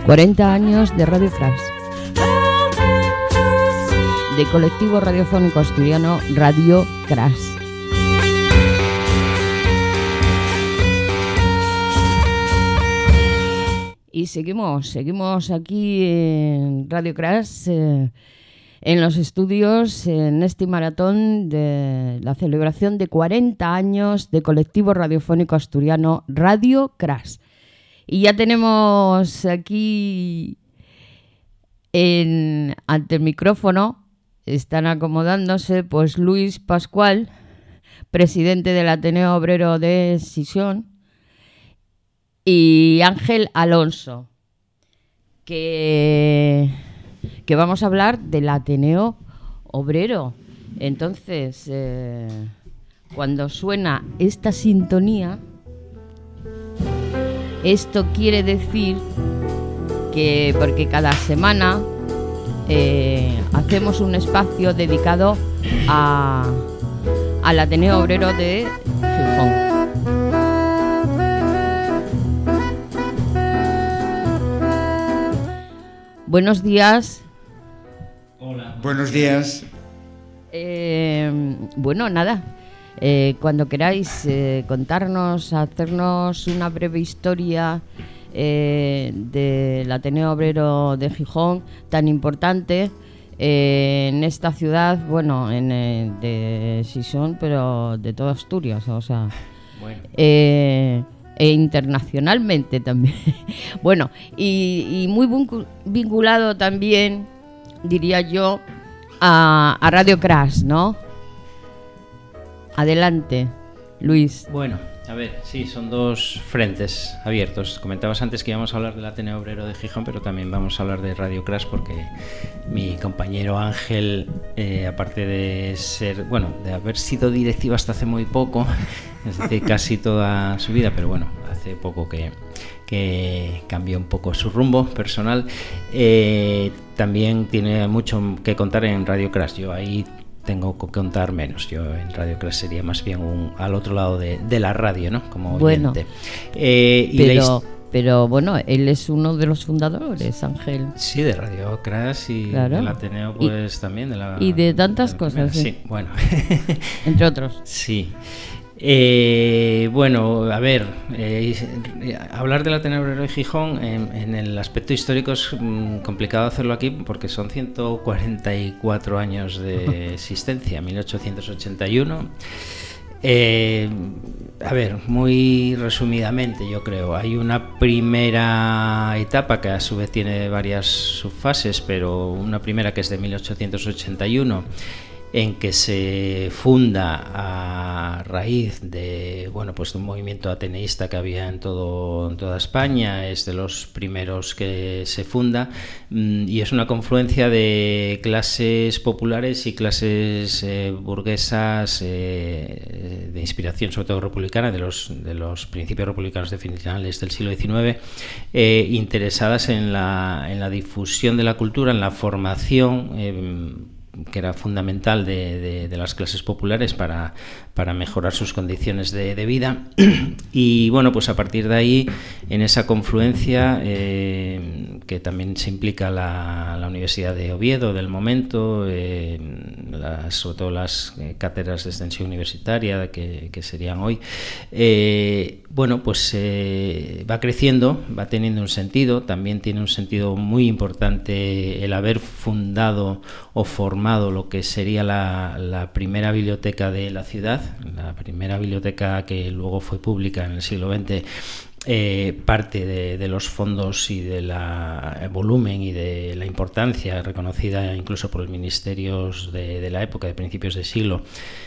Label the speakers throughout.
Speaker 1: 40 años de Radio Crash, de colectivo radiofónico asturiano Radio Crash. Y seguimos aquí en Radio Crash, en los estudios, en este maratón de la celebración de 40 años de colectivo radiofónico asturiano Radio Crash. Y ya tenemos aquí ante el micrófono, están acomodándose, pues Luis Pascual, presidente del Ateneo Obrero de Sison, y Ángel Alonso, que vamos a hablar del Ateneo Obrero. Entonces, cuando suena esta sintonía, esto quiere decir que, porque cada semana hacemos un espacio dedicado al Ateneo Obrero de Gijón. Buenos días.
Speaker 2: Hola. Buenos días.
Speaker 1: Bueno, nada. Cuando queráis contarnos, hacernos una breve historia del Ateneo Obrero de Gijón, tan importante en esta ciudad, bueno, de Sison, pero de toda Asturias, o sea, bueno. E internacionalmente también. Bueno, y muy vinculado también, diría yo, a Radio Crash, ¿no? Adelante, Luis.
Speaker 3: Bueno, a ver, sí, son dos frentes abiertos. Comentabas antes que íbamos a hablar del Ateneo Obrero de Gijón, pero también vamos a hablar de Radio Crash porque mi compañero Ángel, aparte de ser, bueno, de haber sido directivo hasta hace muy poco, es decir, casi toda su vida, pero bueno, hace poco que cambió un poco su rumbo personal, también tiene mucho que contar en Radio Crash. Yo ahí tengo que contar menos. Yo en Radio Crash sería más bien al otro lado de la radio, ¿no? Como oyente.
Speaker 1: Bueno, pero bueno, él es uno de los fundadores, Ángel.
Speaker 3: Sí, de Radio Crash y claro. Del Ateneo, pues también.
Speaker 1: Y de tantas cosas.
Speaker 3: Sí, bueno.
Speaker 1: Entre otros.
Speaker 3: Sí. Bueno, a ver, hablar del Ateneo Obrero de Gijón en el aspecto histórico es complicado hacerlo aquí porque son 144 años de existencia, 1881. A ver, muy resumidamente yo creo, hay una primera etapa que a su vez tiene varias subfases, pero una primera que es de 1881, en que se funda a raíz de, bueno, pues de un movimiento ateneísta que había en toda España. Es de los primeros que se funda y es una confluencia de clases populares y clases burguesas de inspiración sobre todo republicana, de los principios republicanos de finales del siglo XIX, interesadas en la difusión de la cultura, en la formación que era fundamental de las clases populares para mejorar sus condiciones de vida. Y bueno, pues a partir de ahí, en esa confluencia, que también se implica la Universidad de Oviedo del momento, sobre todo las cátedras de extensión universitaria que serían hoy, bueno, pues va creciendo, va teniendo un sentido. También tiene un sentido muy importante el haber fundado o formado lo que sería la primera biblioteca de la ciudad, la primera biblioteca que luego fue pública en el siglo XX. Parte de los fondos y del volumen y de la importancia reconocida incluso por los ministerios de la época, de principios de siglo,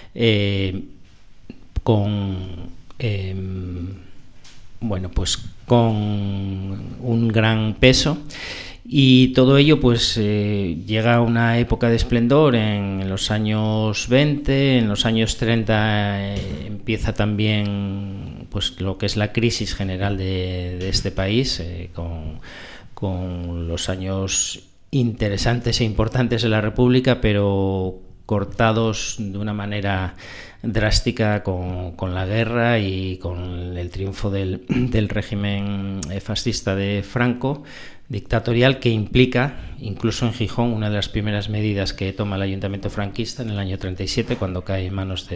Speaker 3: bueno, pues con un gran peso. Y todo ello pues llega a una época de esplendor en los años 20, en los años 30 empieza también pues lo que es la crisis general de este país, con los años interesantes e importantes de la República, pero cortados de una manera drástica con la guerra y con el triunfo del régimen fascista de Franco, dictatorial, que implica, incluso en Gijón, una de las primeras medidas que toma el ayuntamiento franquista en el año 37, cuando cae en manos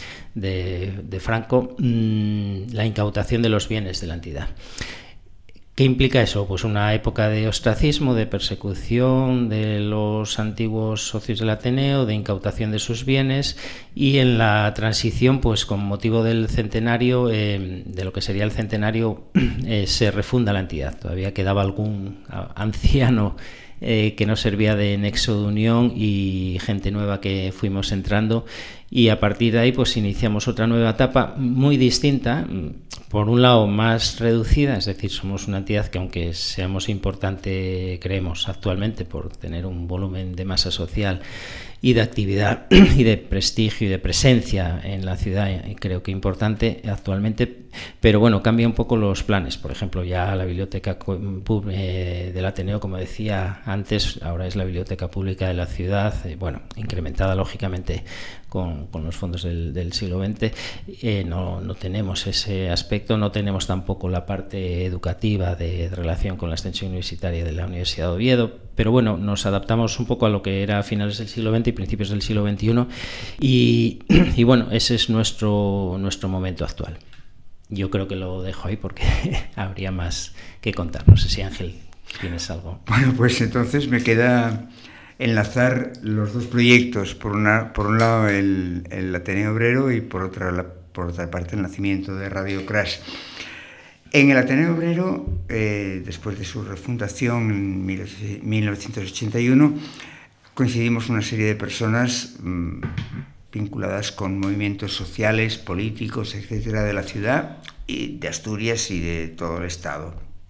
Speaker 3: de Franco, la incautación de los bienes de la entidad. ¿Qué implica eso? Pues una época de ostracismo, de persecución de los antiguos socios del Ateneo, de incautación de sus bienes, y en la transición, pues con motivo del centenario, de lo que sería el centenario, se refunda la entidad. Todavía quedaba algún anciano que nos servía de nexo de unión y gente nueva que fuimos entrando, y a partir de ahí pues iniciamos otra nueva etapa muy distinta, por un lado más reducida, es decir, somos una entidad que, aunque seamos importante, creemos actualmente, por tener un volumen de masa social y de actividad y de prestigio y de presencia en la ciudad, creo que importante actualmente, pero bueno, cambia un poco los planes. Por ejemplo, ya la biblioteca del Ateneo, como decía antes, ahora es la biblioteca pública de la ciudad, bueno, incrementada lógicamente con los fondos del siglo XX. No tenemos ese aspecto, no tenemos tampoco la parte educativa de relación con la extensión universitaria de la Universidad de Oviedo, pero bueno, nos adaptamos un poco a lo que era a finales del siglo XX y principios del siglo XXI, y bueno, ese es nuestro momento actual. Yo creo que lo dejo ahí porque habría más que contar. No sé si, Ángel, tienes algo.
Speaker 2: Bueno, pues entonces me queda enlazar los dos proyectos, por un lado el Ateneo Obrero y por otra parte el nacimiento de Radio Crash. En el Ateneo Obrero, después de su refundación en 1981, coincidimos una serie de personas vinculadas con movimientos sociales, políticos, etcétera, de la ciudad y de Asturias y de todo el Estado.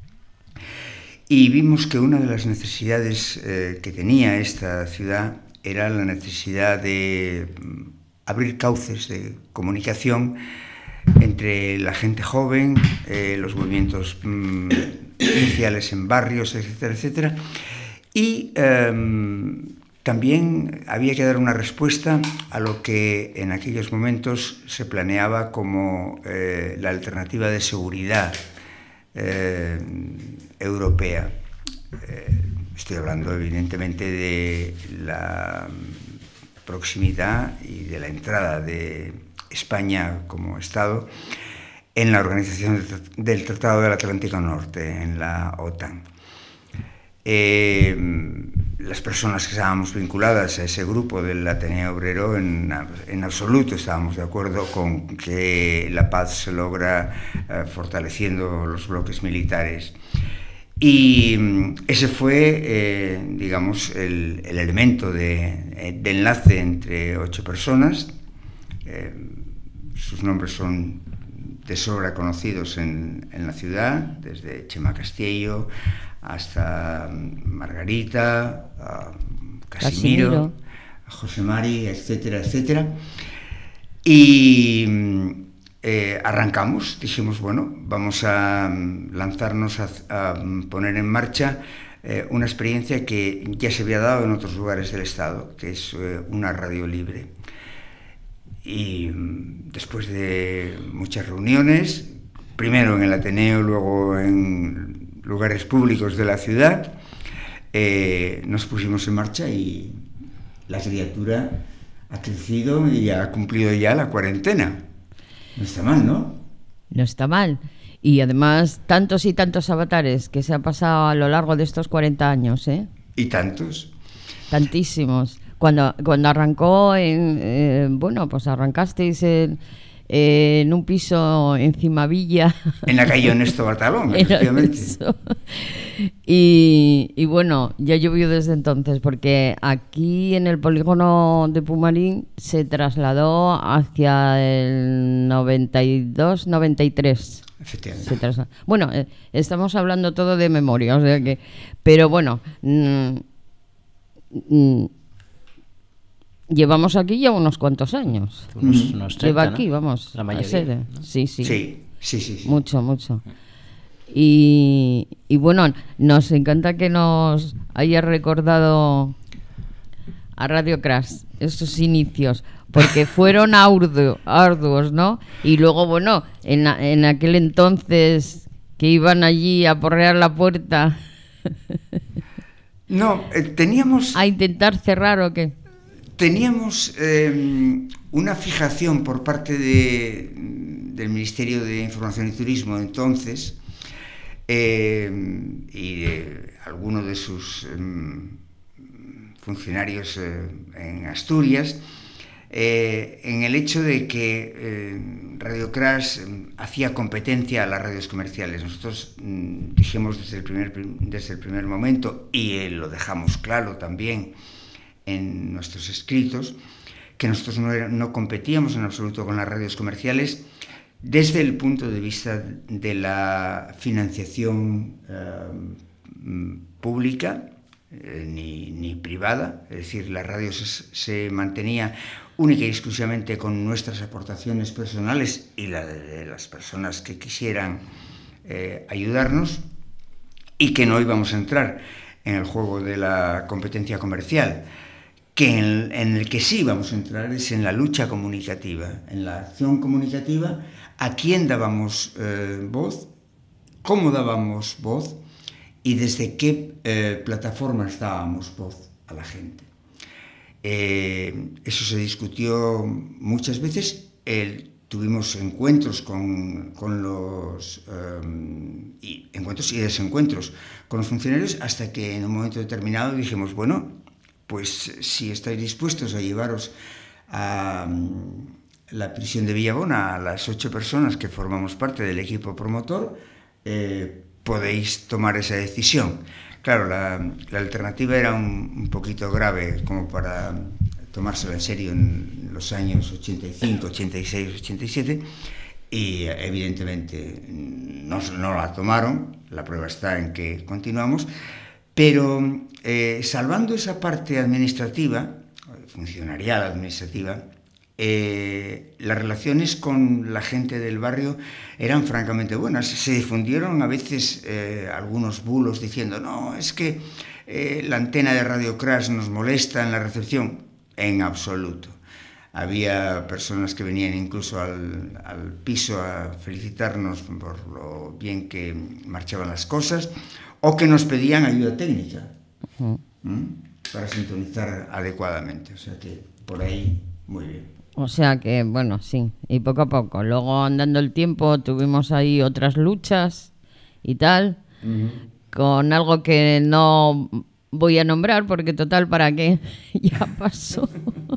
Speaker 2: Y vimos que una de las necesidades que tenía esta ciudad era la necesidad de abrir cauces de comunicación entre la gente joven, los movimientos sociales en barrios, etcétera, etcétera. Y también había que dar una respuesta a lo que en aquellos momentos se planeaba como la alternativa de seguridad europea. Estoy hablando evidentemente de la proximidad y de la entrada de España como Estado en la organización del Tratado del Atlántico Norte, en la OTAN. Las personas que estábamos vinculadas a ese grupo del Ateneo Obrero en absoluto estábamos de acuerdo con que la paz se logra fortaleciendo los bloques militares. Y ese fue, digamos, el elemento de enlace entre 8 personas. Sus nombres son de sobra conocidos en la ciudad, desde Chema Castillo hasta Margarita, a Casimiro, a José Mari, etcétera, etcétera. Y arrancamos, dijimos, bueno, vamos a lanzarnos a poner en marcha una experiencia que ya se había dado en otros lugares del Estado, que es una radio libre. Y después de muchas reuniones, primero en el Ateneo, luego en lugares públicos de la ciudad, nos pusimos en marcha y la criatura ha crecido y ha cumplido ya la cuarentena. No está mal, ¿no?
Speaker 1: No está mal. Y además, tantos y tantos avatares que se han pasado a lo largo de estos 40 años, ¿eh?
Speaker 2: ¿Y tantos?
Speaker 1: Tantísimos. Cuando arrancó, bueno, pues arrancasteis en un piso en Cimavilla.
Speaker 2: En la calle Ernesto Bartalón, efectivamente.
Speaker 1: Y bueno, ya llovió desde entonces, porque aquí en el polígono de Pumarín se trasladó hacia el 92-93.
Speaker 2: Efectivamente.
Speaker 1: Bueno, estamos hablando todo de memoria, o sea que, pero bueno, llevamos aquí ya unos cuantos años.
Speaker 3: Unos 30,
Speaker 1: lleva aquí,
Speaker 3: ¿no?
Speaker 1: vamos.
Speaker 3: La mayoría,
Speaker 1: ¿no? Sí.
Speaker 2: Sí.
Speaker 1: Mucho. Y bueno, nos encanta que nos haya recordado a Radio Crash, esos inicios, porque fueron arduos, ¿no? Y luego, bueno, en aquel entonces que iban allí a porrear la puerta.
Speaker 2: No, teníamos...
Speaker 1: ¿A intentar cerrar o qué?
Speaker 2: Teníamos una fijación por parte del Ministerio de Información y Turismo entonces, y de algunos de sus funcionarios en Asturias, en el hecho de que Radio Crash hacía competencia a las radios comerciales. Nosotros dijimos desde el primer momento, y lo dejamos claro también en nuestros escritos, que nosotros no competíamos en absoluto con las radios comerciales desde el punto de vista de la financiación pública ni privada. Es decir, la radio se mantenía única y exclusivamente con nuestras aportaciones personales y la de las personas que quisieran ayudarnos, y que no íbamos a entrar en el juego de la competencia comercial, que en el que sí vamos a entrar es en la lucha comunicativa, en la acción comunicativa, a quién dábamos voz, cómo dábamos voz y desde qué plataformas dábamos voz a la gente. Eso se discutió muchas veces. Tuvimos encuentros con los encuentros y desencuentros con los funcionarios, hasta que en un momento determinado dijimos, bueno, pues si estáis dispuestos a llevaros a la prisión de Villabona a las 8 personas que formamos parte del equipo promotor, podéis tomar esa decisión. Claro, la alternativa era un poquito grave como para tomársela en serio en los años 85, 86, 87, y evidentemente no la tomaron. La prueba está en que continuamos, pero salvando esa parte administrativa, funcionarial administrativa, las relaciones con la gente del barrio eran francamente buenas. Se difundieron a veces algunos bulos diciendo, no, es que la antena de Radio Crash nos molesta en la recepción. En absoluto. Había personas que venían incluso al piso a felicitarnos por lo bien que marchaban las cosas, o que nos pedían ayuda técnica para sintonizar adecuadamente. O sea que por ahí muy bien.
Speaker 1: O sea que, bueno, sí, y poco a poco. Luego, andando el tiempo, tuvimos ahí otras luchas y tal, con algo que no voy a nombrar, porque total, ¿para qué? Ya pasó.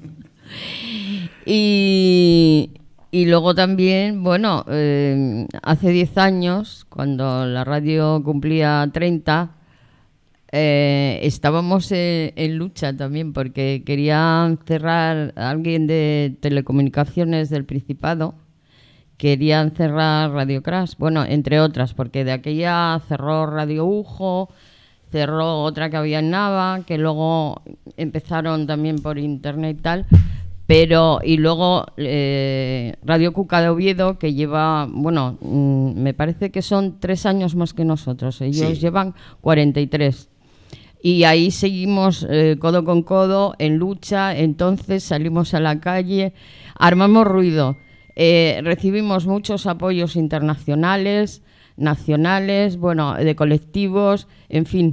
Speaker 1: Y luego también, bueno, hace 10 años, cuando la radio cumplía 30, estábamos en lucha también, porque querían cerrar, alguien de Telecomunicaciones del Principado, querían cerrar Radio Crash, bueno, entre otras, porque de aquella cerró Radio Ujo, cerró otra que había en Nava, que luego empezaron también por internet y tal, pero y luego Radio Cuca de Oviedo, que lleva, bueno, me parece que son 3 años más que nosotros, ellos llevan 43. Y ahí seguimos codo con codo en lucha. Entonces salimos a la calle, armamos ruido, recibimos muchos apoyos internacionales, nacionales, bueno, de colectivos, en fin,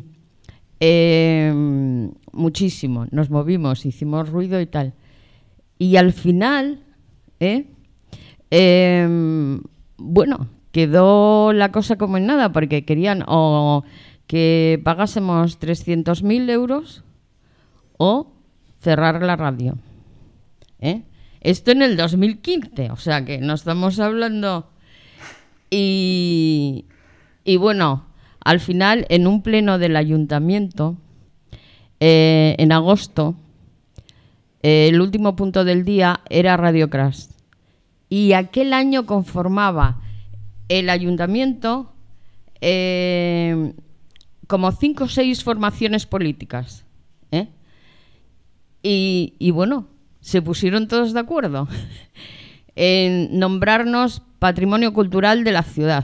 Speaker 1: muchísimo. Nos movimos, hicimos ruido y tal. Y al final, bueno, quedó la cosa como en nada, porque querían o que pagásemos 300.000 euros o cerrar la radio. Esto en el 2015, o sea que no estamos hablando... Y bueno, al final, en un pleno del ayuntamiento, en agosto, el último punto del día era Radio Crash. Y aquel año conformaba el ayuntamiento como 5 o 6 formaciones políticas. Y bueno, se pusieron todos de acuerdo en nombrarnos Patrimonio Cultural de la ciudad.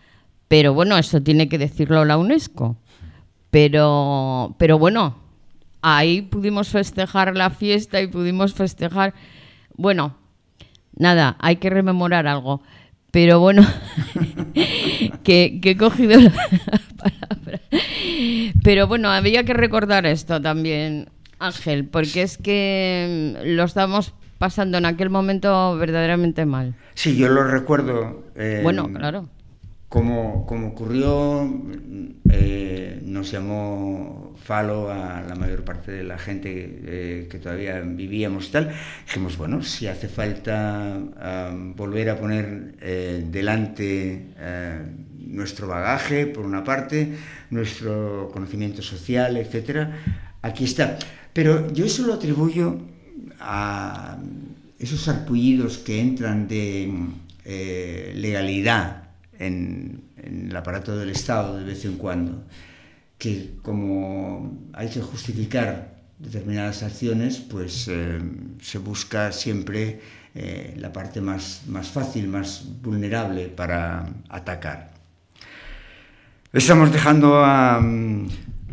Speaker 1: Pero bueno, eso tiene que decirlo la UNESCO. Pero bueno, ahí pudimos festejar la fiesta y pudimos festejar... Bueno, nada, hay que rememorar algo. Pero bueno, que he cogido la palabra. Pero bueno, había que recordar esto también, Ángel, porque es que lo estamos pasando en aquel momento verdaderamente mal.
Speaker 2: Sí, yo lo recuerdo.
Speaker 1: Bueno, claro.
Speaker 2: Como ocurrió, nos llamó Falo a la mayor parte de la gente que todavía vivíamos y tal. Dijimos, bueno, si hace falta volver a poner delante nuestro bagaje, por una parte, nuestro conocimiento social, etcétera, aquí está. Pero yo eso lo atribuyo a esos sarpullidos que entran de legalidad en el aparato del Estado de vez en cuando, que como hay que justificar determinadas acciones, pues se busca siempre la parte más fácil, más vulnerable para atacar. Estamos dejando al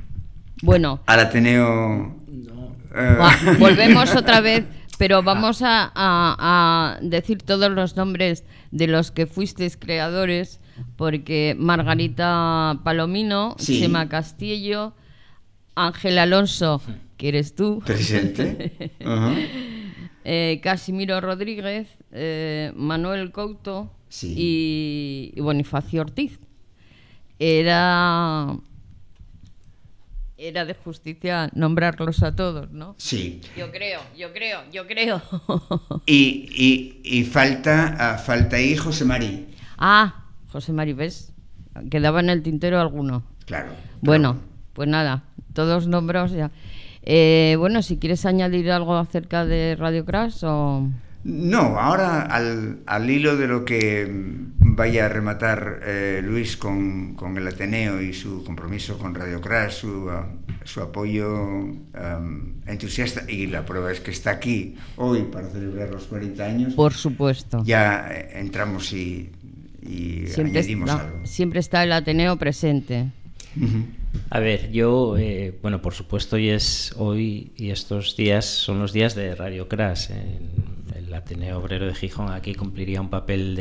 Speaker 2: Ateneo...
Speaker 1: Volvemos otra vez, pero vamos a decir todos los nombres de los que fuisteis creadores, porque Margarita Palomino, sí. Chema Castillo, Ángel Alonso, que eres tú,
Speaker 2: presente,
Speaker 1: Casimiro Rodríguez, Manuel Couto, sí. y Bonifacio Ortiz. Era de justicia nombrarlos a todos, ¿no?
Speaker 2: Sí.
Speaker 1: Yo creo.
Speaker 2: Y falta ahí José Mari.
Speaker 1: José Mari, ¿ves? Quedaba en el tintero alguno.
Speaker 2: Claro.
Speaker 1: Bueno, pues nada, todos nombrados ya. Bueno, si quieres añadir algo acerca de Radio Crash o...
Speaker 2: No, ahora al hilo de lo que vaya a rematar Luis con el Ateneo y su compromiso con Radio Crash, su apoyo entusiasta, y la prueba es que está aquí hoy para celebrar los 40 años.
Speaker 1: Por supuesto.
Speaker 2: Ya entramos y añadimos algo.
Speaker 1: Siempre está el Ateneo presente.
Speaker 3: A ver, yo, bueno, por supuesto, hoy y estos días son los días de Radio Crash. El Ateneo Obrero de Gijón aquí cumpliría un papel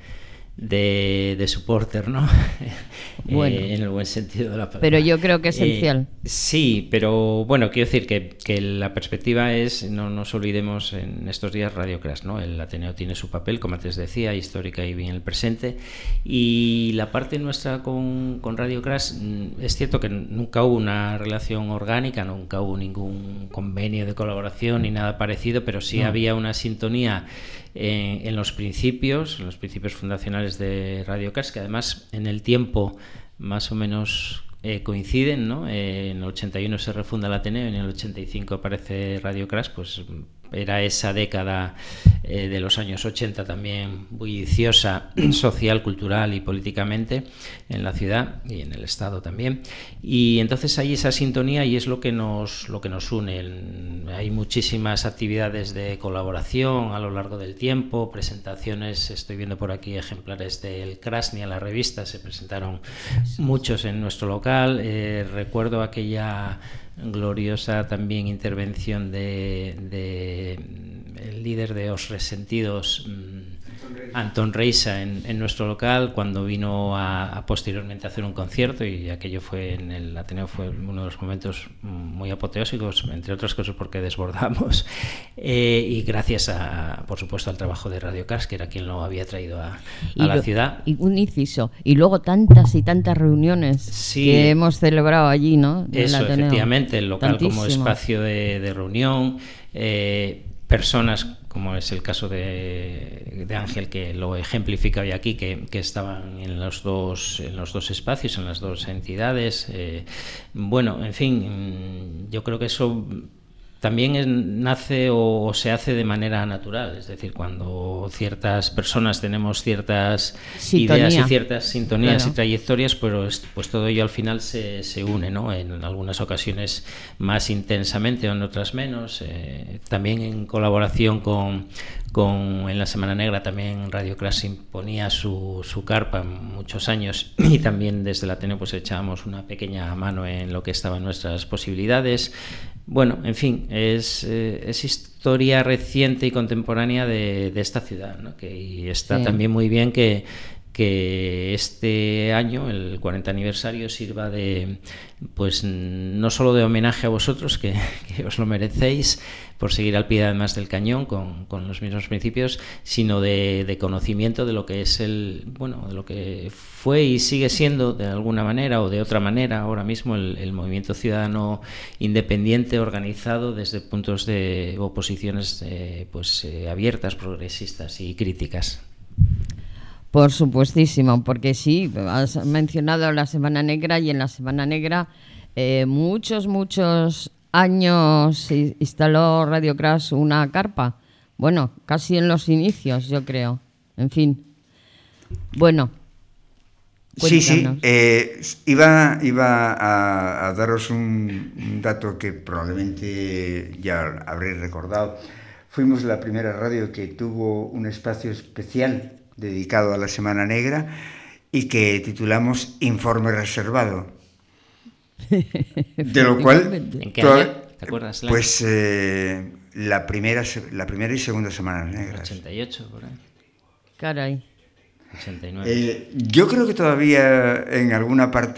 Speaker 3: de supporter, ¿no?
Speaker 1: Bueno,
Speaker 3: en el buen sentido de la palabra.
Speaker 1: Pero yo creo que es esencial.
Speaker 3: Sí, pero bueno, quiero decir que la perspectiva es, no nos olvidemos en estos días Radio Crash, ¿no? El Ateneo tiene su papel, como antes decía, histórica y bien el presente, y la parte nuestra con Radio Crash, es cierto que nunca hubo una relación orgánica, nunca hubo ningún convenio de colaboración ni nada parecido, pero sí había una sintonía en los principios fundacionales de Radio Crash, que además en el tiempo más o menos coinciden, ¿no? En el 81 se refunda el Ateneo y en el 85 aparece Radio Crash, pues era esa década de los años 80 también bulliciosa social, cultural y políticamente en la ciudad y en el Estado también, y entonces hay esa sintonía y es lo que nos une. Hay muchísimas actividades de colaboración a lo largo del tiempo, presentaciones, estoy viendo por aquí ejemplares del Krasny a la revista, se presentaron muchos en nuestro local. Recuerdo aquella gloriosa también intervención de el líder de Os Resentidos, Antón Reisa, en nuestro local, cuando vino a posteriormente a hacer un concierto, y aquello fue en el Ateneo, fue uno de los momentos muy apoteósicos, entre otras cosas porque desbordamos, y gracias por supuesto al trabajo de Radio Crash, que era quien lo había traído a la ciudad.
Speaker 1: Y un inciso, y luego tantas y tantas reuniones que hemos celebrado allí, ¿no?
Speaker 3: Eso, efectivamente, el local como espacio de reunión, personas, como es el caso de Ángel, que lo ejemplifica hoy aquí, que estaban en los dos espacios, en las dos entidades. Bueno, en fin, yo creo que eso también nace o se hace de manera natural, es decir, cuando ciertas personas tenemos ciertas ideas y ciertas sintonías y trayectorias, pues todo ello al final se une, ¿no? En algunas ocasiones más intensamente o en otras menos, también en colaboración con en la Semana Negra también Radio Crash imponía su carpa muchos años, y también desde el Ateneo pues echábamos una pequeña mano en lo que estaban nuestras posibilidades. Bueno, en fin, es historia reciente y contemporánea de esta ciudad, ¿no? Y está también muy bien que este año, el 40 aniversario, sirva de, pues no solo de homenaje a vosotros, que os lo merecéis, por seguir al pie además del cañón con los mismos principios, sino de conocimiento de lo que es de lo que fue y sigue siendo de alguna manera o de otra manera ahora mismo el movimiento ciudadano independiente organizado desde puntos de oposiciones abiertas, progresistas y críticas.
Speaker 1: Por supuestísimo, porque sí, has mencionado la Semana Negra, y en la Semana Negra muchos años instaló Radio Crash una carpa. Bueno, casi en los inicios, yo creo. En fin. Bueno. Cuéntanos.
Speaker 2: Sí. Iba a daros un dato que probablemente ya habréis recordado. Fuimos la primera radio que tuvo un espacio especial dedicado a la Semana Negra y que titulamos Informe Reservado. De lo cual,
Speaker 3: ¿en qué año? ¿Te acuerdas?
Speaker 2: Pues la primera y segunda Semana Negra.
Speaker 3: 88, por ahí.
Speaker 1: Caray.
Speaker 3: 89.
Speaker 2: Yo creo que todavía en alguna parte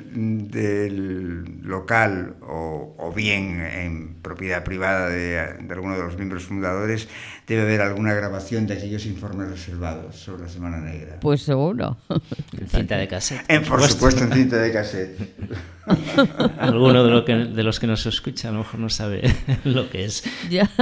Speaker 2: del local o bien en propiedad privada de alguno de los miembros fundadores debe haber alguna grabación de aquellos informes reservados sobre la Semana Negra.
Speaker 1: Pues seguro.
Speaker 3: En cinta de cassette.
Speaker 2: Por supuesto, en cinta de cassette.
Speaker 3: Alguno de los que nos escucha a lo mejor no sabe lo que es.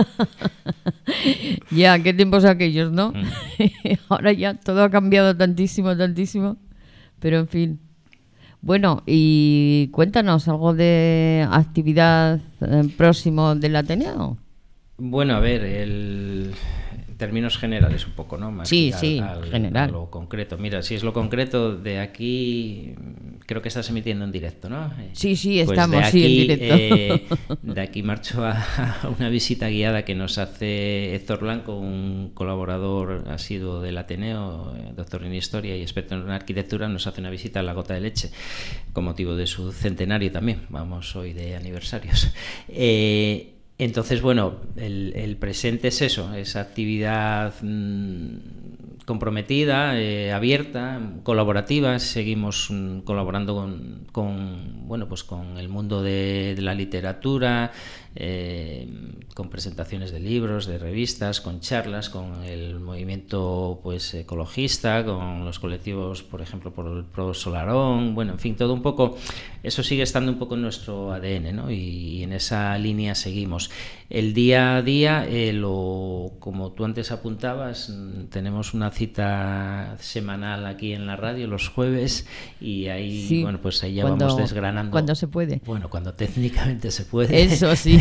Speaker 1: Ya, qué tiempos aquellos, ¿no? Ahora ya todo ha cambiado tantísimo, pero en fin. Bueno, y cuéntanos algo de actividad próximo del Ateneo.
Speaker 3: Bueno, a ver, en términos generales un poco, ¿no? Más
Speaker 1: general.
Speaker 3: A lo concreto. Mira, si es lo concreto, de aquí creo que estás emitiendo en directo, ¿no?
Speaker 1: Sí,
Speaker 3: pues
Speaker 1: estamos
Speaker 3: aquí,
Speaker 1: en directo.
Speaker 3: De aquí marcho a una visita guiada que nos hace Héctor Blanco, un colaborador asiduo del Ateneo, doctor en Historia y experto en arquitectura. Nos hace una visita a La Gota de Leche con motivo de su centenario también. Vamos hoy de aniversarios. Entonces, bueno, el presente es eso, esa actividad comprometida, abierta, colaborativa. Seguimos colaborando con el mundo de la literatura, con presentaciones de libros, de revistas, con charlas, con el movimiento ecologista, con los colectivos, por ejemplo, por el Pro Solarón. Bueno, en fin, todo un poco, eso sigue estando un poco en nuestro ADN, ¿no? Y en esa línea seguimos. El día a día, como tú antes apuntabas, tenemos una cita semanal aquí en la radio los jueves, y ahí, ahí ya vamos desgranando.
Speaker 1: Cuando se puede.
Speaker 3: Bueno, cuando técnicamente se puede.
Speaker 1: Eso sí.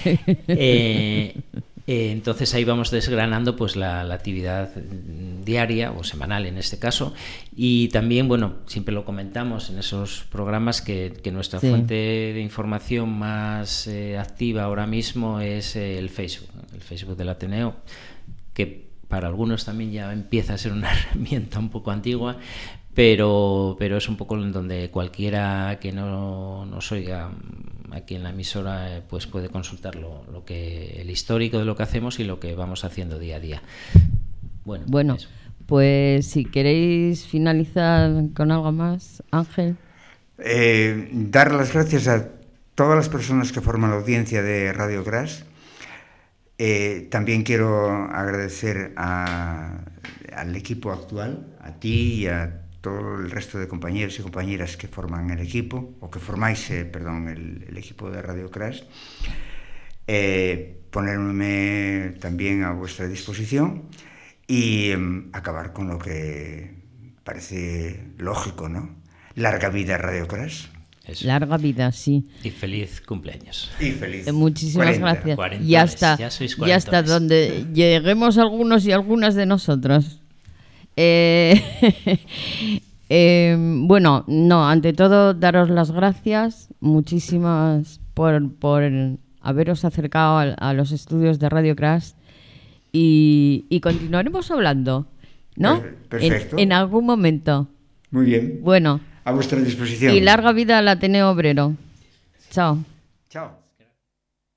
Speaker 3: Entonces ahí vamos desgranando la actividad diaria o semanal en este caso, y también siempre lo comentamos en esos programas que nuestra fuente de información más activa ahora mismo es el Facebook del Ateneo, que para algunos también ya empieza a ser una herramienta un poco antigua, pero es un poco en donde cualquiera que no nos oiga aquí en la emisora puede consultar el histórico de lo que hacemos y lo que vamos haciendo día a día. Bueno,
Speaker 1: pues si queréis finalizar con algo más, Ángel.
Speaker 2: Dar las gracias a todas las personas que forman la audiencia de Radio Crash. También quiero agradecer al equipo actual, a ti y a todo el resto de compañeros y compañeras que forman el equipo, o que formáis, el equipo de Radio Crash. Ponerme también a vuestra disposición y acabar con lo que parece lógico, ¿no? Larga vida Radio Crash.
Speaker 1: Eso. Larga vida, sí.
Speaker 3: Y feliz cumpleaños.
Speaker 2: Y feliz.
Speaker 1: Muchísimas
Speaker 2: 40,
Speaker 1: gracias.
Speaker 3: 40,
Speaker 1: Ya hasta donde lleguemos algunos y algunas de nosotros. Ante todo, daros las gracias, muchísimas por haberos acercado a los estudios de Radio Crash, y continuaremos hablando, ¿no?
Speaker 2: Perfecto.
Speaker 1: En algún momento.
Speaker 2: Muy bien.
Speaker 1: Bueno.
Speaker 2: A vuestra disposición.
Speaker 1: Y larga vida al Ateneo Obrero. Chao.
Speaker 2: Chao.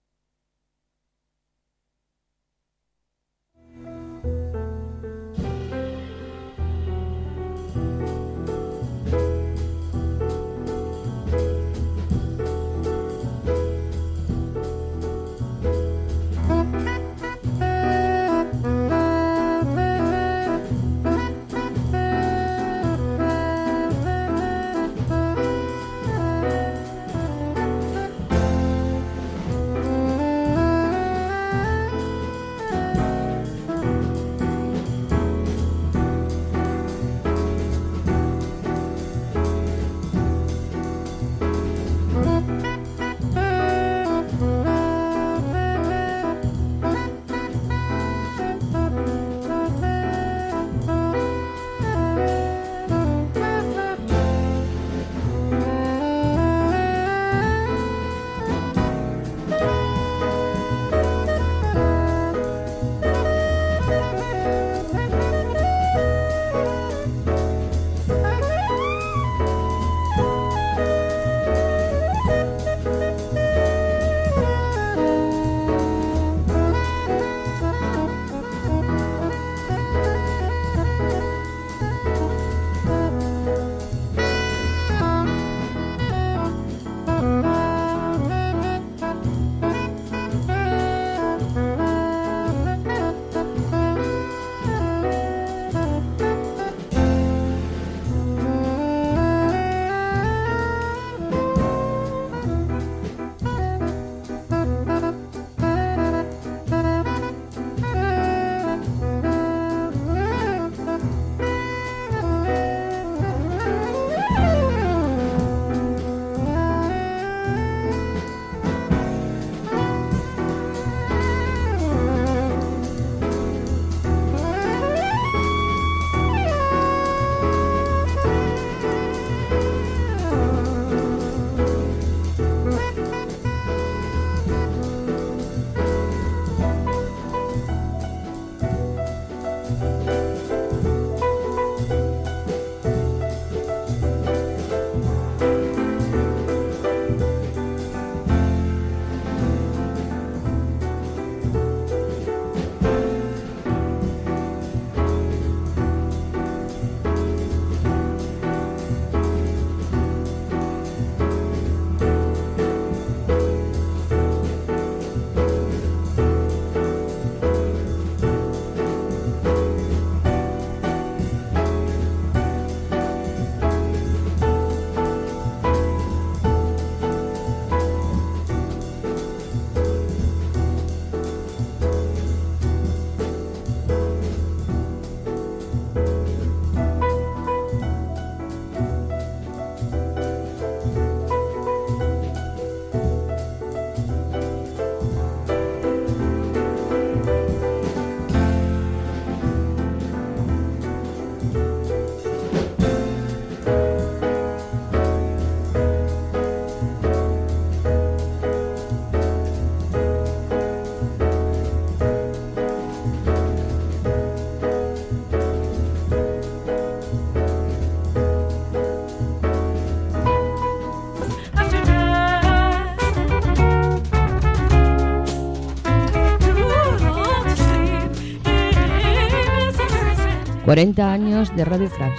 Speaker 1: 40 años de Radio Crash,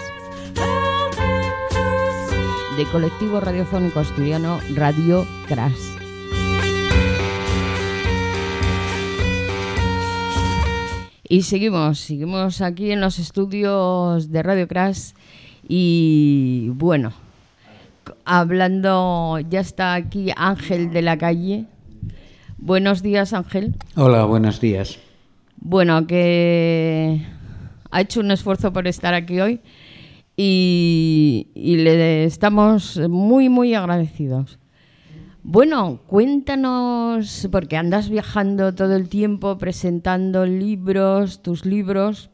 Speaker 1: de colectivo radiofónico asturiano Radio Crash. Y seguimos aquí en los estudios de Radio Crash y bueno, hablando, ya está aquí Ángel de la Calle. Buenos días, Ángel.
Speaker 4: Hola, buenos días.
Speaker 1: Bueno, que ha hecho un esfuerzo por estar aquí hoy y le estamos muy, muy agradecidos. Bueno, cuéntanos, porque andas viajando todo el tiempo presentando libros, tus libros,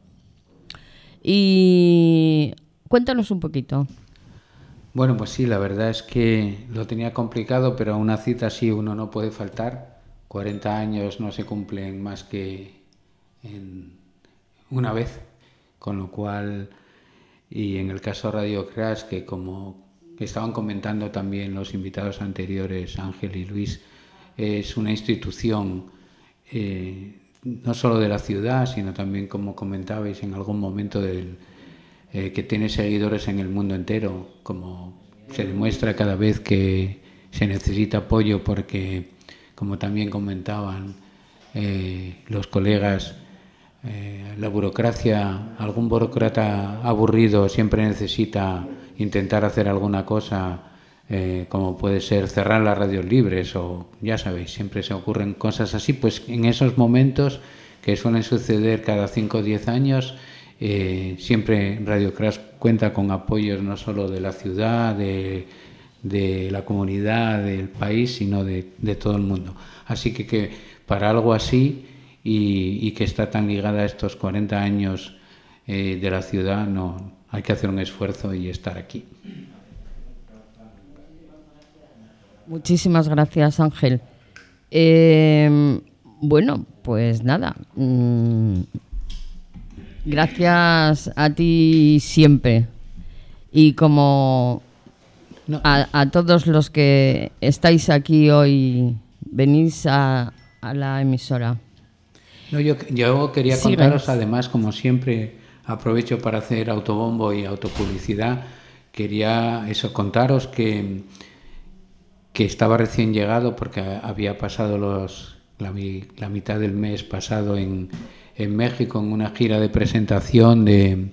Speaker 1: y cuéntanos un poquito.
Speaker 4: Bueno, pues sí, la verdad es que lo tenía complicado, pero a una cita sí uno no puede faltar. 40 años no se cumplen más que en una vez, con lo cual, y en el caso de Radio Crash, que como que estaban comentando también los invitados anteriores, Ángel y Luis, es una institución no solo de la ciudad, sino también, como comentabais en algún momento, que tiene seguidores en el mundo entero, como se demuestra cada vez que se necesita apoyo, porque, como también comentaban los colegas, la burocracia, algún burócrata aburrido siempre necesita intentar hacer alguna cosa, como puede ser cerrar las radios libres, o ya sabéis, siempre se ocurren cosas así. Pues en esos momentos, que suelen suceder cada 5 o 10 años, siempre Radio Crash cuenta con apoyos no solo de la ciudad, de la comunidad, del país, sino de todo el mundo. Así que para algo así, y que está tan ligada a estos 40 años de la ciudad, no hay que hacer un esfuerzo y estar aquí.
Speaker 1: Muchísimas gracias, Ángel. Bueno, pues nada. Gracias a ti siempre. Y como a todos los que estáis aquí hoy, venís a la emisora.
Speaker 4: No, yo quería contaros, además, como siempre, aprovecho para hacer autobombo y autopublicidad. Quería contaros que estaba recién llegado, porque había pasado la mitad del mes pasado en México en una gira de presentación de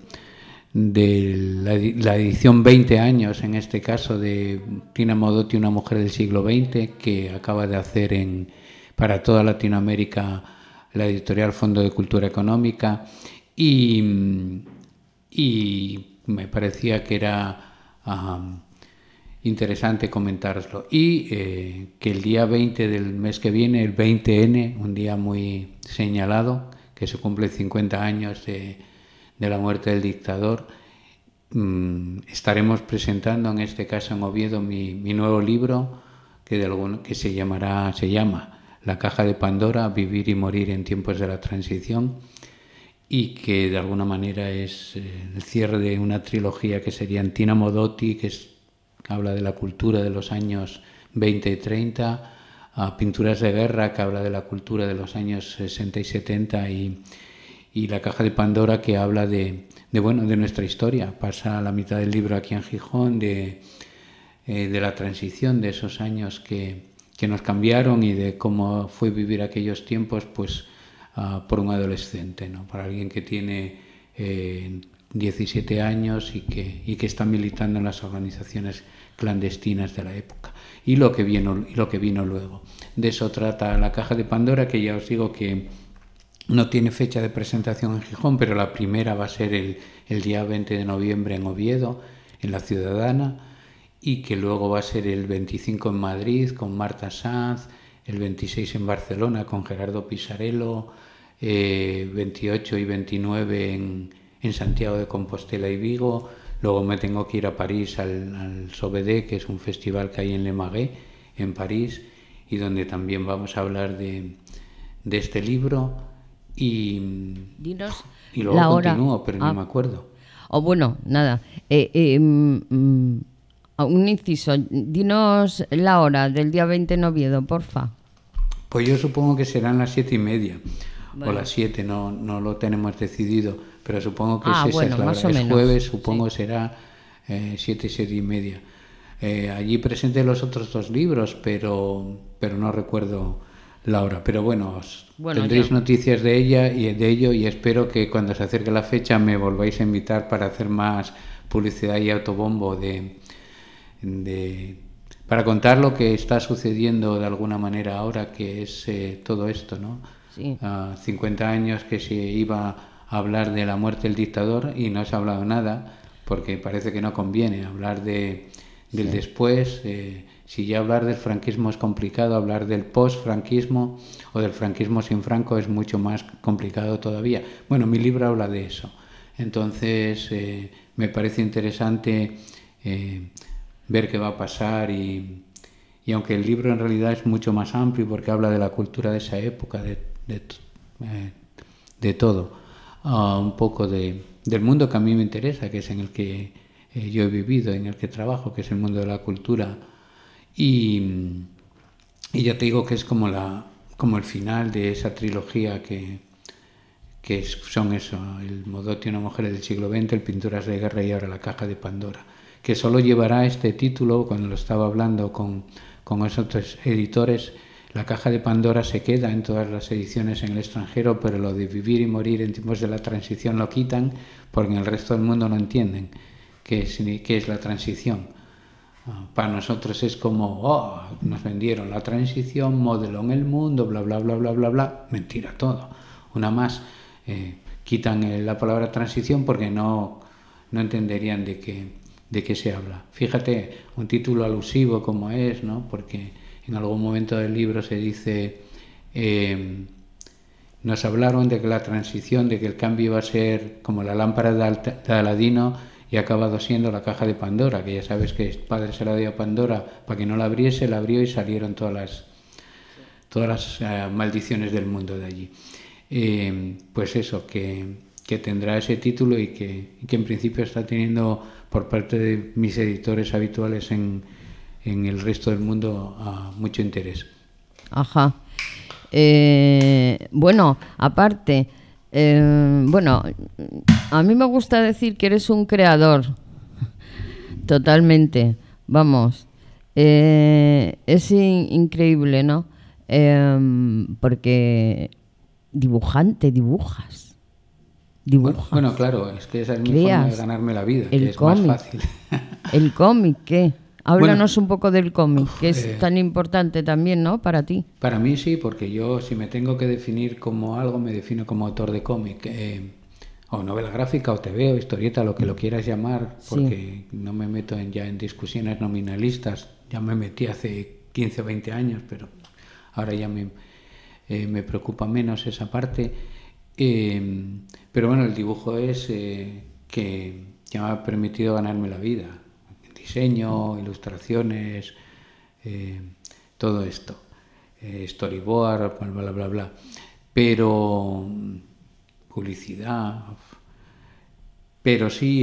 Speaker 4: la edición 20 años, en este caso, de Tina Modotti, una mujer del siglo XX, que acaba de hacer para toda Latinoamérica la editorial Fondo de Cultura Económica, y me parecía que era interesante comentároslo. Y que el día 20 del mes que viene, el 20N, un día muy señalado, que se cumple 50 años de la muerte del dictador, estaremos presentando, en este caso en Oviedo, mi nuevo libro, que se llama La caja de Pandora, vivir y morir en tiempos de la transición, y que de alguna manera es el cierre de una trilogía que sería Tina Modotti, que habla de la cultura de los años 20 y 30, a Pinturas de Guerra, que habla de la cultura de los años 60 y 70, y La caja de Pandora, que habla de nuestra historia. Pasa la mitad del libro aquí en Gijón, de la transición, de esos años que nos cambiaron, y de cómo fue vivir aquellos tiempos, pues por un adolescente, ¿no? Para alguien que tiene 17 años y que está militando en las organizaciones clandestinas de la época, y lo que vino luego. De eso trata La caja de Pandora, que ya os digo que no tiene fecha de presentación en Gijón, pero la primera va a ser el día 20 de noviembre en Oviedo, en La Ciudadana, y que luego va a ser el 25 en Madrid con Marta Sanz, el 26 en Barcelona con Gerardo Pisarello, 28 y 29 en Santiago de Compostela y Vigo. Luego me tengo que ir a París al Sobedé, que es un festival que hay en Le Marais, en París, y donde también vamos a hablar de este libro.
Speaker 1: Dinos
Speaker 4: y luego
Speaker 1: la hora.
Speaker 4: Continúo, pero no me acuerdo.
Speaker 1: Bueno, nada. Un inciso. Dinos la hora del día 20 en Oviedo, porfa.
Speaker 4: Pues yo supongo que serán las 7:30.
Speaker 1: Vale.
Speaker 4: O las 7, no lo tenemos decidido, pero supongo que es
Speaker 1: bueno,
Speaker 4: la
Speaker 1: más
Speaker 4: hora.
Speaker 1: o
Speaker 4: Es
Speaker 1: menos.
Speaker 4: jueves, supongo será 7:30. Allí presenté los otros 2 libros, pero no recuerdo la hora. Pero bueno, tendréis noticias de ella y de ello, y espero que cuando se acerque la fecha me volváis a invitar para hacer más publicidad y autobombo para contar lo que está sucediendo de alguna manera ahora, que es todo esto, ¿no?
Speaker 1: Sí.
Speaker 4: 50 años que se iba a hablar de la muerte del dictador y no se ha hablado nada, porque parece que no conviene hablar del después. Si ya hablar del franquismo es complicado, hablar del post-franquismo o del franquismo sin Franco es mucho más complicado todavía. Bueno, mi libro habla de eso. Entonces, me parece interesante ver qué va a pasar y aunque el libro en realidad es mucho más amplio porque habla de la cultura de esa época, de todo, un poco del mundo que a mí me interesa, que es en el que yo he vivido, en el que trabajo, que es el mundo de la cultura, y ya te digo que es como el final de esa trilogía que son eso, el Modotti, una mujer del siglo XX, el Pinturas de guerra y ahora la caja de Pandora, que solo llevará este título. Cuando lo estaba hablando con esos otros editores, la caja de Pandora se queda en todas las ediciones en el extranjero, pero lo de vivir y morir en tiempos de la transición lo quitan porque en el resto del mundo no entienden qué es la transición. Para nosotros es como, nos vendieron la transición, modeló en el mundo, bla, bla, bla, bla, bla, bla. Mentira todo. Una más. Quitan la palabra transición porque no entenderían de qué se habla. Fíjate, un título alusivo como es, ¿no? Porque en algún momento del libro se dice, nos hablaron de que la transición, de que el cambio iba a ser como la lámpara de Aladino, y ha acabado siendo la caja de Pandora, que ya sabes que el padre se la dio a Pandora para que no la abriese, la abrió y salieron todas las maldiciones del mundo de allí. Pues eso, que tendrá ese título y que en principio está teniendo por parte de mis editores habituales en el resto del mundo mucho interés.
Speaker 1: Ajá. Bueno, aparte, a mí me gusta decir que eres un creador, totalmente, vamos. Es increíble, ¿no? Porque dibujas.
Speaker 4: Bueno, claro, es que esa es mi forma de ganarme la vida, que es más fácil.
Speaker 1: ¿El cómic qué? Háblanos un poco del cómic, que es tan importante también, ¿no? Para ti.
Speaker 4: Para mí sí, porque yo, si me tengo que definir como algo, me defino como autor de cómic, o novela gráfica, o TV, o historieta, lo que lo quieras llamar, porque no me meto ya en discusiones nominalistas. Ya me metí hace 15 o 20 años, pero ahora ya me preocupa menos esa parte. Pero bueno, el dibujo es que ya me ha permitido ganarme la vida. Diseño, ilustraciones, todo esto, storyboard, bla, bla, bla, bla. Pero publicidad, pero sí,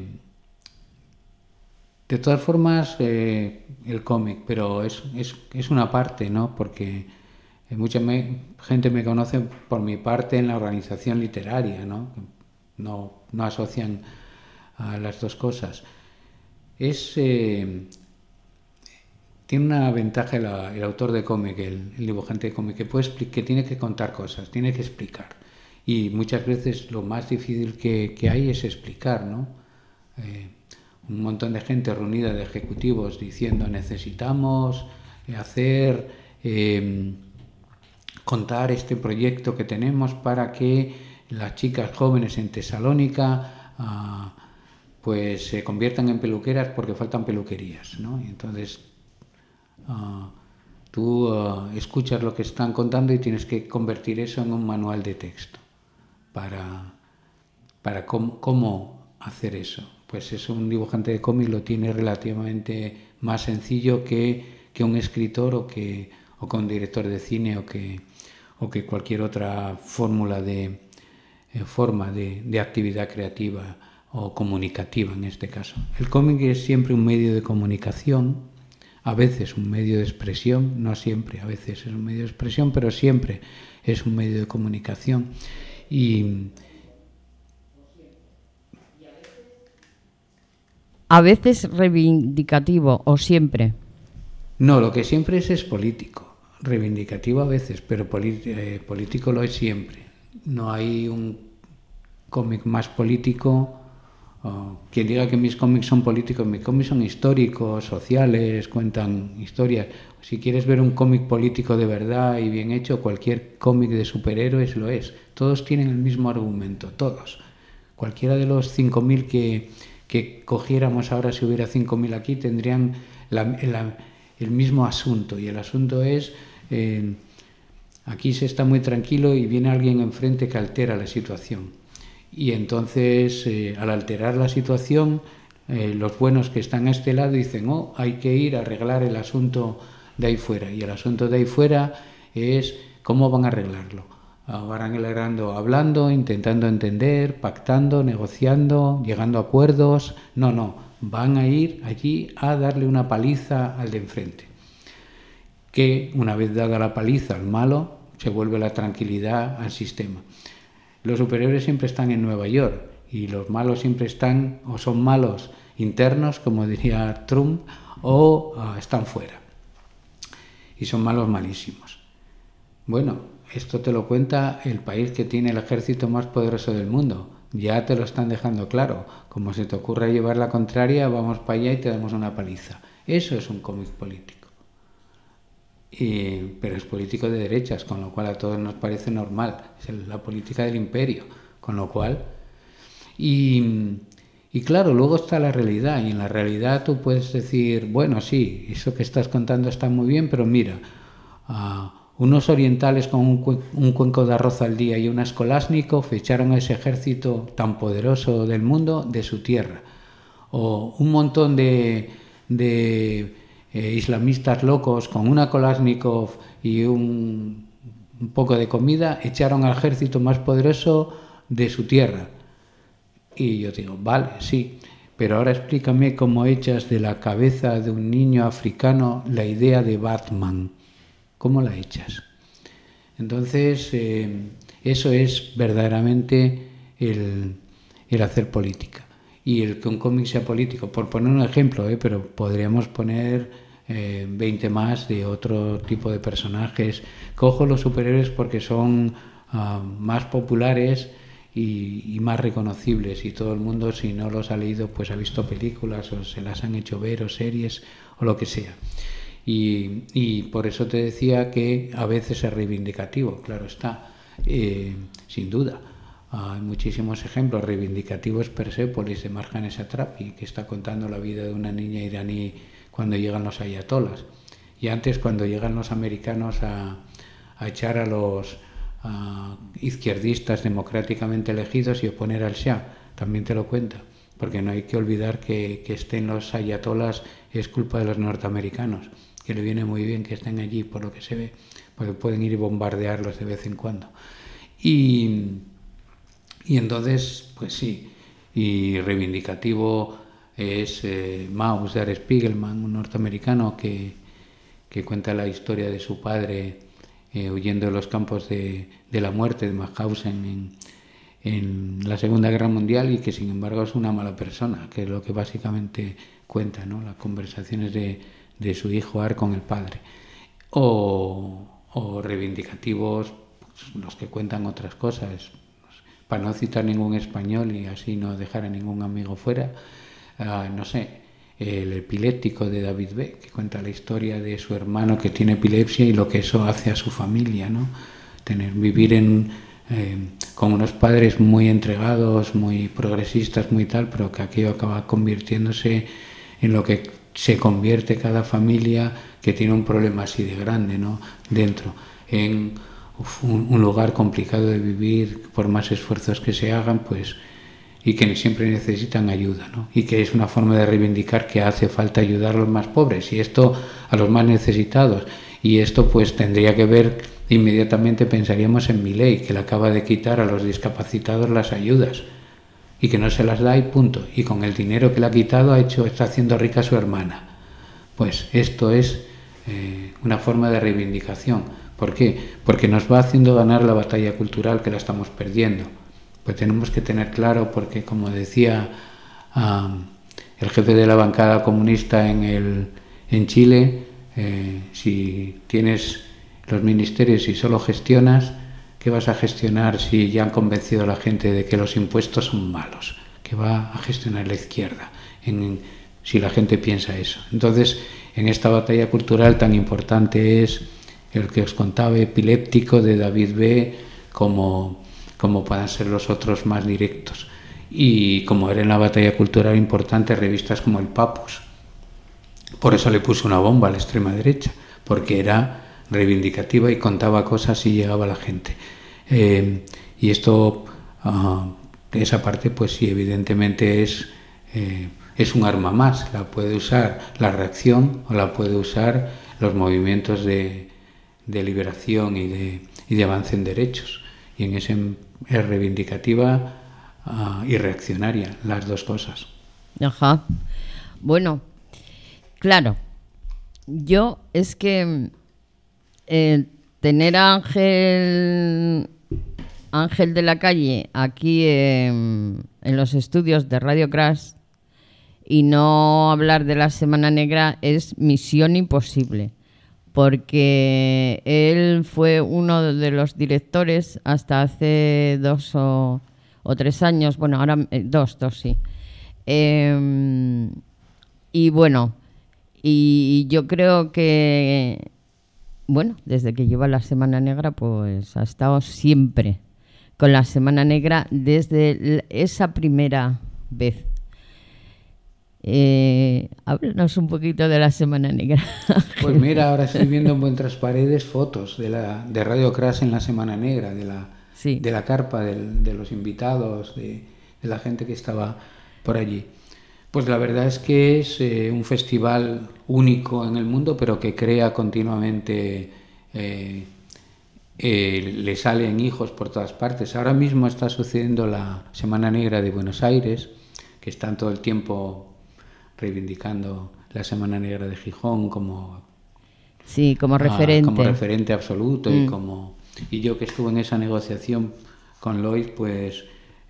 Speaker 4: de todas formas, el cómic, pero es una parte, ¿no? Porque mucha gente me conoce por mi parte en la organización literaria, ¿no? No asocian a las dos cosas. Tiene una ventaja el autor de cómic, el dibujante de cómic, que tiene que contar cosas, tiene que explicar. Y muchas veces lo más difícil que hay es explicar, ¿no? Un montón de gente reunida, de ejecutivos, diciendo necesitamos hacer, contar este proyecto que tenemos para que las chicas jóvenes en Tesalónica pues se conviertan en peluqueras porque faltan peluquerías, ¿no? Y entonces tú escuchas lo que están contando y tienes que convertir eso en un manual de texto para cómo hacer eso. Pues eso, un dibujante de cómic lo tiene relativamente más sencillo que un escritor o que un director de cine o que cualquier otra forma de actividad creativa o comunicativa en este caso. El cómic es siempre un medio de comunicación, a veces un medio de expresión, no siempre, a veces es un medio de expresión, pero siempre es un medio de comunicación. Y
Speaker 1: a veces reivindicativo o siempre.
Speaker 4: No, lo que siempre es político, reivindicativo a veces, pero político lo es siempre. No hay un cómic más político. Quien diga que mis cómics son políticos, mis cómics son históricos, sociales, cuentan historias. Si quieres ver un cómic político de verdad y bien hecho, cualquier cómic de superhéroes lo es. Todos tienen el mismo argumento, todos. Cualquiera de los 5.000 que cogiéramos ahora, si hubiera 5.000 aquí, tendrían el mismo asunto. Y el asunto es, aquí se está muy tranquilo y viene alguien enfrente que altera la situación. Y entonces, al alterar la situación, los buenos que están a este lado dicen, hay que ir a arreglar el asunto de ahí fuera. Y el asunto de ahí fuera es cómo van a arreglarlo. Van arreglando hablando, intentando entender, pactando, negociando, llegando a acuerdos. No, van a ir allí a darle una paliza al de enfrente. Que una vez dada la paliza al malo, se vuelve la tranquilidad al sistema. Los superhéroes siempre están en Nueva York y los malos siempre están, o son malos internos, como diría Trump, o están fuera. Y son malos malísimos. Bueno, esto te lo cuenta el país que tiene el ejército más poderoso del mundo. Ya te lo están dejando claro. Como se te ocurra llevar la contraria, vamos para allá y te damos una paliza. Eso es un cómic político. Pero es político de derechas, con lo cual a todos nos parece normal. Es la política del imperio, con lo cual... Y claro, luego está la realidad, y en la realidad tú puedes decir, bueno, sí, eso que estás contando está muy bien, pero mira, unos orientales con un cuenco de arroz al día y unas Kalashnikov echaron a ese ejército tan poderoso del mundo de su tierra. O un montón de islamistas locos con una Kalashnikov y un poco de comida echaron al ejército más poderoso de su tierra. Y yo digo, vale, sí, pero ahora explícame cómo echas de la cabeza de un niño africano la idea de Batman. ¿Cómo la echas? Entonces, eso es verdaderamente el hacer política. Y el que un cómic sea político, por poner un ejemplo, pero podríamos poner 20 más de otro tipo de personajes. Cojo los superhéroes porque son más populares y más reconocibles, y todo el mundo, si no los ha leído, pues ha visto películas o se las han hecho ver, o series o lo que sea. Y por eso te decía que a veces es reivindicativo, claro está, sin duda. Hay muchísimos ejemplos reivindicativos. Persépolis de Marjane Satrapi, que está contando la vida de una niña iraní cuando llegan los ayatolas. Y antes, cuando llegan los americanos a echar a los izquierdistas democráticamente elegidos y oponer al Shah, también te lo cuenta. Porque no hay que olvidar que estén los ayatolas es culpa de los norteamericanos, que le viene muy bien que estén allí, por lo que se ve, porque pueden ir y bombardearlos de vez en cuando. Y entonces, pues sí, y reivindicativo es Maus de Ares Spiegelman, un norteamericano que cuenta la historia de su padre huyendo de los campos de la muerte de Mauthausen en la Segunda Guerra Mundial, y que sin embargo es una mala persona, que es lo que básicamente cuenta, ¿no? Las conversaciones de su hijo Ar con el padre. O reivindicativos, pues, los que cuentan otras cosas, para no citar ningún español y así no dejar a ningún amigo fuera, no sé, el epiléptico de David B., que cuenta la historia de su hermano que tiene epilepsia y lo que eso hace a su familia, ¿no? Vivir con unos padres muy entregados, muy progresistas, muy tal, pero que aquello acaba convirtiéndose en lo que se convierte cada familia que tiene un problema así de grande, ¿no? Dentro, en un lugar complicado de vivir, por más esfuerzos que se hagan, pues, y que siempre necesitan ayuda, ¿no? Y que es una forma de reivindicar que hace falta ayudar a los más pobres, y esto a los más necesitados. Y esto pues tendría que ver, inmediatamente pensaríamos en Milei, que le acaba de quitar a los discapacitados las ayudas y que no se las da y punto. Y con el dinero que le ha quitado está haciendo rica a su hermana. Pues esto es una forma de reivindicación. ¿Por qué? Porque nos va haciendo ganar la batalla cultural, que la estamos perdiendo. Pues tenemos que tener claro, porque como decía el jefe de la bancada comunista en Chile, si tienes los ministerios y solo gestionas, ¿qué vas a gestionar si ya han convencido a la gente de que los impuestos son malos? ¿Qué va a gestionar la izquierda si la gente piensa eso? Entonces, en esta batalla cultural tan importante es el que os contaba, Epiléptico, de David B., como puedan ser los otros más directos. Y como era en la batalla cultural importante, revistas como El Papus. Por eso le puso una bomba a la extrema derecha, porque era reivindicativa y contaba cosas y llegaba a la gente. Y esto, esa parte, pues sí, evidentemente es un arma más. La puede usar la reacción o la puede usar los movimientos de liberación y de avance en derechos. Y en ese es reivindicativa y reaccionaria, las dos cosas.
Speaker 1: Ajá. Bueno, claro, yo es que tener a Ángel de la Calle aquí en los estudios de Radio Crash y no hablar de la Semana Negra es misión imposible, porque él fue uno de los directores hasta hace 2 o 3 años, bueno, ahora 2 sí. Y bueno, y yo creo que, bueno, desde que lleva la Semana Negra, pues ha estado siempre con la Semana Negra desde esa primera vez. Háblanos un poquito de la Semana Negra.
Speaker 4: Pues mira, ahora estoy viendo en vuestras paredes fotos de Radio Crash en la Semana Negra, de la carpa, de los invitados, de la gente que estaba por allí. Pues la verdad es que es un festival único en el mundo, pero que crea continuamente, le salen hijos por todas partes. Ahora mismo está sucediendo la Semana Negra de Buenos Aires, que están todo el tiempo reivindicando la Semana Negra de Gijón como
Speaker 1: referente.
Speaker 4: Como referente absoluto. Y yo que estuve en esa negociación con Lois, pues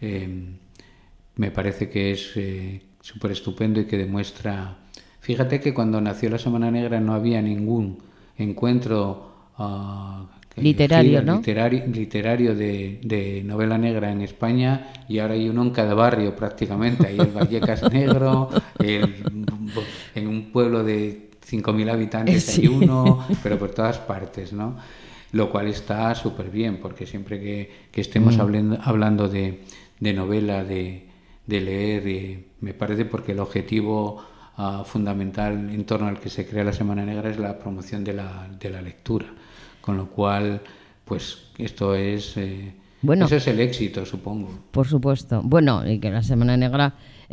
Speaker 4: me parece que es súper estupendo y que demuestra... Fíjate que cuando nació la Semana Negra no había ningún encuentro
Speaker 1: literario, ¿no?
Speaker 4: literario de novela negra en España, y ahora hay uno en cada barrio prácticamente. Hay el Vallecas Negro, en un pueblo de 5.000 habitantes hay uno, pero por todas partes, ¿no? Lo cual está súper bien, porque siempre que estemos hablando de novela, de leer, me parece, porque el objetivo fundamental en torno al que se crea la Semana Negra es la promoción de la lectura, con lo cual, pues esto es eso es el éxito, supongo.
Speaker 1: Por supuesto. Bueno, y que la Semana Negra,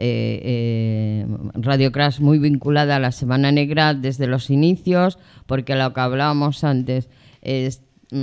Speaker 1: Radio Crash muy vinculada a la Semana Negra desde los inicios, porque lo que hablábamos antes es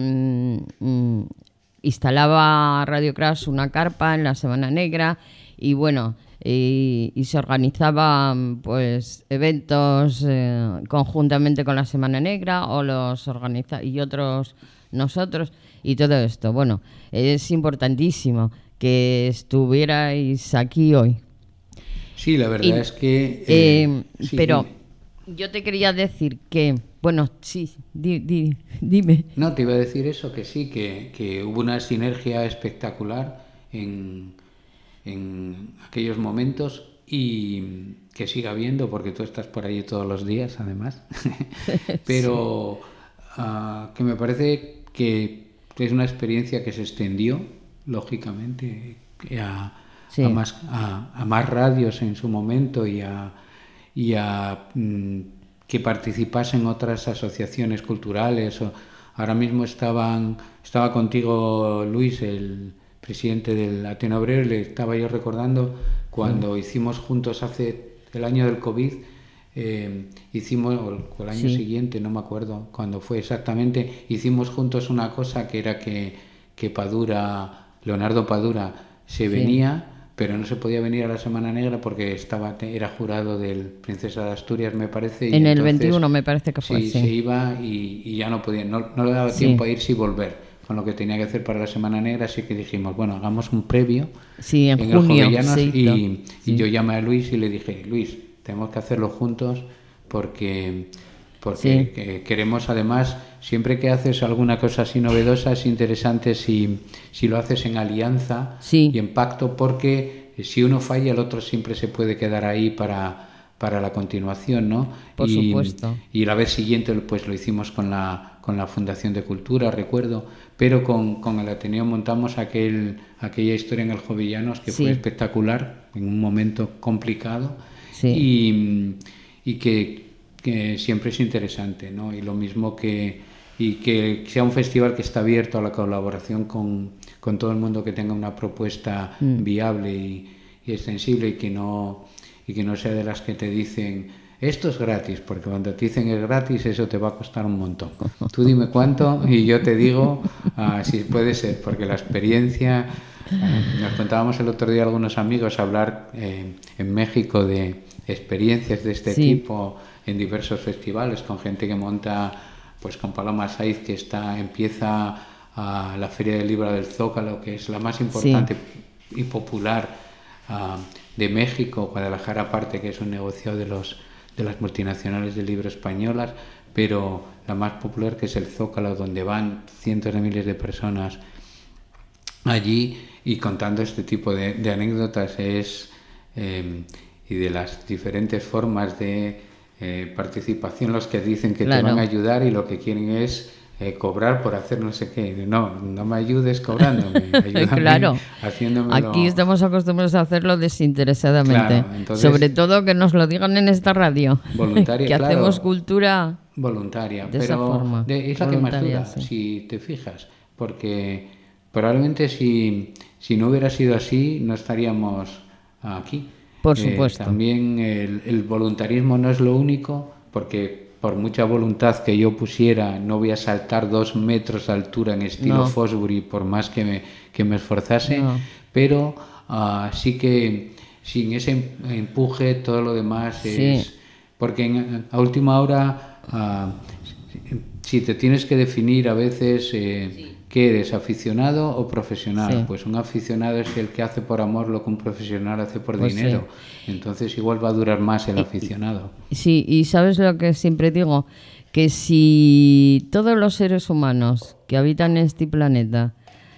Speaker 1: instalaba Radio Crash una carpa en la Semana Negra y bueno, y se organizaban pues eventos conjuntamente con la Semana Negra o los y otros nosotros y todo esto. Bueno, es importantísimo que estuvierais aquí hoy.
Speaker 4: Sí, la verdad es que...
Speaker 1: pero yo te quería decir que... Bueno, sí, dime.
Speaker 4: No, te iba a decir eso, que sí, que hubo una sinergia espectacular en aquellos momentos y que siga habiendo, porque tú estás por allí todos los días, además. Pero que me parece que es una experiencia que se extendió, lógicamente, a más radios en su momento y a que participasen otras asociaciones culturales. Ahora mismo estaba contigo Luis, el presidente del Ateneo Obrero, le estaba yo recordando cuando hicimos juntos hace el año del COVID, hicimos, o el año siguiente, no me acuerdo cuándo fue exactamente, hicimos juntos una cosa que era que Leonardo Padura se venía, pero no se podía venir a la Semana Negra porque era jurado del Princesa de Asturias, me parece. Y
Speaker 1: en el 21 me parece que fue.
Speaker 4: Sí, se iba y ya no podía, no le daba tiempo a irse y volver. con lo que tenía que hacer para la Semana Negra, así que dijimos, bueno, hagamos un previo
Speaker 1: en
Speaker 4: el
Speaker 1: junio,
Speaker 4: Jovellanos,
Speaker 1: sí.
Speaker 4: Y yo llamé a Luis y le dije, Luis, tenemos que hacerlo juntos porque queremos, además, siempre que haces alguna cosa así novedosa, es interesante si lo haces en alianza y en pacto, porque si uno falla, el otro siempre se puede quedar ahí para la continuación, ¿no?
Speaker 1: Por supuesto.
Speaker 4: Y la vez siguiente pues lo hicimos con la Fundación de Cultura, recuerdo, pero con el Ateneo montamos aquella historia en el Jovellanos que fue espectacular, en un momento complicado, y que siempre es interesante, ¿no? Y lo mismo que sea un festival que está abierto a la colaboración con todo el mundo que tenga una propuesta viable y extensible, y que no sea de las que te dicen esto es gratis, porque cuando te dicen es gratis, eso te va a costar un montón. Tú dime cuánto y yo te digo si puede ser, porque la experiencia, nos contábamos el otro día algunos amigos hablar en México de experiencias de este tipo en diversos festivales, con gente que monta, pues con Paloma Saiz, que empieza a la Feria del Libro del Zócalo, que es la más importante y popular de México, Guadalajara aparte, que es un negocio de las multinacionales del libro españolas, pero la más popular, que es el Zócalo, donde van cientos de miles de personas allí y contando este tipo de anécdotas y de las diferentes formas de participación. Los que dicen que te van a ayudar y lo que quieren es cobrar por hacer no sé qué. No me ayudes cobrándome, ayúdame haciéndomelo.
Speaker 1: Aquí estamos acostumbrados a hacerlo desinteresadamente. Entonces, sobre todo que nos lo digan en esta radio.
Speaker 4: Voluntaria,
Speaker 1: que hacemos cultura
Speaker 4: voluntaria,
Speaker 1: de
Speaker 4: pero
Speaker 1: esa forma.
Speaker 4: Es la que más dura, si te fijas, porque probablemente si no hubiera sido así, no estaríamos aquí.
Speaker 1: Por supuesto.
Speaker 4: También el voluntarismo no es lo único, porque por mucha voluntad que yo pusiera, no voy a saltar 2 metros de altura en estilo Fosbury, por más que me esforzase, pero sí que sin ese empuje todo lo demás es... Porque a última hora, si te tienes que definir a veces ¿qué eres, aficionado o profesional? Pues un aficionado es el que hace por amor lo que un profesional hace por dinero. Entonces igual va a durar más el aficionado.
Speaker 1: Sí, y ¿sabes lo que siempre digo? Que si todos los seres humanos que habitan este planeta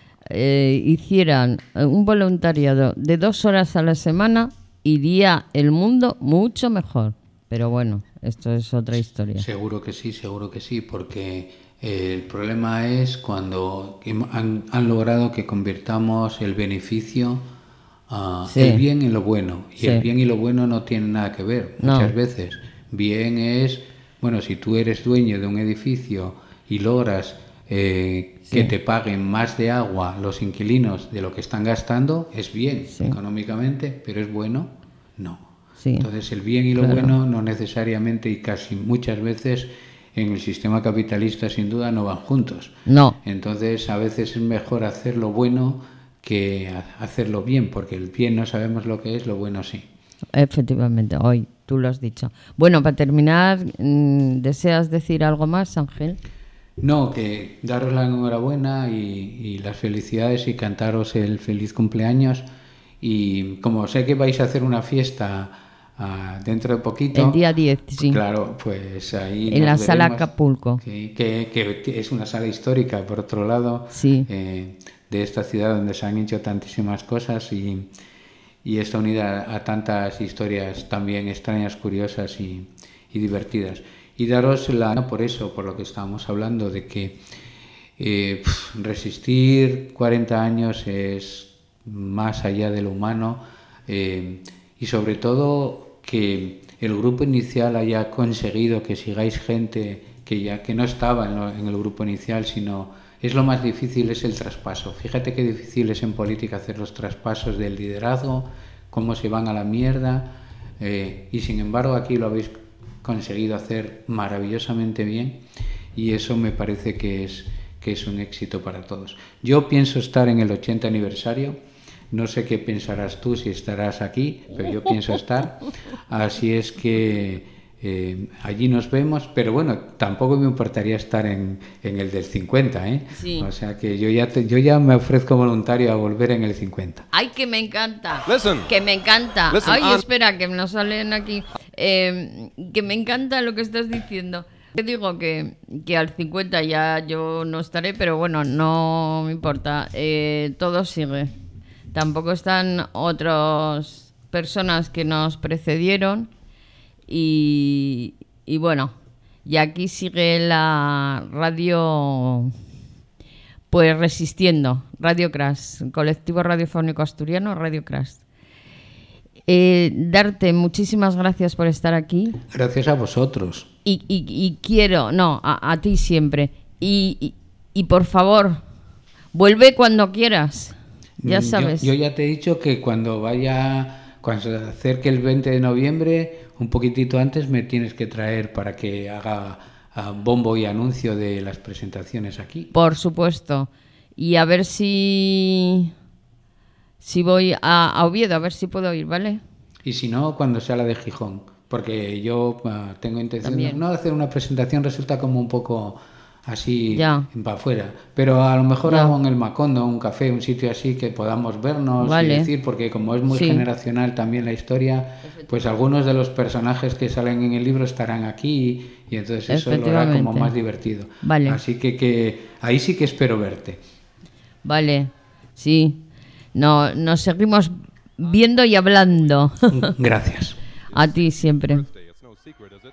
Speaker 1: hicieran un voluntariado de 2 horas a la semana, iría el mundo mucho mejor. Pero bueno, esto es otra historia.
Speaker 4: Seguro que sí, porque el problema es cuando han logrado que convirtamos el beneficio, el bien en lo bueno. Y el bien y lo bueno no tienen nada que ver muchas veces. Bien es, bueno, si tú eres dueño de un edificio y logras que te paguen más de agua los inquilinos de lo que están gastando, es bien económicamente, pero ¿es bueno? No. Entonces el bien y lo bueno no necesariamente, y casi muchas veces en el sistema capitalista sin duda no van juntos. Entonces a veces es mejor hacer lo bueno que hacerlo bien, porque el bien no sabemos lo que es, lo bueno sí.
Speaker 1: Efectivamente, hoy tú lo has dicho. Bueno, para terminar, ¿deseas decir algo más, Ángel?
Speaker 4: No, que daros la enhorabuena y las felicidades y cantaros el feliz cumpleaños. Y como sé que vais a hacer una fiesta dentro de poquito,
Speaker 1: el día 10, sí.
Speaker 4: Claro, pues ahí
Speaker 1: en la sala Acapulco,
Speaker 4: que es una sala histórica, por otro lado, de esta ciudad donde se han hecho tantísimas cosas y está unida a tantas historias también extrañas, curiosas y divertidas. Y daros por eso, por lo que estábamos hablando, de que resistir 40 años es más allá de lo humano, y sobre todo que el grupo inicial haya conseguido que sigáis gente que no estaba en el grupo inicial, sino es lo más difícil, es el traspaso. Fíjate qué difícil es en política hacer los traspasos del liderazgo, cómo se van a la mierda, y sin embargo aquí lo habéis conseguido hacer maravillosamente bien, y eso me parece que es un éxito para todos. Yo pienso estar en el 80 aniversario. No sé qué pensarás tú, si estarás aquí, pero yo pienso estar. Así es que allí nos vemos, pero bueno, tampoco me importaría estar en el del 50, ¿eh?
Speaker 1: Sí.
Speaker 4: O sea que yo ya me ofrezco voluntario a volver en el 50.
Speaker 1: ¡Ay, que me encanta!
Speaker 5: Listen.
Speaker 1: ¡Que me encanta!
Speaker 5: Listen,
Speaker 1: ¡Ay, espera, que nos salen aquí! Que me encanta lo que estás diciendo. Te digo que al 50 ya yo no estaré, pero bueno, no me importa. Todo sigue. Tampoco están otras personas que nos precedieron. Y bueno, y aquí sigue la radio, pues resistiendo, Radio Crash, Colectivo Radiofónico Asturiano, Radio Crash. Darte muchísimas gracias por estar aquí.
Speaker 4: Gracias a vosotros.
Speaker 1: Y quiero, a ti siempre. Y por favor, vuelve cuando quieras, ya sabes.
Speaker 4: Yo ya te he dicho que cuando se acerque el 20 de noviembre, un poquitito antes me tienes que traer para que haga bombo y anuncio de las presentaciones aquí.
Speaker 1: Por supuesto. Y a ver si voy a Oviedo, a ver si puedo ir, ¿vale?
Speaker 4: Y si no, cuando sea la de Gijón, porque yo tengo intención
Speaker 1: También.
Speaker 4: no de hacer una presentación, resulta como un poco así para afuera, pero a lo mejor hago en el Macondo, un café, un sitio así que podamos vernos,
Speaker 1: vale.
Speaker 4: Y decir, porque como es muy generacional también la historia, pues algunos de los personajes que salen en el libro estarán aquí y entonces eso lo hará como más divertido.
Speaker 1: Vale.
Speaker 4: Así que ahí sí que espero verte.
Speaker 1: Vale, sí. No, nos seguimos viendo y hablando.
Speaker 4: Gracias.
Speaker 1: A ti siempre.
Speaker 5: It's no secret, is it?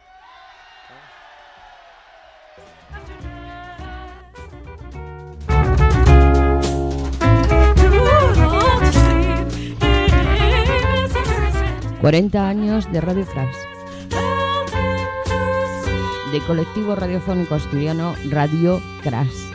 Speaker 1: 40 años de Radio Crash. De Colectivo Radiofónico Asturiano, Radio Crash.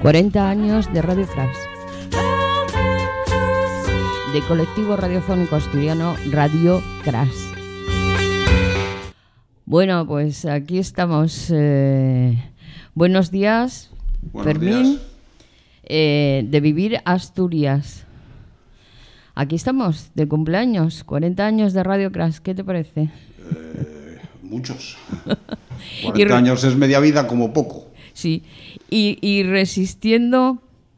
Speaker 1: 40 años de Radio Crash, de colectivo radiofónico asturiano Radio Crash. Bueno, pues aquí estamos. Buenos días,
Speaker 5: Buenos
Speaker 1: Fermín,
Speaker 5: días.
Speaker 1: De Vivir Asturias. Aquí estamos, de cumpleaños, 40 años de Radio Crash. ¿Qué te parece?
Speaker 5: Muchos. 40 años es media vida como poco.
Speaker 1: Sí, y resistiendo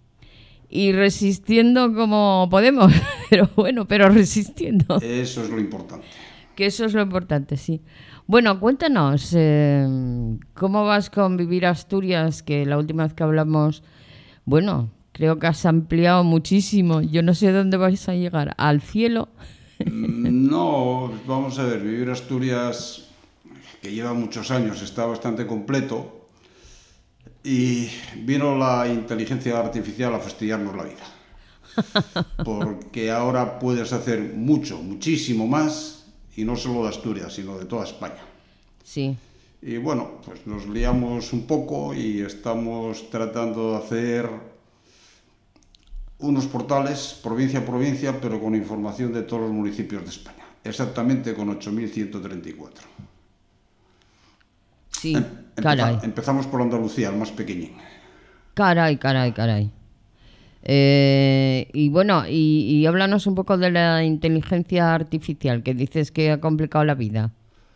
Speaker 1: como podemos, pero bueno, pero resistiendo.
Speaker 5: Eso es lo importante.
Speaker 1: Que eso es lo importante, sí. Bueno, cuéntanos, ¿cómo vas con Vivir Asturias? Que la última vez que hablamos, bueno, creo que has ampliado muchísimo. Yo no sé dónde vais a llegar, ¿al cielo?
Speaker 5: No, vamos a ver, Vivir Asturias, que lleva muchos años, está bastante completo. Y vino la inteligencia artificial a fastidiarnos la vida. Porque ahora puedes hacer mucho, muchísimo más, y no solo de Asturias, sino de toda España.
Speaker 1: Sí.
Speaker 5: Y bueno, pues nos liamos un poco y estamos tratando de hacer unos portales, provincia a provincia, pero con información de todos los municipios de España. Exactamente con 8.134.
Speaker 1: Sí, caray.
Speaker 5: Empezamos por Andalucía, el más pequeñín.
Speaker 1: Caray. Y bueno, y háblanos un poco de la inteligencia artificial, que dices que ha complicado la vida.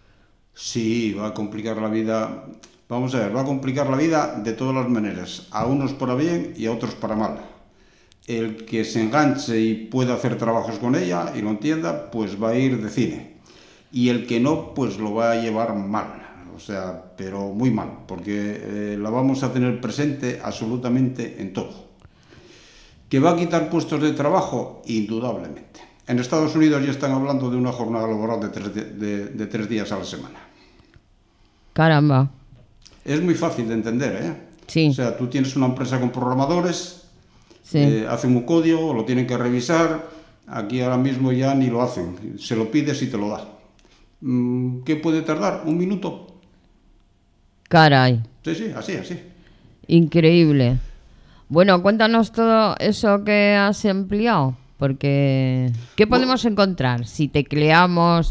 Speaker 5: Sí, va a complicar la vida. Vamos a ver, va a complicar la vida de todas las maneras. A unos para bien y a otros para mal. El que se enganche y pueda hacer trabajos con ella y lo entienda, pues va a ir de cine. Y el que no, pues lo va a llevar mal. O sea, pero muy mal, porque la vamos a tener presente absolutamente en todo. ¿Que va a quitar puestos de trabajo? Indudablemente. En Estados Unidos ya están hablando de una jornada laboral de 3 días a la semana.
Speaker 1: Caramba.
Speaker 5: Es muy fácil de entender, ¿eh?
Speaker 1: Sí.
Speaker 5: O sea, tú tienes una empresa con programadores,
Speaker 1: Sí.
Speaker 5: hacen un código, lo tienen que revisar, aquí ahora mismo ya ni lo hacen, se lo pides y te lo da. ¿Qué puede tardar? ¿1 minuto?
Speaker 1: Caray.
Speaker 5: Sí, así.
Speaker 1: Increíble. Bueno, cuéntanos todo eso que has empleado, porque ¿qué podemos encontrar si tecleamos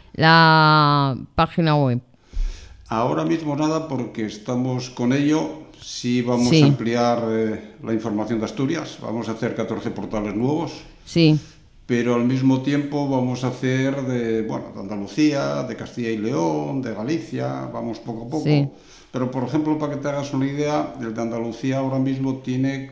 Speaker 1: la página web?
Speaker 5: Ahora mismo nada, porque estamos con ello. Sí vamos
Speaker 1: Sí.
Speaker 5: a ampliar la información de Asturias, vamos a hacer 14 portales nuevos,
Speaker 1: Sí,
Speaker 5: pero al mismo tiempo vamos a hacer de Andalucía, de Castilla y León, de Galicia, vamos poco a poco.
Speaker 1: Sí.
Speaker 5: Pero, por ejemplo, para que te hagas una idea, el de Andalucía ahora mismo tiene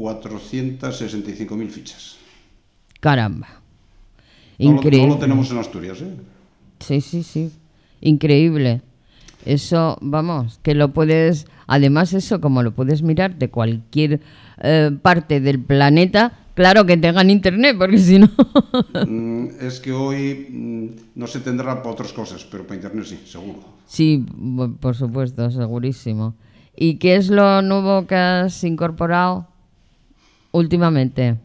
Speaker 5: 465.000 fichas.
Speaker 1: caramba.
Speaker 5: No
Speaker 1: Increíble.
Speaker 5: lo tenemos en Asturias, ¿eh?
Speaker 1: Sí. Increíble. Eso, vamos, que lo puedes, además eso, como lo puedes mirar de cualquier parte del planeta, claro que tengan internet, porque si no...
Speaker 5: Es que hoy no se tendrá para otras cosas, pero para internet sí, seguro.
Speaker 1: Sí, por supuesto, segurísimo. ¿Y qué es lo nuevo que has incorporado últimamente?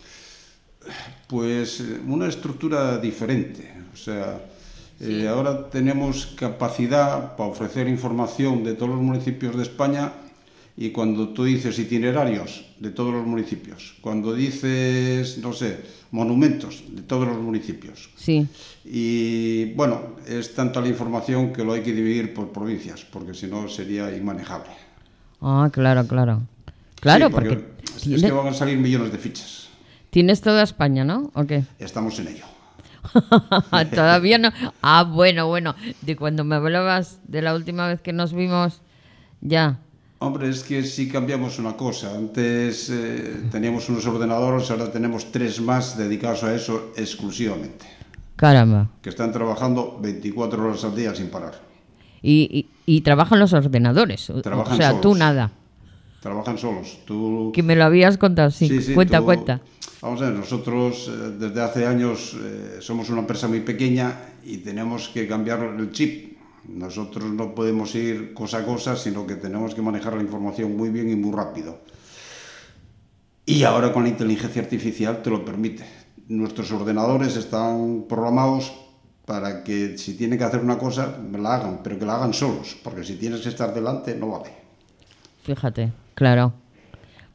Speaker 5: Pues una estructura diferente. O sea, ahora tenemos capacidad para ofrecer información de todos los municipios de España, y cuando tú dices itinerarios de todos los municipios, cuando dices, no sé, monumentos de todos los municipios.
Speaker 1: Sí,
Speaker 5: Y bueno, es tanta la información que lo hay que dividir por provincias, porque si no sería inmanejable.
Speaker 1: claro.
Speaker 5: Sí,
Speaker 1: porque
Speaker 5: es que van a salir millones de fichas.
Speaker 1: tienes toda España, ¿no? ¿O qué?
Speaker 5: Estamos en ello.
Speaker 1: Todavía no. Bueno, de cuando me hablabas de la última vez que nos vimos, ya.
Speaker 5: Hombre, es que sí cambiamos una cosa. Antes teníamos unos ordenadores, ahora tenemos 3 más dedicados a eso exclusivamente.
Speaker 1: Caramba.
Speaker 5: Que están trabajando 24 horas al día sin parar.
Speaker 1: Y trabajan los ordenadores.
Speaker 5: Trabajan
Speaker 1: o sea,
Speaker 5: solos.
Speaker 1: tú nada.
Speaker 5: Trabajan solos. Tú...
Speaker 1: Que me lo habías contado, sí. Cuenta.
Speaker 5: Vamos a ver, nosotros desde hace años somos una empresa muy pequeña y tenemos que cambiar el chip. Nosotros no podemos ir cosa a cosa, sino que tenemos que manejar la información muy bien y muy rápido. Y ahora con la inteligencia artificial te lo permite. Nuestros ordenadores están programados para que si tienen que hacer una cosa, la hagan, pero que la hagan solos, porque si tienes que estar delante, no vale.
Speaker 1: Fíjate, claro.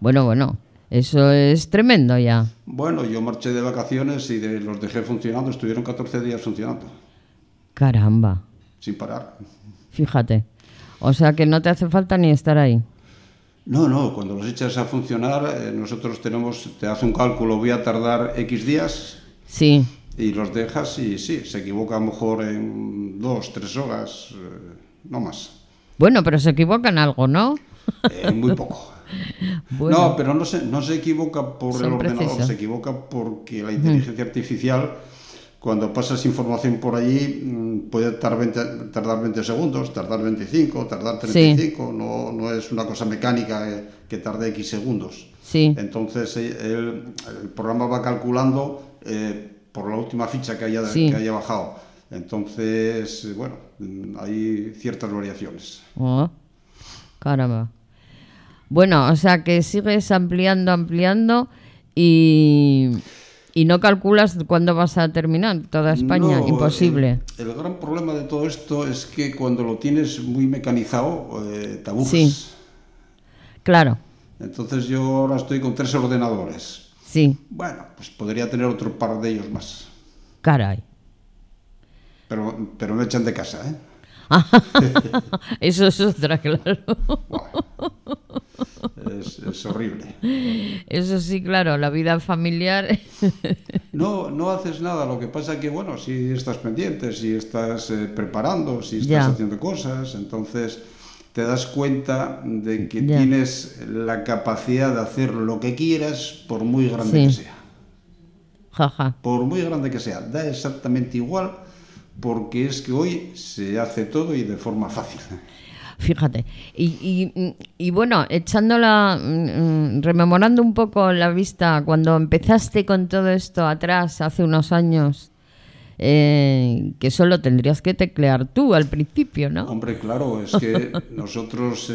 Speaker 1: Bueno, eso es tremendo ya.
Speaker 5: Bueno, yo marché de vacaciones y los dejé funcionando, estuvieron 14 días funcionando.
Speaker 1: Caramba.
Speaker 5: Sin parar.
Speaker 1: Fíjate. O sea que no te hace falta ni estar ahí.
Speaker 5: No, cuando los echas a funcionar, nosotros te hace un cálculo, voy a tardar X días.
Speaker 1: Sí.
Speaker 5: Y los dejas y sí, se equivoca a lo mejor en 2, 3 horas, no más.
Speaker 1: Bueno, pero se equivoca en algo, ¿no?
Speaker 5: Muy poco.
Speaker 1: Bueno,
Speaker 5: No, pero no se equivoca por el ordenador,
Speaker 1: precisos.
Speaker 5: se equivoca porque la inteligencia artificial, cuando pasas información por allí, puede tardar 20 segundos, tardar 25, tardar 35, sí. No es una cosa mecánica que tarde X segundos.
Speaker 1: Sí.
Speaker 5: Entonces el programa va calculando por la última ficha que haya bajado. Entonces, bueno, hay ciertas variaciones.
Speaker 1: Oh, caramba. Bueno, o sea que sigues ampliando y no calculas cuándo vas a terminar toda España. No, imposible.
Speaker 5: El gran problema de todo esto es que cuando lo tienes muy mecanizado, te aburres.
Speaker 1: Sí, claro.
Speaker 5: Entonces yo ahora estoy con 3 ordenadores.
Speaker 1: Sí.
Speaker 5: Bueno, pues podría tener otro par de ellos más.
Speaker 1: Caray.
Speaker 5: Pero me echan de casa, ¿eh?
Speaker 1: Eso es otra, claro.
Speaker 5: Es horrible.
Speaker 1: Eso sí, claro, la vida familiar.
Speaker 5: No haces nada, lo que pasa que, bueno, si estás pendiente, si estás preparando, si estás haciendo cosas, entonces te das cuenta de que tienes la capacidad de hacer lo que quieras por muy grande que sea.
Speaker 1: Jaja.
Speaker 5: Por muy grande que sea, da exactamente igual, porque es que hoy se hace todo y de forma fácil.
Speaker 1: Fíjate, y bueno, rememorando un poco la vista, cuando empezaste con todo esto atrás, hace unos años, que solo tendrías que teclear tú al principio, ¿no?
Speaker 5: Hombre, claro, es que nosotros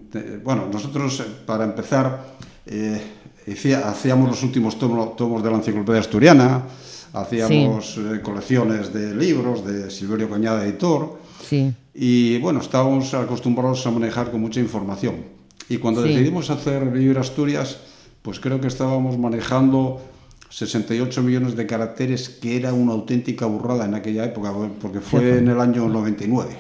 Speaker 5: para empezar, hacíamos los últimos tomos de la Enciclopedia Asturiana, hacíamos colecciones de libros de Silverio Cañada, editor.
Speaker 1: Sí.
Speaker 5: Y bueno, estábamos acostumbrados a manejar con mucha información. Y cuando decidimos hacer Vivir Asturias, pues creo que estábamos manejando 68 millones de caracteres, que era una auténtica burrada en aquella época, porque fue en el año 99.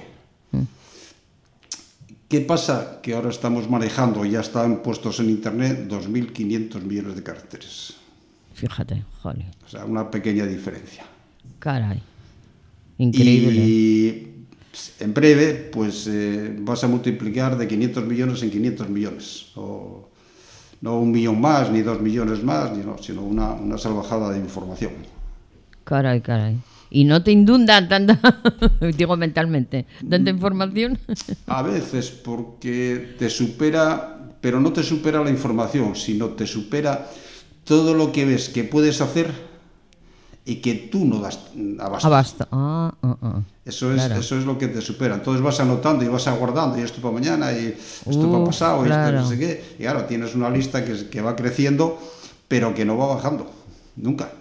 Speaker 5: ¿Qué pasa? Que ahora estamos manejando, ya están puestos en Internet, 2.500 millones de caracteres.
Speaker 1: Fíjate, joder.
Speaker 5: O sea, una pequeña diferencia.
Speaker 1: Caray. Increíble.
Speaker 5: Y en breve, pues vas a multiplicar de 500 millones en 500 millones. No 1 millón más, ni 2 millones más, sino una salvajada de información.
Speaker 1: Caray. ¿Y no te inunda tanta, digo mentalmente, tanta información?
Speaker 5: A veces, porque te supera, pero no te supera la información, sino te supera todo lo que ves que puedes hacer y que tú no das abasto. Eso es lo que te supera. Entonces vas anotando y vas aguardando, y esto para mañana, y esto para pasado, y esto no sé qué. Y claro, tienes una lista que va creciendo, pero que no va bajando, nunca.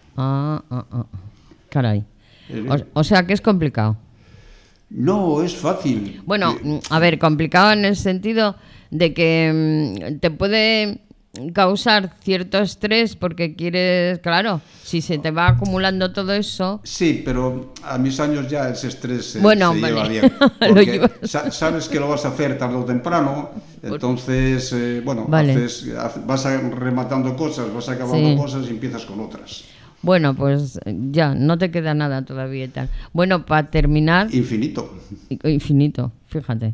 Speaker 1: Caray. O sea que es complicado.
Speaker 5: No, es fácil.
Speaker 1: Bueno, a ver, complicado en el sentido de que te puede causar cierto estrés porque quieres, claro, si se te va acumulando todo eso.
Speaker 5: Sí, pero a mis años ya ese estrés se lleva bien.
Speaker 1: Porque
Speaker 5: sabes que lo vas a hacer tarde o temprano, entonces, vas rematando cosas, vas acabando cosas y empiezas con otras.
Speaker 1: Bueno, pues ya, no te queda nada todavía y tal. Bueno, para terminar...
Speaker 5: Infinito,
Speaker 1: fíjate.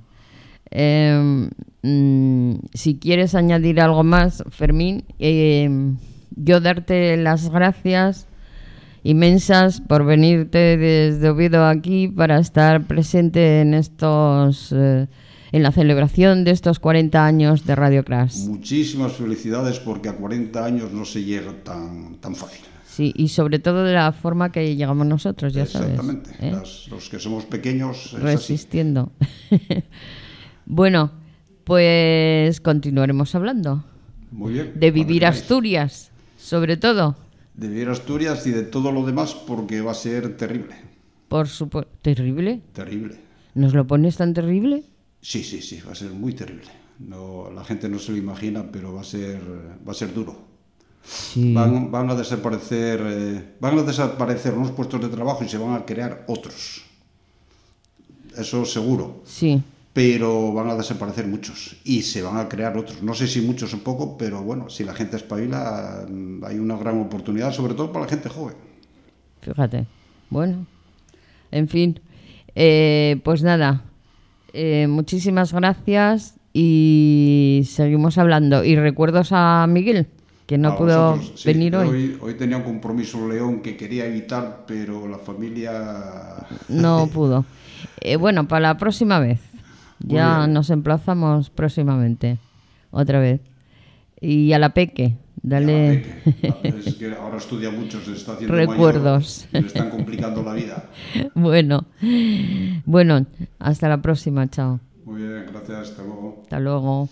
Speaker 1: Si quieres añadir algo más, Fermín, yo darte las gracias inmensas por venirte desde Oviedo aquí para estar presente en en la celebración de estos 40 años de Radio Crash.
Speaker 5: Muchísimas felicidades, porque a 40 años no se llega tan fácil.
Speaker 1: Sí, y sobre todo de la forma que llegamos nosotros, ya sabes.
Speaker 5: Exactamente, los que somos pequeños.
Speaker 1: Resistiendo. Bueno, pues continuaremos hablando.
Speaker 5: Muy bien.
Speaker 1: De Vivir Asturias, sobre todo.
Speaker 5: De Vivir Asturias y de todo lo demás, porque va a ser terrible.
Speaker 1: Por supuesto. ¿Terrible?
Speaker 5: Terrible.
Speaker 1: ¿Nos lo pones tan terrible?
Speaker 5: Sí, va a ser muy terrible. No, la gente no se lo imagina, pero va a ser duro.
Speaker 1: Sí.
Speaker 5: Van a desaparecer unos puestos de trabajo y se van a crear otros. Eso seguro.
Speaker 1: Sí.
Speaker 5: Pero van a desaparecer muchos y se van a crear otros. No sé si muchos o poco, pero bueno, si la gente espabila, hay una gran oportunidad, sobre todo para la gente joven.
Speaker 1: Fíjate. Bueno, en fin, pues nada, muchísimas gracias y seguimos hablando. Y recuerdos a Miguel, que no pudo venir hoy.
Speaker 5: Hoy tenía un compromiso León que quería evitar, pero la familia...
Speaker 1: No pudo. Bueno, para la próxima vez. Ya nos emplazamos próximamente, otra vez. Y a la Peque, dale...
Speaker 5: Es que ahora estudia mucho, se está haciendo
Speaker 1: recuerdos.
Speaker 5: mayor y le están complicando la vida.
Speaker 1: Bueno, hasta la próxima, chao.
Speaker 5: Muy bien, gracias, hasta luego.
Speaker 1: Hasta luego.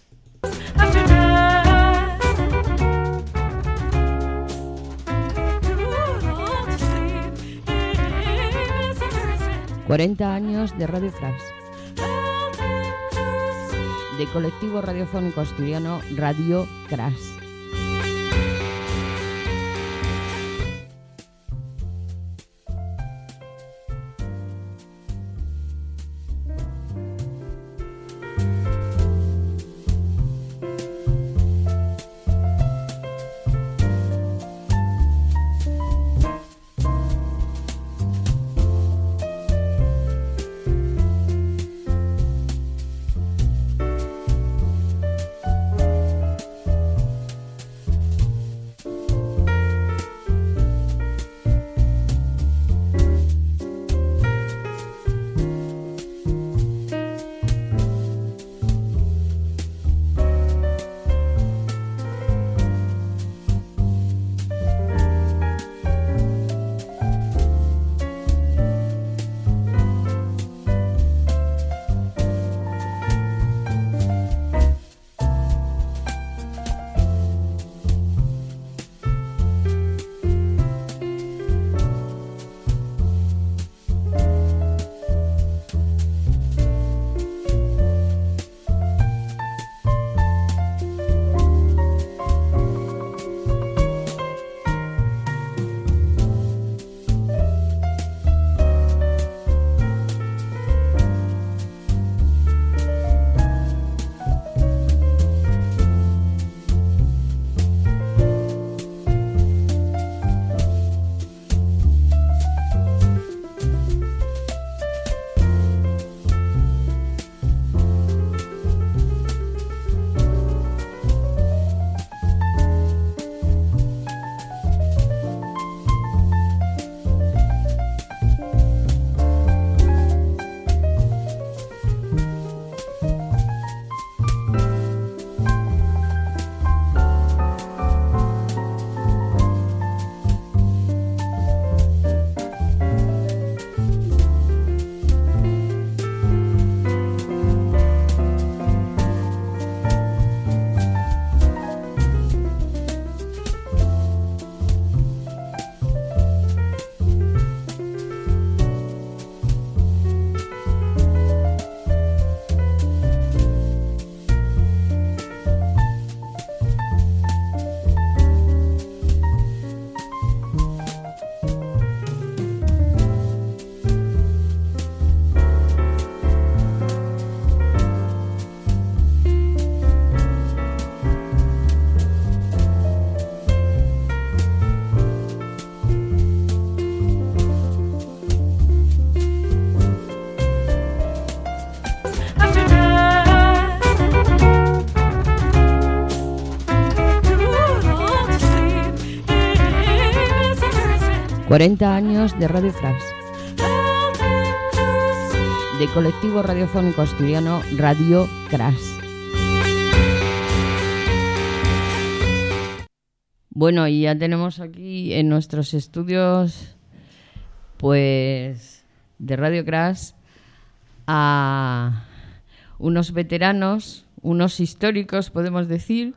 Speaker 1: 40 años de Radio Crash. De colectivo radiofónico asturiano Radio Crash. ...40 años de Radio Crash. De colectivo radiofónico asturiano Radio Crash. Bueno, y ya tenemos aquí en nuestros estudios, pues, de Radio Crash a unos veteranos, unos históricos, podemos decir,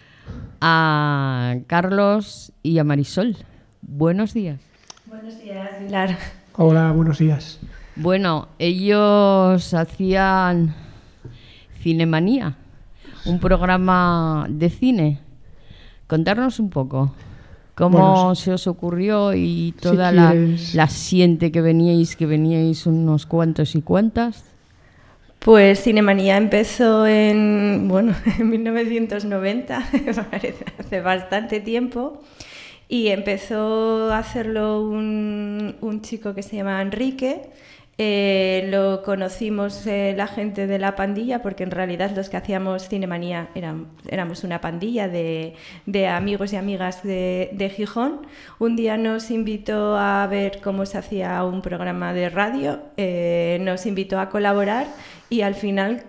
Speaker 1: a Carlos y a Marisol. Buenos días.
Speaker 6: Buenos días, Pilar.
Speaker 7: Hola, buenos días.
Speaker 1: Bueno, ellos hacían Cinemanía un programa de cine. Contarnos un poco cómo se os ocurrió y toda la siente que veníais unos cuantos y cuantas.
Speaker 6: Pues Cinemanía empezó en 1990, hace bastante tiempo, y empezó a hacerlo un chico que se llama Enrique. Lo conocimos la gente de la pandilla, porque en realidad los que hacíamos Cinemanía éramos una pandilla de amigos y amigas de Gijón. Un día nos invitó a ver cómo se hacía un programa de radio, nos invitó a colaborar y al final,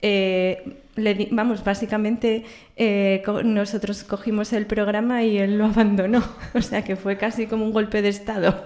Speaker 6: básicamente nosotros cogimos el programa y él lo abandonó, o sea que fue casi como un golpe de estado.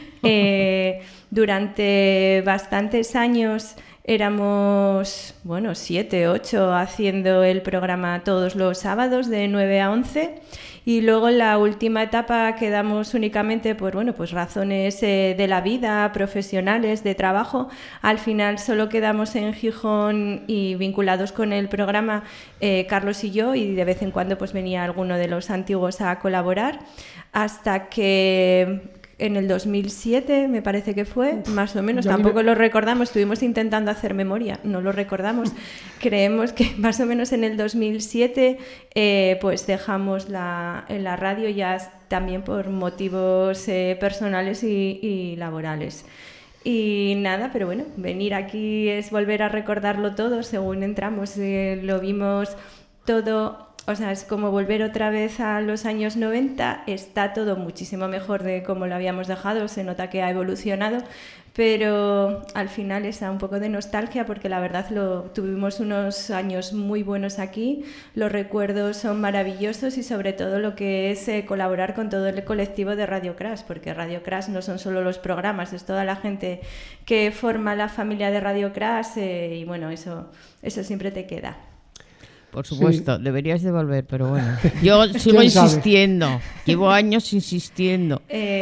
Speaker 6: Durante bastantes años éramos 7, 8 haciendo el programa todos los sábados de 9 a 11, y luego en la última etapa quedamos únicamente por razones de la vida, profesionales, de trabajo. Al final solo quedamos en Gijón y vinculados con el programa Carlos y yo, y de vez en cuando venía alguno de los antiguos a colaborar, hasta que en el 2007, me parece que fue, más o menos, tampoco lo recordamos, estuvimos intentando hacer memoria, no lo recordamos. Creemos que más o menos en el 2007 dejamos la radio, ya también por motivos personales y laborales. Y nada, pero bueno, venir aquí es volver a recordarlo todo. Según entramos, lo vimos todo. O sea, es como volver otra vez a los años 90, está todo muchísimo mejor de cómo lo habíamos dejado, se nota que ha evolucionado, pero al final está un poco de nostalgia, porque la verdad tuvimos unos años muy buenos aquí, los recuerdos son maravillosos, y sobre todo lo que es colaborar con todo el colectivo de Radio Crash, porque Radio Crash no son solo los programas, es toda la gente que forma la familia de Radio Crash, y bueno, eso siempre te queda.
Speaker 1: Por supuesto, sí. Deberías de volver, pero bueno. Yo sigo insistiendo. Llevo años insistiendo.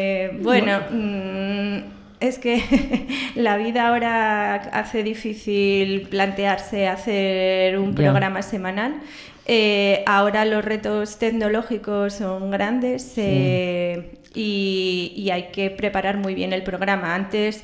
Speaker 6: Es que la vida ahora hace difícil plantearse hacer un programa semanal. Ahora los retos tecnológicos son grandes, y hay que preparar muy bien el programa. Antes,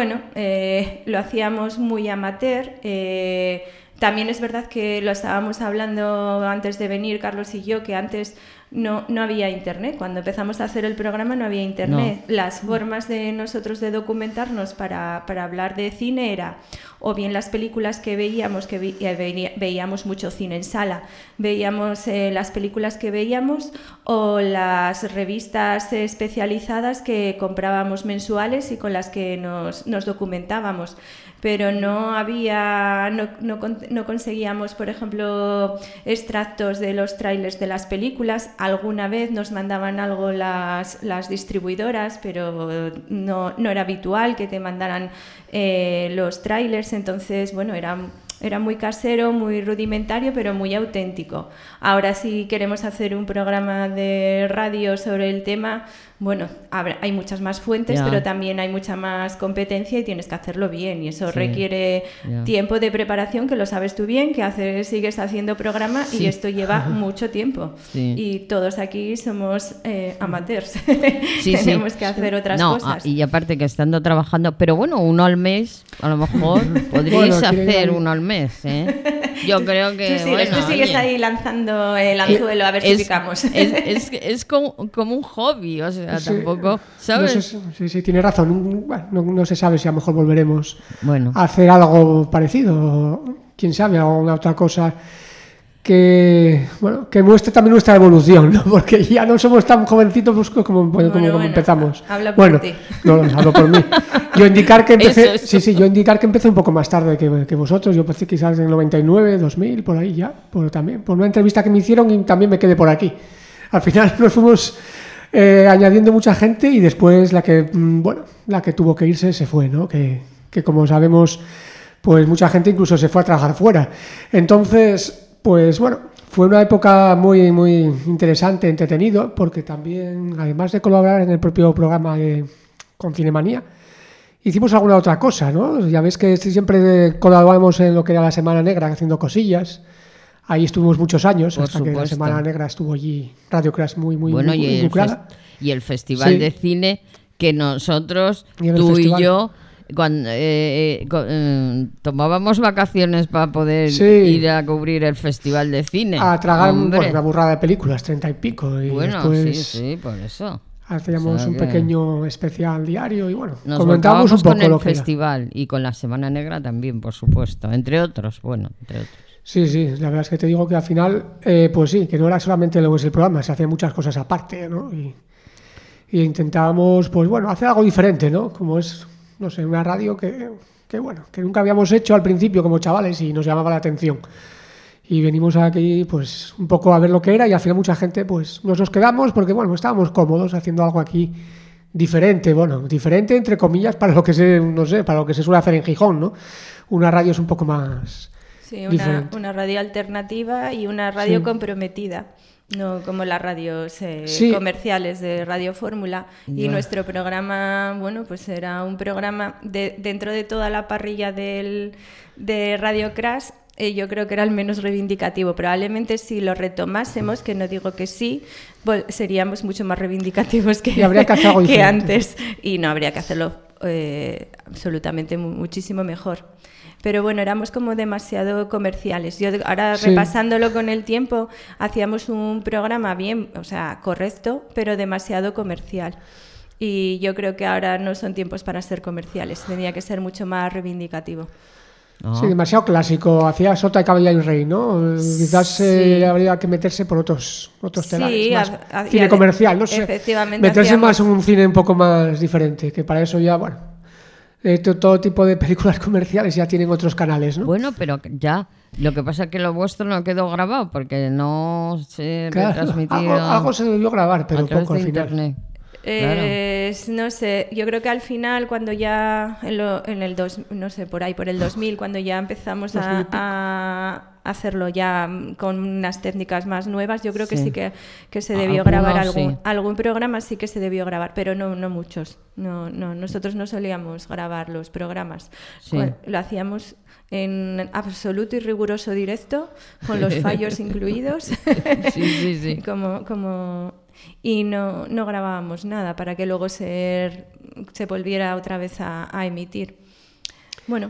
Speaker 6: lo hacíamos muy amateur. También es verdad que lo estábamos hablando antes de venir, Carlos y yo, que antes no había internet. Cuando empezamos a hacer el programa no había internet. No. Las formas de nosotros de documentarnos para hablar de cine era o bien las películas que veíamos, veíamos mucho cine en sala, veíamos las películas que veíamos, o las revistas especializadas que comprábamos mensuales y con las que nos documentábamos. Pero no conseguíamos, por ejemplo, extractos de los trailers de las películas. Alguna vez nos mandaban algo las distribuidoras, pero no era habitual que te mandaran los trailers. Entonces, era muy casero, muy rudimentario, pero muy auténtico. Ahora, si queremos hacer un programa de radio sobre el tema, hay muchas más fuentes, pero también hay mucha más competencia y tienes que hacerlo bien, y eso requiere tiempo de preparación, que lo sabes tú bien, que sigues haciendo programa y esto lleva mucho tiempo. Y todos aquí somos amateurs. Tenemos que hacer otras cosas.
Speaker 1: Y aparte que estando trabajando, pero uno al mes, a lo mejor podríais hacer uno al mes, Yo creo que...
Speaker 6: Tú sigues ahí lanzando el anzuelo a ver si picamos.
Speaker 1: Es como un hobby, o sea, tampoco, ¿sabes?
Speaker 7: Sí, tiene razón. No se sabe si a lo mejor volveremos a hacer algo parecido, quién sabe, alguna otra cosa que muestre también nuestra evolución, ¿no? Porque ya no somos tan jovencitos como empezamos.
Speaker 6: Habla por ti.
Speaker 7: No, hablo por mí. Yo indicar que empecé un poco más tarde que vosotros. Yo empecé quizás en el 99, 2000, por ahí ya, también por una entrevista que me hicieron, y también me quedé por aquí. Al final nos fuimos añadiendo mucha gente, y después la que tuvo que irse se fue, ¿no? Que como sabemos, pues mucha gente incluso se fue a trabajar fuera. Entonces, fue una época muy, muy interesante, entretenido, porque también, además de colaborar en el propio programa con Cinemanía, hicimos alguna otra cosa, ¿no? Ya ves que siempre colaboramos en lo que era la Semana Negra, haciendo cosillas. Ahí estuvimos muchos años,
Speaker 1: Por
Speaker 7: hasta que la
Speaker 1: supuesto.
Speaker 7: Semana Negra estuvo allí Radio Crash muy
Speaker 1: Bueno,
Speaker 7: involucrada.
Speaker 1: y el Festival
Speaker 7: Sí.
Speaker 1: de Cine que nosotros,
Speaker 7: Y en el
Speaker 1: tú
Speaker 7: festival.
Speaker 1: y yo, cuando tomábamos vacaciones para poder
Speaker 7: Sí.
Speaker 1: ir a cubrir el Festival de Cine.
Speaker 7: A tragar
Speaker 1: Hombre.
Speaker 7: una burrada de películas, 30 y pico. Y
Speaker 1: Bueno,
Speaker 7: después
Speaker 1: sí, por eso.
Speaker 7: hacíamos
Speaker 1: O sea
Speaker 7: un
Speaker 1: que
Speaker 7: pequeño especial diario y bueno,
Speaker 1: Nos
Speaker 7: comentábamos un
Speaker 1: volcábamos con
Speaker 7: poco
Speaker 1: el
Speaker 7: lo que era.
Speaker 1: festival y con la Semana Negra también, por supuesto. Entre otros, entre otros.
Speaker 7: Sí, sí, la verdad es que te digo que al final, pues sí, que no era solamente lo que es el programa, se hacían muchas cosas aparte, ¿no? Y intentábamos, pues bueno, hacer algo diferente, ¿no? Como es, no sé, una radio que bueno, que nunca habíamos hecho al principio como chavales y nos llamaba la atención. Y venimos aquí, pues, un poco a ver lo que era y al final mucha gente, pues, nos quedamos porque, bueno, estábamos cómodos haciendo algo aquí diferente, bueno, diferente entre comillas para lo que se, no sé, para lo que se suele hacer en Gijón, ¿no? Una radio es un poco más
Speaker 6: Sí,
Speaker 7: diferente.
Speaker 6: una radio alternativa y una radio
Speaker 7: Sí.
Speaker 6: comprometida, no como las radios
Speaker 7: Sí.
Speaker 6: comerciales de Radio Fórmula. Y
Speaker 1: Ya.
Speaker 6: nuestro programa, bueno, pues era un programa dentro de toda la parrilla de Radio Crash. Yo creo que era el menos reivindicativo. Probablemente si lo retomásemos, que no digo que sí, seríamos mucho más reivindicativos
Speaker 7: Y habría que hacer algo
Speaker 6: que
Speaker 7: diferente.
Speaker 6: antes. Y no habría que hacerlo absolutamente muchísimo mejor. Pero bueno, éramos como demasiado comerciales. Yo ahora
Speaker 7: Sí.
Speaker 6: repasándolo con el tiempo, hacíamos un programa bien, o sea, correcto, pero demasiado comercial. Y yo creo que ahora no son tiempos para ser comerciales, tenía que ser mucho más reivindicativo.
Speaker 1: ¿No?
Speaker 7: Sí, demasiado clásico. Hacía Sota y Caballo y Rey, ¿no? Quizás
Speaker 6: Sí.
Speaker 7: habría que meterse por otros telares.
Speaker 6: Sí,
Speaker 7: Más
Speaker 6: y
Speaker 7: cine comercial, no sé.
Speaker 6: efectivamente,
Speaker 7: Meterse
Speaker 6: hacíamos-
Speaker 7: más en un cine un poco más diferente, que para eso ya, bueno, todo tipo de películas comerciales ya tienen otros canales, ¿no?
Speaker 1: Bueno, pero ya, lo que pasa es que lo vuestro no quedó grabado porque no se
Speaker 7: Claro,
Speaker 1: retransmitió
Speaker 7: algo se debió grabar, pero
Speaker 1: a través
Speaker 7: poco al
Speaker 1: de
Speaker 7: final.
Speaker 1: internet.
Speaker 6: No sé, yo creo que al final cuando ya en el no sé, por el 2000, cuando ya empezamos a hacerlo ya con unas técnicas más nuevas, yo creo que
Speaker 1: Sí.
Speaker 6: sí que se debió
Speaker 1: Algunos
Speaker 6: grabar
Speaker 1: sí.
Speaker 6: algún programa, sí que se debió grabar, pero no muchos. No, nosotros no solíamos grabar los programas.
Speaker 1: Sí.
Speaker 6: Lo hacíamos en absoluto y riguroso directo, con los fallos incluidos.
Speaker 1: Sí.
Speaker 6: Y no grabábamos nada para que luego se volviera otra vez a emitir. Bueno,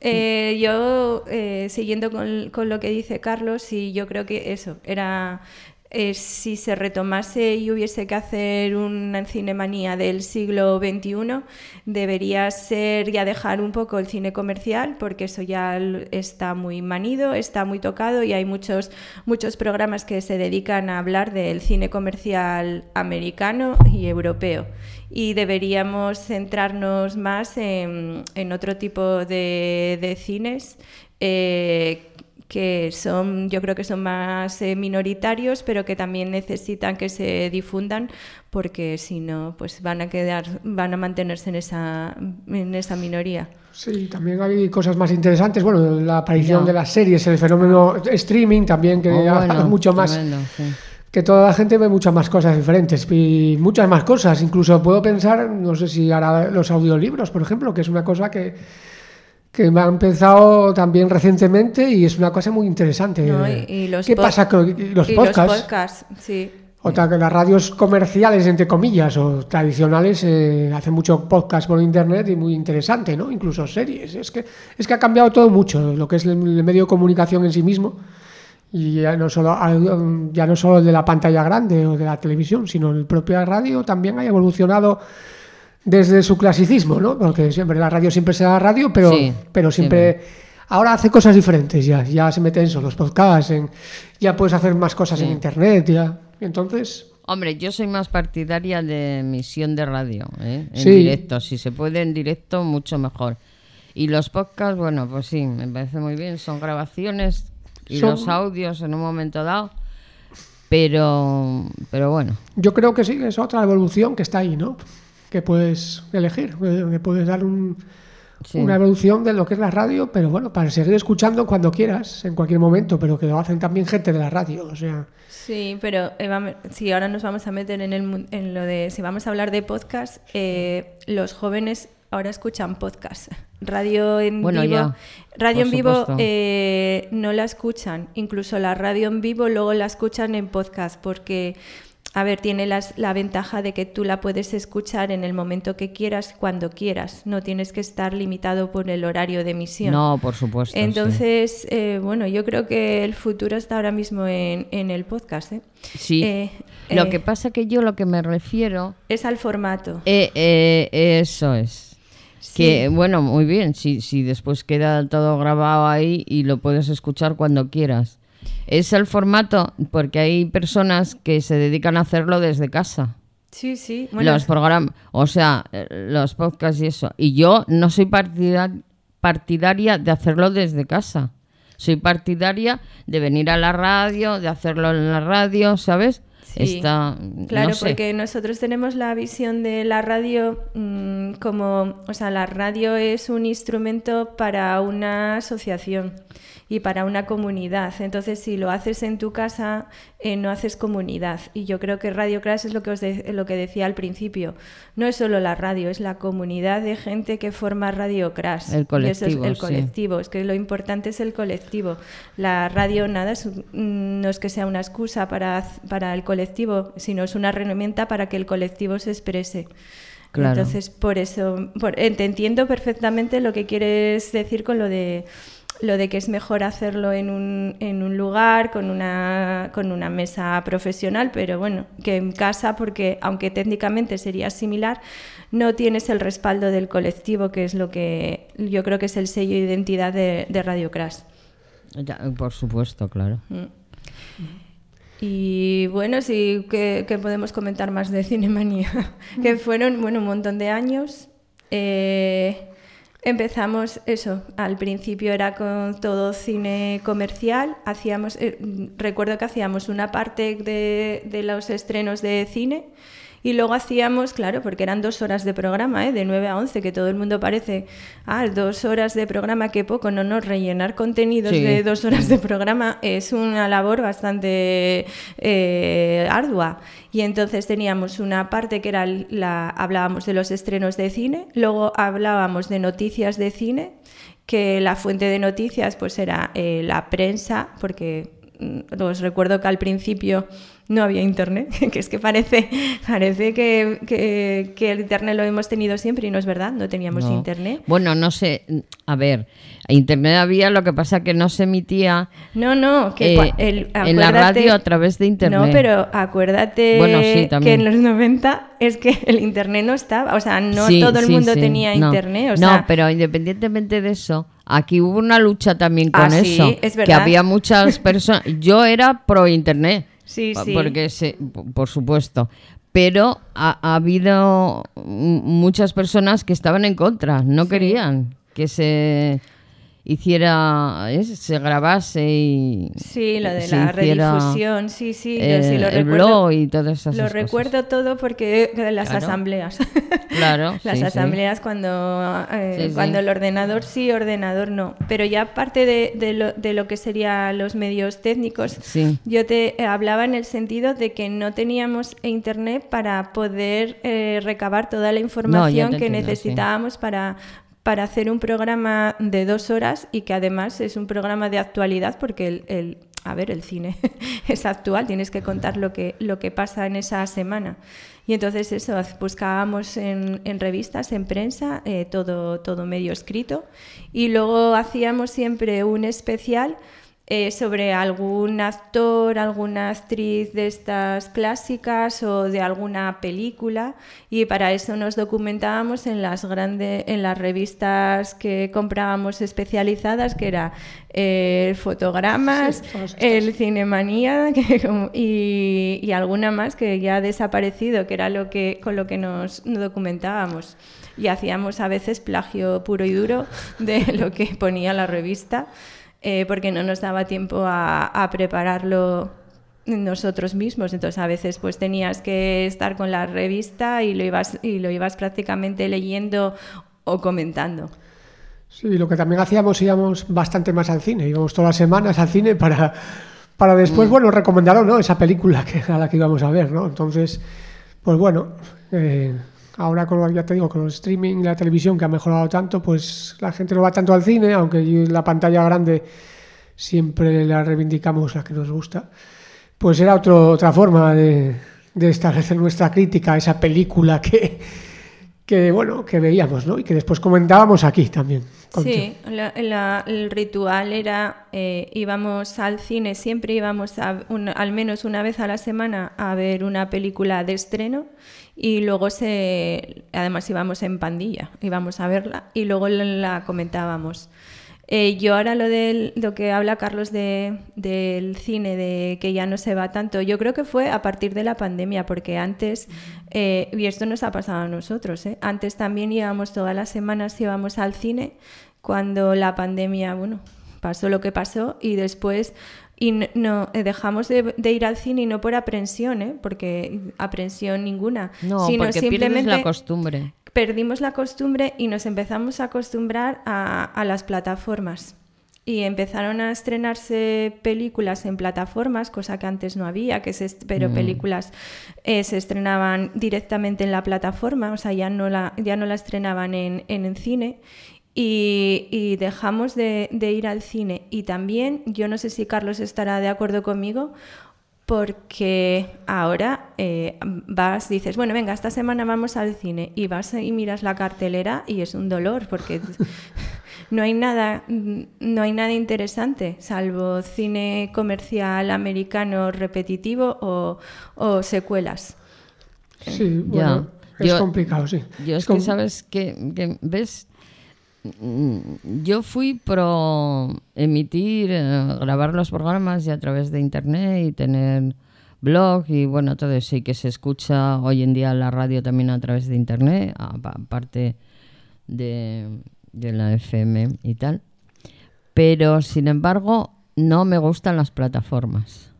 Speaker 6: yo siguiendo con lo que dice Carlos, y yo creo que eso era si se retomase y hubiese que hacer una cinemanía del siglo XXI, debería ser ya dejar un poco el cine comercial, porque eso ya está muy manido, está muy tocado, y hay muchos programas que se dedican a hablar del cine comercial americano y europeo. Y deberíamos centrarnos más en otro tipo de cines que yo creo que son más minoritarios, pero que también necesitan que se difundan, porque si no, pues van a mantenerse en esa minoría.
Speaker 7: Sí, también hay cosas más interesantes. Bueno, la aparición
Speaker 1: Ya.
Speaker 7: de las series, el fenómeno streaming también, que ha mucho más.
Speaker 1: Tremendo, sí.
Speaker 7: Que toda la gente ve muchas más cosas diferentes y muchas más cosas. Incluso puedo pensar, no sé si ahora los audiolibros, por ejemplo, que es una cosa que me ha empezado también recientemente y es una cosa muy interesante.
Speaker 6: ¿No? Y los
Speaker 7: ¿Qué pasa con los podcasts?
Speaker 6: Los podcasts, sí.
Speaker 7: Otra que las radios comerciales, entre comillas, o tradicionales, hacen mucho podcast por internet y muy interesante, ¿no? Incluso series. Es que ha cambiado todo mucho, lo que es el medio de comunicación en sí mismo. Y ya no solo el de la pantalla grande o de la televisión, sino el propio radio también ha evolucionado desde su clasicismo, ¿no? Porque siempre la radio siempre será radio, pero siempre ahora hace cosas diferentes, ya se mete en eso, los podcasts, ya puedes hacer más cosas en internet, ya. Entonces,
Speaker 1: Hombre, yo soy más partidaria de emisión de radio, en
Speaker 7: Sí.
Speaker 1: directo. Si se puede en directo, mucho mejor. Y los podcasts, bueno, pues sí, me parece muy bien. Son grabaciones y los audios en un momento dado. Pero bueno.
Speaker 7: yo creo que sí, es otra evolución que está ahí, ¿no? Que puedes elegir, que puedes dar
Speaker 1: Sí.
Speaker 7: una evolución de lo que es la radio, pero bueno, para seguir escuchando cuando quieras, en cualquier momento, pero que lo hacen también gente de la radio, o sea...
Speaker 6: Sí, pero si ahora nos vamos a meter en lo de, si vamos a hablar de podcast, los jóvenes ahora escuchan podcast. Radio en
Speaker 1: Bueno,
Speaker 6: vivo,
Speaker 1: ya,
Speaker 6: radio en
Speaker 1: por
Speaker 6: vivo
Speaker 1: supuesto.
Speaker 6: no la escuchan. Incluso la radio en vivo luego la escuchan en podcast porque, a ver, tiene la ventaja de que tú la puedes escuchar en el momento que quieras, cuando quieras. No tienes que estar limitado por el horario de emisión.
Speaker 1: No, por supuesto.
Speaker 6: Entonces, bueno, yo creo que el futuro está ahora mismo en el podcast.
Speaker 1: Sí. Lo que pasa que yo lo que me refiero...
Speaker 6: Es al formato.
Speaker 1: Eso es.
Speaker 6: Sí.
Speaker 1: Que, bueno, muy bien, si después queda todo grabado ahí y lo puedes escuchar cuando quieras. Es el formato porque hay personas que se dedican a hacerlo desde casa.
Speaker 6: Sí, sí. Bueno,
Speaker 1: Los programas, o sea, los podcasts y eso. Y yo no soy partidaria de hacerlo desde casa. Soy partidaria de venir a la radio, de hacerlo en la radio, ¿sabes?
Speaker 6: sí. Claro,
Speaker 1: no sé.
Speaker 6: porque nosotros tenemos la visión de la radio como, o sea, la radio es un instrumento para una asociación y para una comunidad. Entonces, si lo haces en tu casa, no haces comunidad. Y yo creo que Radio Crash es lo que decía al principio. No es solo la radio, es la comunidad de gente que forma Radio Crash.
Speaker 1: El colectivo,
Speaker 6: y eso es el
Speaker 1: sí.
Speaker 6: colectivo. Es que lo importante es el colectivo. La radio, nada, no es que sea una excusa para el colectivo, sino es una herramienta para que el colectivo se exprese.
Speaker 1: Claro.
Speaker 6: Entonces, por eso, te entiendo perfectamente lo que quieres decir con lo de que es mejor hacerlo en un lugar con una mesa profesional, pero bueno, que en casa, porque aunque técnicamente sería similar, no tienes el respaldo del colectivo, que es lo que yo creo que es el sello de identidad de Radio Crash.
Speaker 1: Ya, por supuesto, claro.
Speaker 6: Y bueno, sí, que podemos comentar más de Cinemanía, que fueron, bueno, un montón de años. Empezamos eso, al principio era con todo cine comercial, recuerdo que hacíamos una parte de los estrenos de cine y luego hacíamos, claro, porque eran 2 horas de programa, de 9 a 11, que todo el mundo parece, 2 horas de programa, qué poco, no, rellenar contenidos
Speaker 1: Sí.
Speaker 6: de 2 horas de programa es una labor bastante ardua. Y entonces teníamos una parte que era hablábamos de los estrenos de cine, luego hablábamos de noticias de cine, que la fuente de noticias pues era la prensa, porque os recuerdo que al principio no había internet, que es que parece que el internet lo hemos tenido siempre y no es verdad, no teníamos internet.
Speaker 1: Bueno, no sé, a ver, internet había, lo que pasa que no se emitía
Speaker 6: No, que
Speaker 1: en la radio a través de internet.
Speaker 6: No, pero acuérdate
Speaker 1: Bueno, sí,
Speaker 6: que
Speaker 1: también.
Speaker 6: en los 90 es que el internet no estaba, o sea, no
Speaker 1: Sí,
Speaker 6: todo el
Speaker 1: sí,
Speaker 6: mundo
Speaker 1: sí.
Speaker 6: tenía
Speaker 1: No.
Speaker 6: internet. O
Speaker 1: No,
Speaker 6: sea,
Speaker 1: pero independientemente de eso, aquí hubo una lucha también con
Speaker 6: sí,
Speaker 1: eso.
Speaker 6: es
Speaker 1: que
Speaker 6: verdad.
Speaker 1: había muchas personas. Yo era pro internet.
Speaker 6: Sí.
Speaker 1: Porque por supuesto. Pero ha habido muchas personas que estaban en contra, no querían que se hiciera, se grabase y
Speaker 6: Sí, lo de
Speaker 1: se
Speaker 6: la
Speaker 1: hiciera,
Speaker 6: redifusión, sí, yo sí lo
Speaker 1: el
Speaker 6: recuerdo.
Speaker 1: blog y todas esas
Speaker 6: Lo
Speaker 1: cosas.
Speaker 6: recuerdo todo porque de las
Speaker 1: Claro.
Speaker 6: asambleas.
Speaker 1: Claro,
Speaker 6: Las
Speaker 1: sí,
Speaker 6: asambleas cuando el ordenador sí, ordenador no. Pero ya aparte de lo que serían los medios técnicos,
Speaker 1: Sí.
Speaker 6: yo te hablaba en el sentido de que no teníamos internet para poder recabar toda la información que
Speaker 1: entiendo,
Speaker 6: necesitábamos para hacer un programa de 2 horas y que además es un programa de actualidad porque el cine es actual, tienes que contar lo que pasa en esa semana. Y entonces eso, buscábamos en revistas, en prensa, todo medio escrito y luego hacíamos siempre un especial sobre algún actor, alguna actriz de estas clásicas o de alguna película y para eso nos documentábamos en las revistas que comprábamos especializadas, que era Fotogramas, el Cinemanía y alguna más que ya ha desaparecido, que era con lo que nos documentábamos. Y hacíamos a veces plagio puro y duro de lo que ponía la revista. Porque no nos daba tiempo a prepararlo nosotros mismos, entonces a veces pues tenías que estar con la revista y lo ibas prácticamente leyendo o comentando.
Speaker 7: Sí, lo que también hacíamos, íbamos bastante más al cine, íbamos todas las semanas al cine para después, recomendaron, ¿no?, esa película a la que íbamos a ver, ¿no? Entonces, pues bueno, ahora ya te digo, con el streaming y la televisión que ha mejorado tanto, pues la gente no va tanto al cine, aunque la pantalla grande siempre la reivindicamos, la que nos gusta. Pues era otra forma de establecer nuestra crítica a esa película que veíamos, ¿no? Y que después comentábamos aquí también.
Speaker 6: Sí, el ritual era íbamos al cine, siempre íbamos al menos una vez a la semana a ver una película de estreno y luego además íbamos en pandilla, íbamos a verla y luego la comentábamos. Yo ahora lo que habla Carlos del cine, de que ya no se va tanto, yo creo que fue a partir de la pandemia, porque antes, y esto nos ha pasado a nosotros, antes también íbamos todas las semanas, íbamos al cine, cuando la pandemia, pasó lo que pasó y después dejamos de ir al cine y no por aprensión, porque aprensión ninguna, sino
Speaker 1: porque
Speaker 6: simplemente
Speaker 1: pierdes la costumbre.
Speaker 6: Perdimos la costumbre y nos empezamos a acostumbrar a las plataformas. Y empezaron a estrenarse películas en plataformas, cosa que antes no había, pero películas se estrenaban directamente en la plataforma, o sea, ya no la estrenaban en cine. Y dejamos de ir al cine. Y también, yo no sé si Carlos estará de acuerdo conmigo, porque ahora dices, bueno, venga, esta semana vamos al cine, y vas y miras la cartelera y es un dolor, porque no hay nada interesante, salvo cine comercial americano repetitivo o secuelas.
Speaker 7: Sí, bueno, es complicado, sí.
Speaker 1: Yo es que sabes que ves, yo fui pro emitir, grabar los programas y a través de internet y tener blog y bueno, todo eso, y que se escucha hoy en día la radio también a través de internet, aparte de la FM y tal. Pero sin embargo no me gustan las plataformas.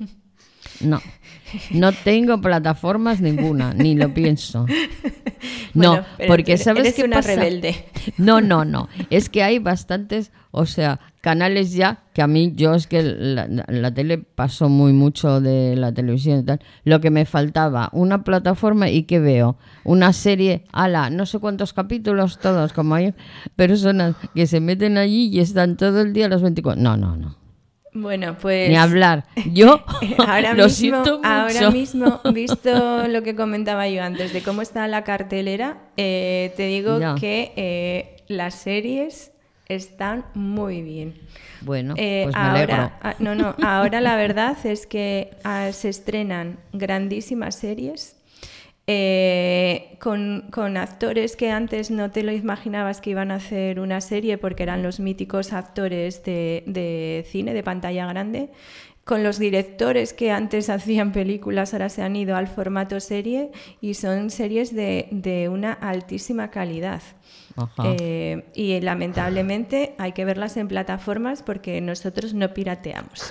Speaker 1: No tengo plataformas ninguna, ni lo pienso.
Speaker 6: Bueno,
Speaker 1: porque ¿sabes
Speaker 6: eres
Speaker 1: qué
Speaker 6: una
Speaker 1: pasa?
Speaker 6: rebelde.
Speaker 1: No. Es que hay bastantes, o sea, canales ya, que a mí, yo es que la tele pasó muy mucho de la televisión y tal. Lo que me faltaba, una plataforma, y ¿qué veo? Una serie, no sé cuántos capítulos, todos, como hay personas que se meten allí y están todo el día a las 24. No.
Speaker 6: Bueno, pues...
Speaker 1: Ni hablar. Yo
Speaker 6: ahora
Speaker 1: siento mucho.
Speaker 6: Ahora mismo, visto lo que comentaba yo antes de cómo está la cartelera, te digo que las series están muy bien.
Speaker 1: Bueno, pues me alegro.
Speaker 6: Ahora la verdad es que se estrenan grandísimas series con actores que antes no te lo imaginabas que iban a hacer una serie, porque eran los míticos actores de cine, de pantalla grande, con los directores que antes hacían películas, ahora se han ido al formato serie y son series de una altísima calidad. Y lamentablemente hay que verlas en plataformas porque nosotros no pirateamos.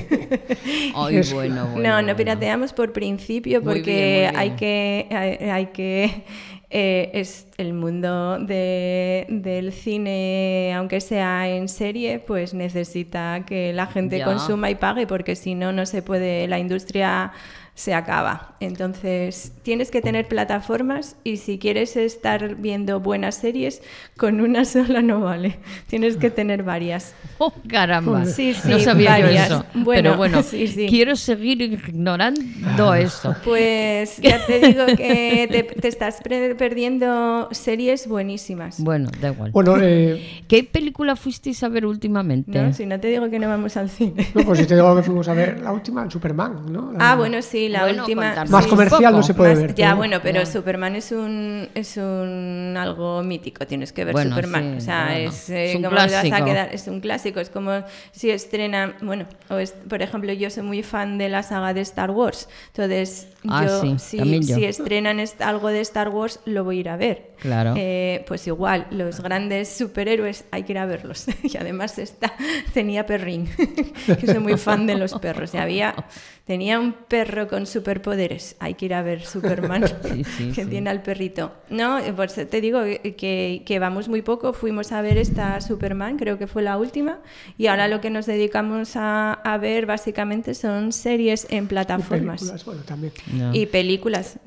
Speaker 6: No pirateamos por principio, porque muy bien. hay que es el mundo del cine, aunque sea en serie, pues necesita que la gente consuma y pague, porque si no se puede, la industria se acaba. Entonces tienes que tener plataformas, y si quieres estar viendo buenas series, con una sola no vale, tienes que tener varias.
Speaker 1: ¡Oh, caramba!
Speaker 6: Sí,
Speaker 1: no sabía
Speaker 6: varias.
Speaker 1: Yo eso.
Speaker 6: Bueno,
Speaker 1: pero
Speaker 6: sí.
Speaker 1: Quiero seguir ignorando eso.
Speaker 6: Pues ya te digo que te estás perdiendo series buenísimas.
Speaker 1: Bueno, da igual.
Speaker 7: Bueno,
Speaker 1: ¿qué película fuisteis a ver últimamente?
Speaker 6: No, si no te digo que no vamos al cine.
Speaker 7: No, pues si te digo que fuimos a ver la última, Superman, ¿no?
Speaker 6: Bueno, sí, la última.
Speaker 7: Más comercial no se puede ver.
Speaker 6: Ya, bueno, pero Superman es un algo mítico, tienes que ver Superman. Sí, o sea, es
Speaker 1: un
Speaker 6: como
Speaker 1: clásico.
Speaker 6: vas a quedar, es un clásico, es como si estrenan, por ejemplo, yo soy muy fan de la saga de Star Wars, entonces si estrenan algo de Star Wars, lo voy a ir a ver.
Speaker 1: Claro.
Speaker 6: Pues igual, los grandes superhéroes hay que ir a verlos. Y además tenía perrín, que soy muy fan de los perros. Tenía un perro con superpoderes. Hay que ir a ver Superman, que tiene al perrito. No, pues te digo que vamos muy poco. Fuimos a ver esta Superman, creo que fue la última. Y ahora lo que nos dedicamos a ver básicamente son series en plataformas.
Speaker 7: Y películas, bueno, también.
Speaker 6: Y películas.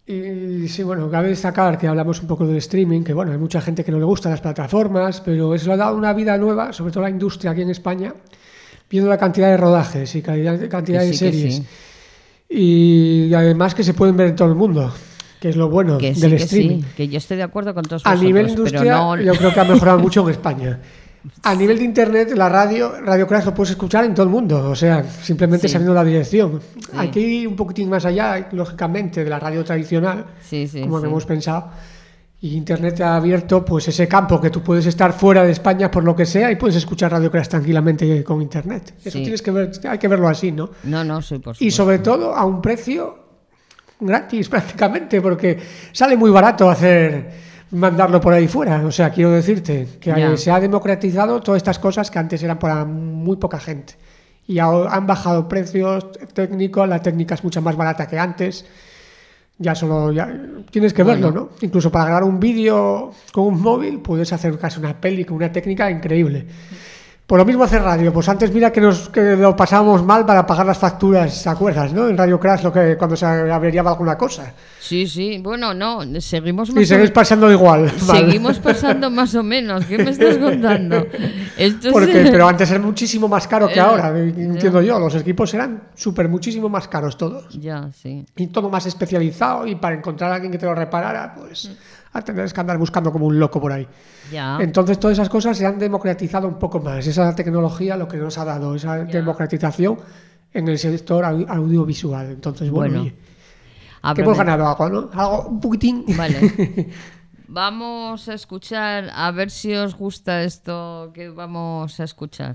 Speaker 7: Y sí, bueno, cabe destacar que hablamos un poco del streaming, que bueno, hay mucha gente que no le gustan las plataformas, pero eso le ha dado una vida nueva, sobre todo a la industria aquí en España, viendo la cantidad de rodajes y cantidad de series.
Speaker 1: Sí.
Speaker 7: Y además que se pueden ver en todo el mundo, que es lo bueno
Speaker 1: que
Speaker 7: del
Speaker 1: sí,
Speaker 7: streaming.
Speaker 1: Que yo estoy de acuerdo con todos
Speaker 7: A
Speaker 1: vosotros,
Speaker 7: nivel industrial,
Speaker 1: pero no...
Speaker 7: yo creo que ha mejorado mucho en España. A nivel de internet, la Radio Crash lo puedes escuchar en todo el mundo, o sea, simplemente sabiendo la dirección.
Speaker 1: Sí.
Speaker 7: Aquí un poquitín más allá, lógicamente, de la radio tradicional, como hemos pensado. Y internet ha abierto pues ese campo que tú puedes estar fuera de España por lo que sea y puedes escuchar Radio Crash tranquilamente con internet. Eso tienes que ver, hay que verlo así, ¿no?
Speaker 1: No, sí, por supuesto.
Speaker 7: Y sobre todo a un precio gratis prácticamente, porque sale muy barato mandarlo por ahí fuera. O sea, quiero decirte que se ha democratizado todas estas cosas que antes eran para muy poca gente. Y han bajado precios técnicos, la técnica es mucho más barata que antes. Ya tienes que verlo, ¿no? Incluso para grabar un vídeo con un móvil puedes hacer casi una peli con una técnica increíble. Por lo mismo hacer radio, pues antes mira que lo pasábamos mal para pagar las facturas, ¿te acuerdas, no? En Radio Crash cuando se averiaba alguna cosa.
Speaker 1: Sí, bueno, no, seguimos
Speaker 7: más. Y seguís pasando igual.
Speaker 1: Seguimos pasando más o menos, ¿qué me estás contando?
Speaker 7: Pero antes era muchísimo más caro que ahora, entiendo yo, los equipos eran muchísimo más caros todos.
Speaker 1: Ya, sí.
Speaker 7: Y todo más especializado y para encontrar a alguien que te lo reparara, pues tendrás que andar buscando como un loco por ahí.
Speaker 1: Ya.
Speaker 7: Entonces todas esas cosas se han democratizado un poco más. Esa tecnología lo que nos ha dado, esa democratización en el sector audiovisual. Entonces, bueno, que hemos ganado algo, ¿no? Algo un poquitín.
Speaker 1: Vale. Vamos a escuchar, a ver si os gusta esto que vamos a escuchar.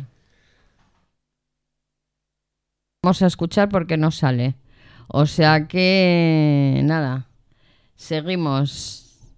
Speaker 1: Vamos a escuchar porque no sale. O sea que, nada, seguimos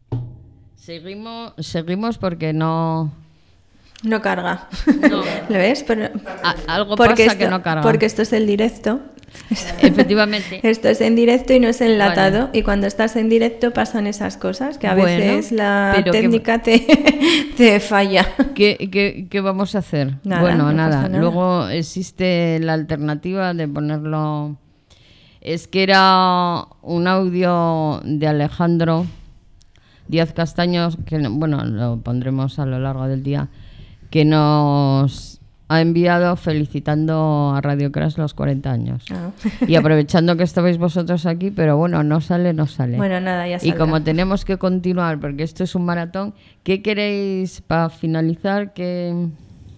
Speaker 1: porque no
Speaker 6: carga.
Speaker 1: No.
Speaker 6: ¿Lo ves? Pero
Speaker 1: algo pasa que no carga.
Speaker 6: Porque esto es el directo.
Speaker 1: Efectivamente.
Speaker 6: Esto es en directo y no es enlatado. Vale. Y cuando estás en directo pasan esas cosas que a veces la técnica te falla.
Speaker 1: ¿Qué vamos a hacer? Nada. Luego existe la alternativa de ponerlo. Es que era un audio de Alejandro Díaz Castaños, que lo pondremos a lo largo del día, que nos ha enviado felicitando a Radio Crash los 40 años. Y aprovechando que estabais vosotros aquí, pero no sale.
Speaker 6: Bueno, nada, ya saldrá.
Speaker 1: Y como tenemos que continuar, porque esto es un maratón, ¿qué queréis para finalizar?
Speaker 7: Pues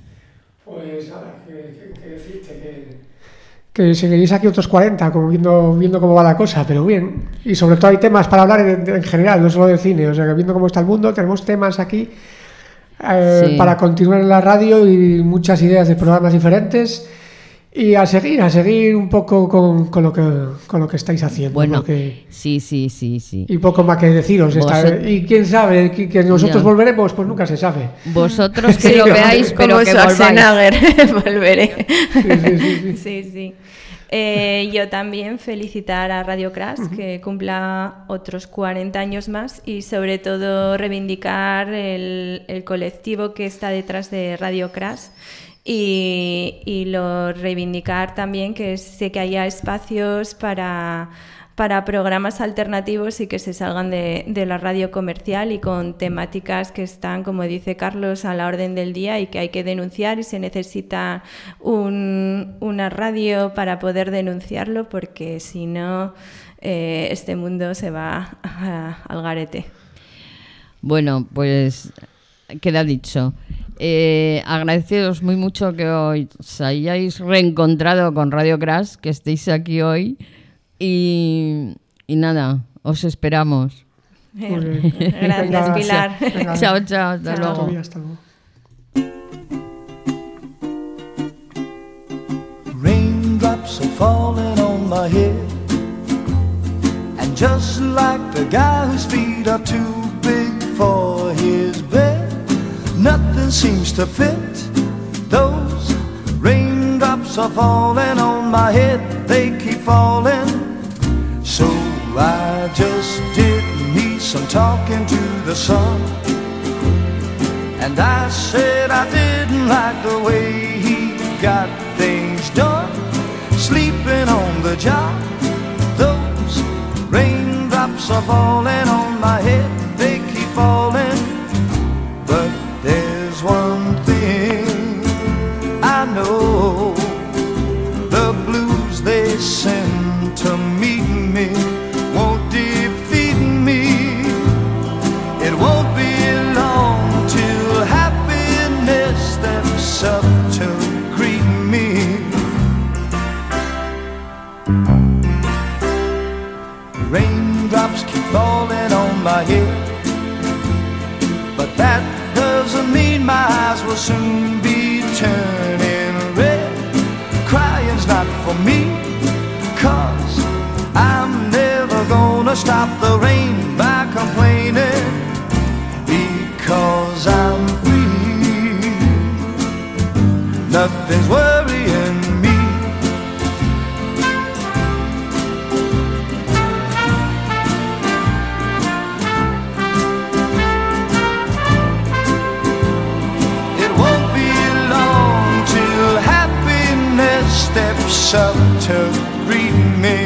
Speaker 7: nada, que decirte que seguiréis aquí otros 40, como viendo cómo va la cosa, pero bien. Y sobre todo hay temas para hablar en general, no solo de cine. O sea, que viendo cómo está el mundo, tenemos temas aquí para continuar en la radio y muchas ideas de programas diferentes. Y a seguir un poco con lo que estáis haciendo.
Speaker 1: Bueno,
Speaker 7: porque...
Speaker 1: sí.
Speaker 7: Y poco más que deciros. Y quién sabe, que nosotros volveremos, pues nunca se sabe.
Speaker 1: Vosotros que lo veáis, pero que
Speaker 6: volváis. Volveré.
Speaker 7: Sí.
Speaker 6: Yo también felicitar a Radio Crash, que cumpla otros 40 años más, y sobre todo reivindicar el colectivo que está detrás de Radio Crash. Y lo reivindicar también que haya espacios para programas alternativos y que se salgan de la radio comercial y con temáticas que están, como dice Carlos, a la orden del día y que hay que denunciar, y se necesita una radio para poder denunciarlo, porque si no este mundo se va al garete.
Speaker 1: Bueno, pues queda dicho. Agradeceros muy mucho que os hayáis reencontrado con Radio Crash, que estéis aquí hoy y nada, os esperamos.
Speaker 6: Gracias, Pilar.
Speaker 1: Chao, hasta luego.
Speaker 8: Raindrops are falling on my head, and just like the guy whose feet are too big for his bed, nothing seems to fit. Those raindrops are falling on my head, they keep falling. So I just did me some talking to the sun, and I said I didn't like the way he got things done, sleeping on the job. Those raindrops are falling on my head, they keep falling. But there's one thing I know, the blues they send to meet me won't defeat me. It won't be long till happiness steps up to greet me. Raindrops keep falling on my head, but that doesn't mean my eyes will soon be turning red. Crying's not for me, 'cause I'm never gonna stop the rain by complaining, because I'm free. Nothing's worrying me. Steps up to greet me.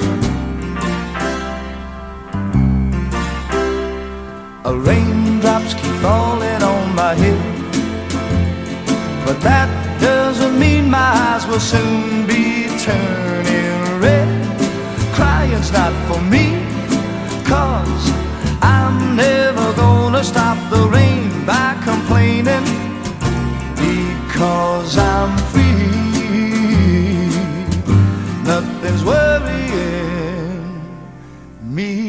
Speaker 8: Raindrops keep falling on my head, but that doesn't mean my eyes will soon be turning red. Crying's not for me, 'cause I'm never gonna stop the rain by complaining, because I'm free. Nothing's worrying me.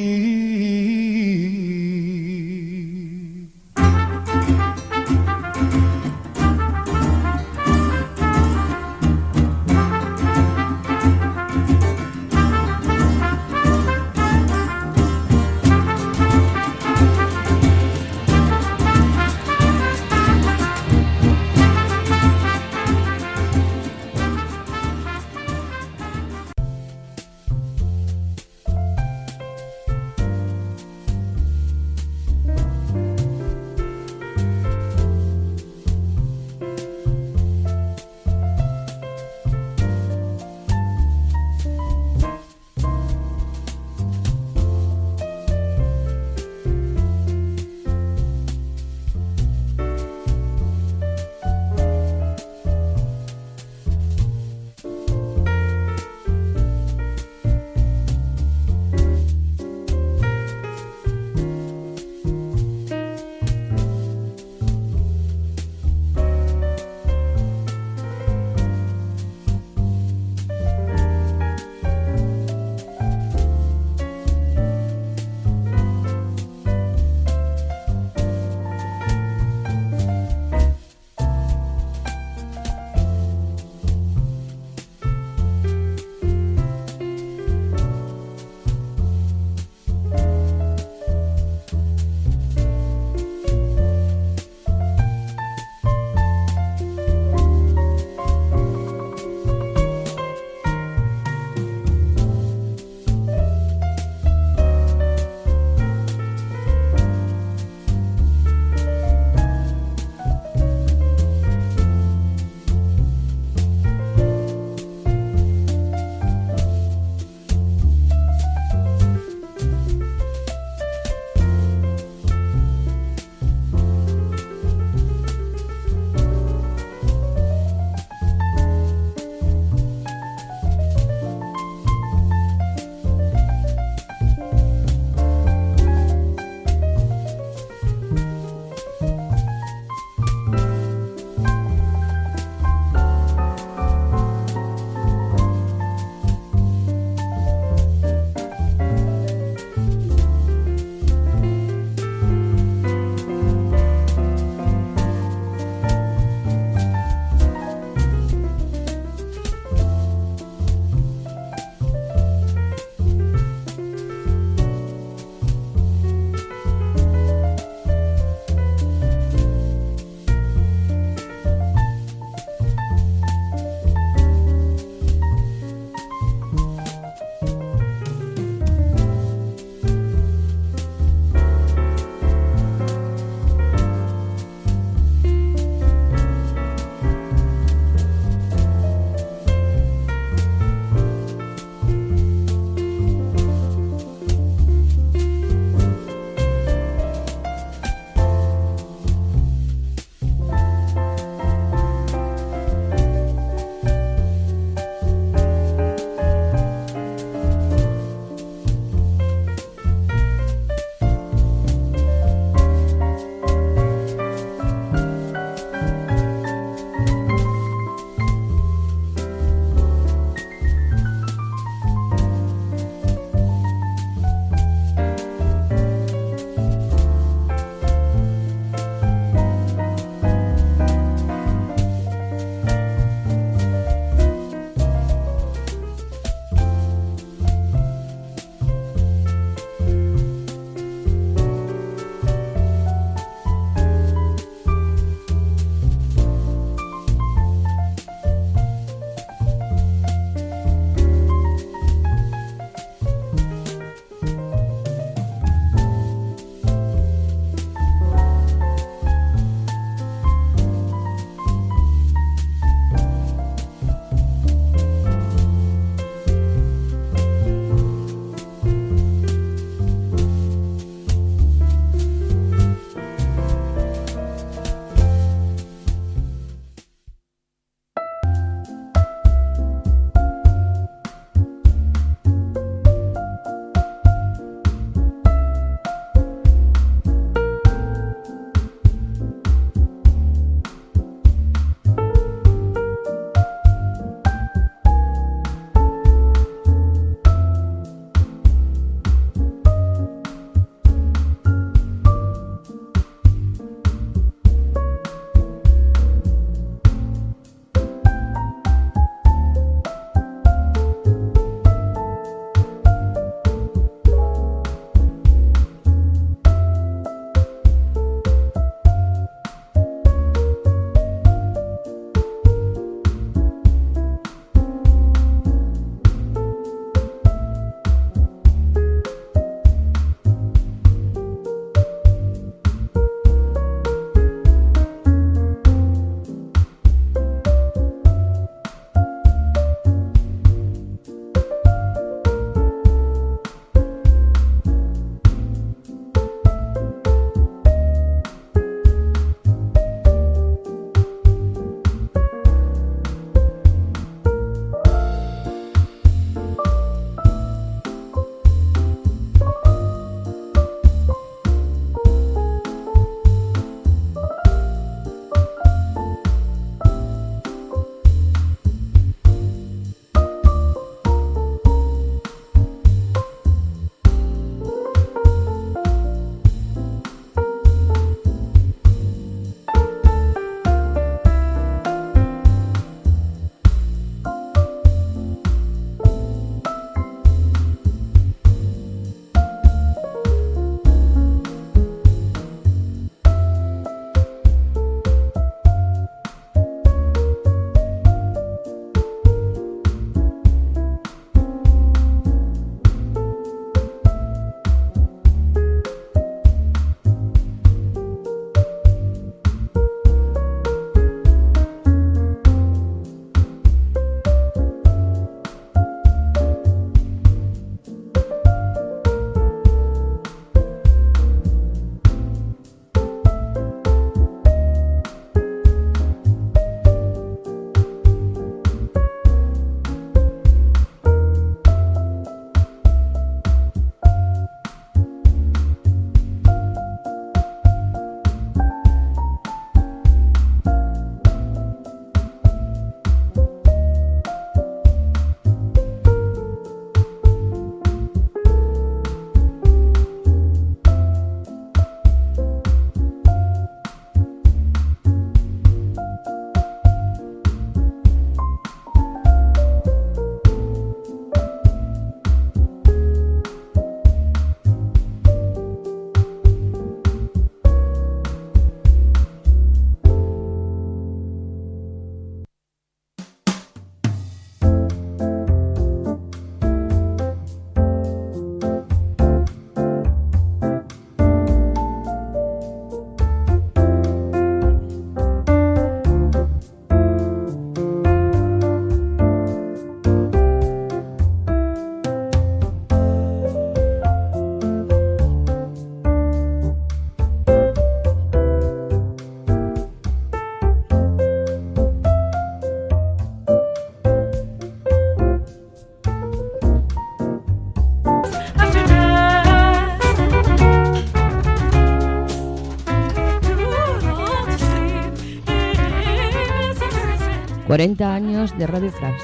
Speaker 1: 40 años de Radio Crash.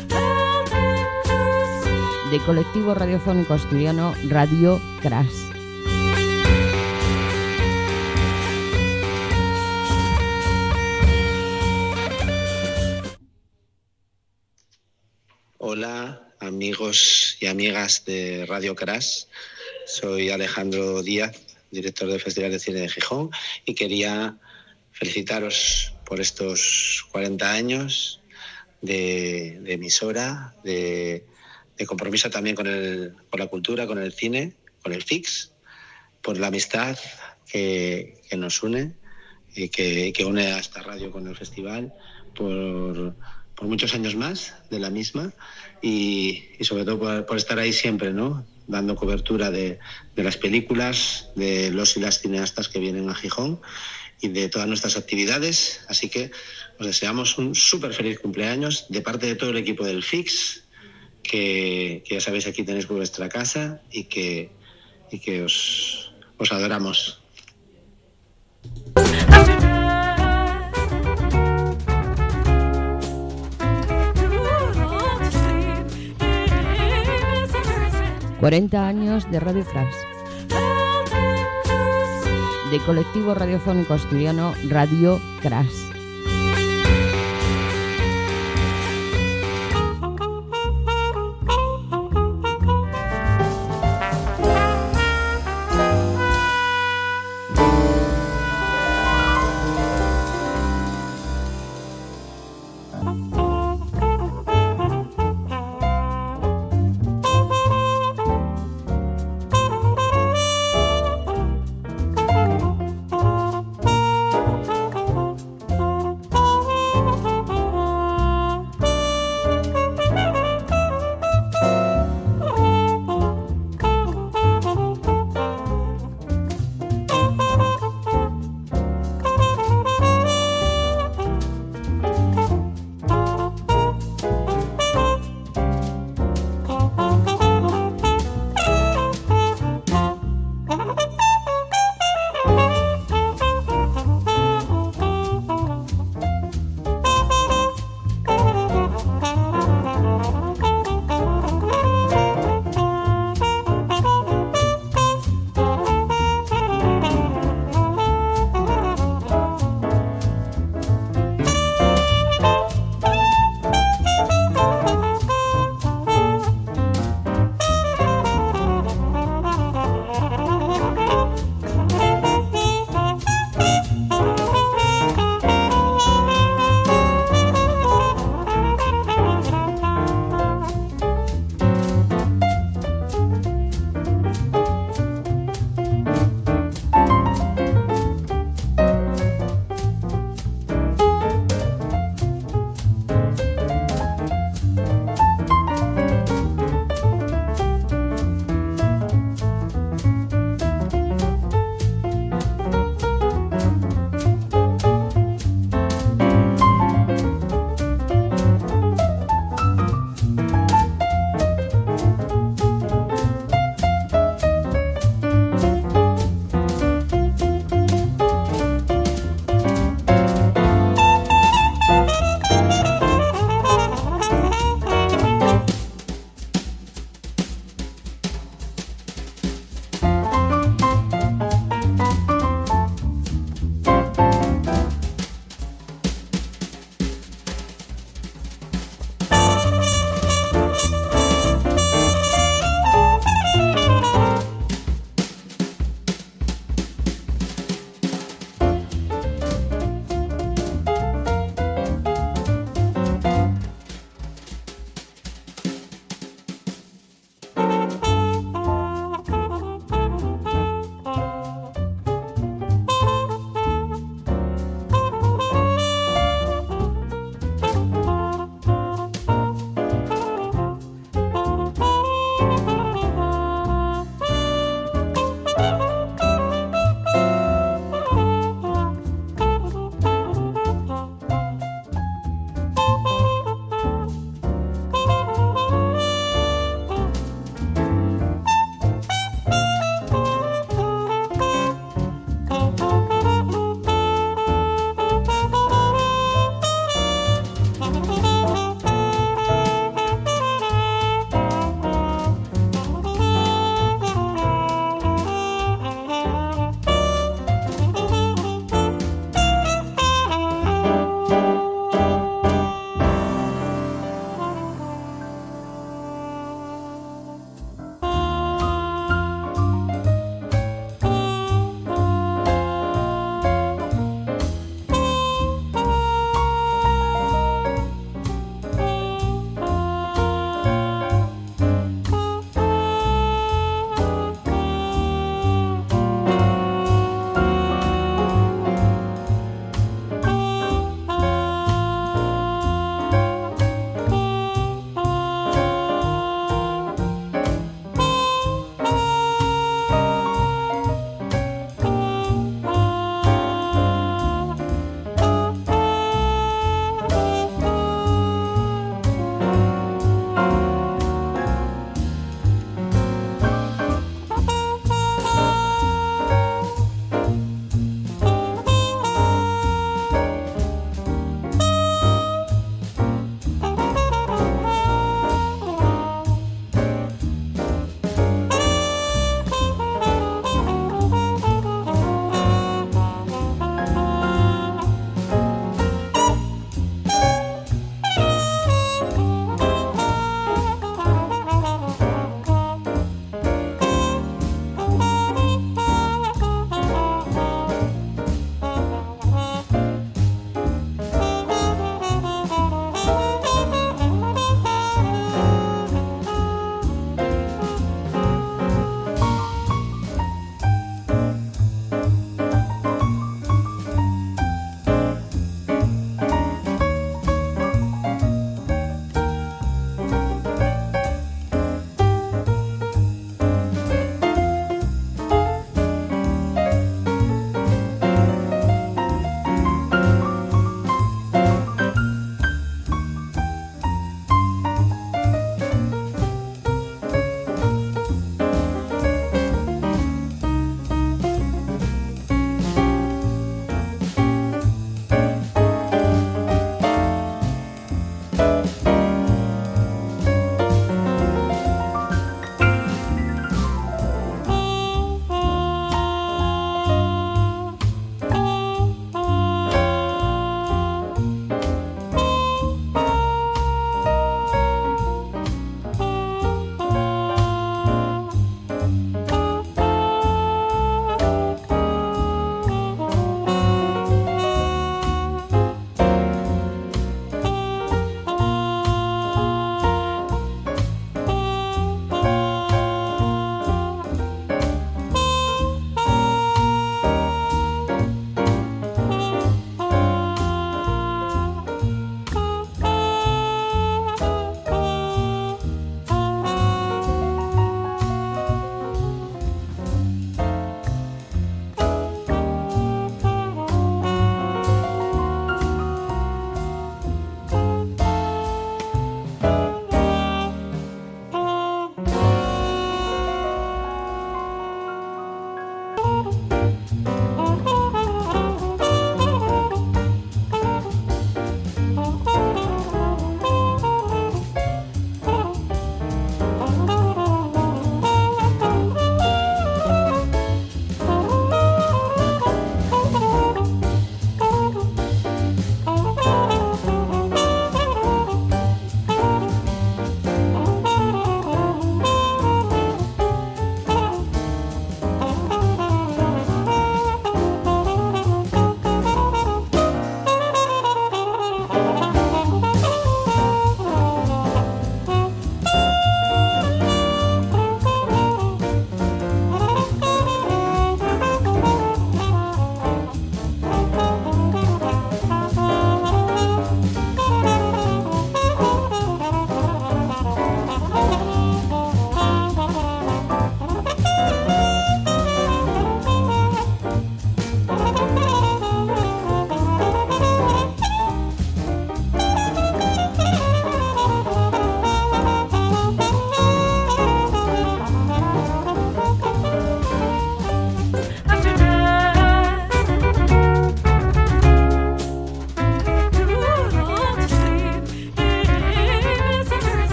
Speaker 1: De colectivo radiofónico asturiano Radio Crash.
Speaker 9: Hola amigos y amigas de Radio Crash, soy Alejandro Díaz, director del Festival de Cine de Gijón, y quería felicitaros por estos 40 años de emisora, de compromiso también con la cultura, con el cine, con el FIX, por la amistad que nos une y que une a esta radio con el festival, por muchos años más de la misma y sobre todo por estar ahí siempre, ¿no? Dando cobertura de las películas, de los y las cineastas que vienen a Gijón y de todas nuestras actividades. Así que os deseamos un súper feliz cumpleaños de parte de todo el equipo del FIX, que ya sabéis, aquí tenéis vuestra casa y que os adoramos.
Speaker 1: ...40 años de Radio Crash. De colectivo radiofónico asturiano Radio Crash.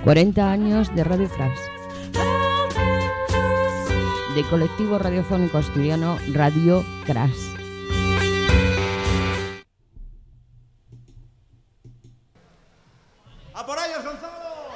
Speaker 1: 40 años de Radio Crash. De colectivo radiofónico asturiano Radio Crash.
Speaker 10: ¡A por ellos, Gonzalo!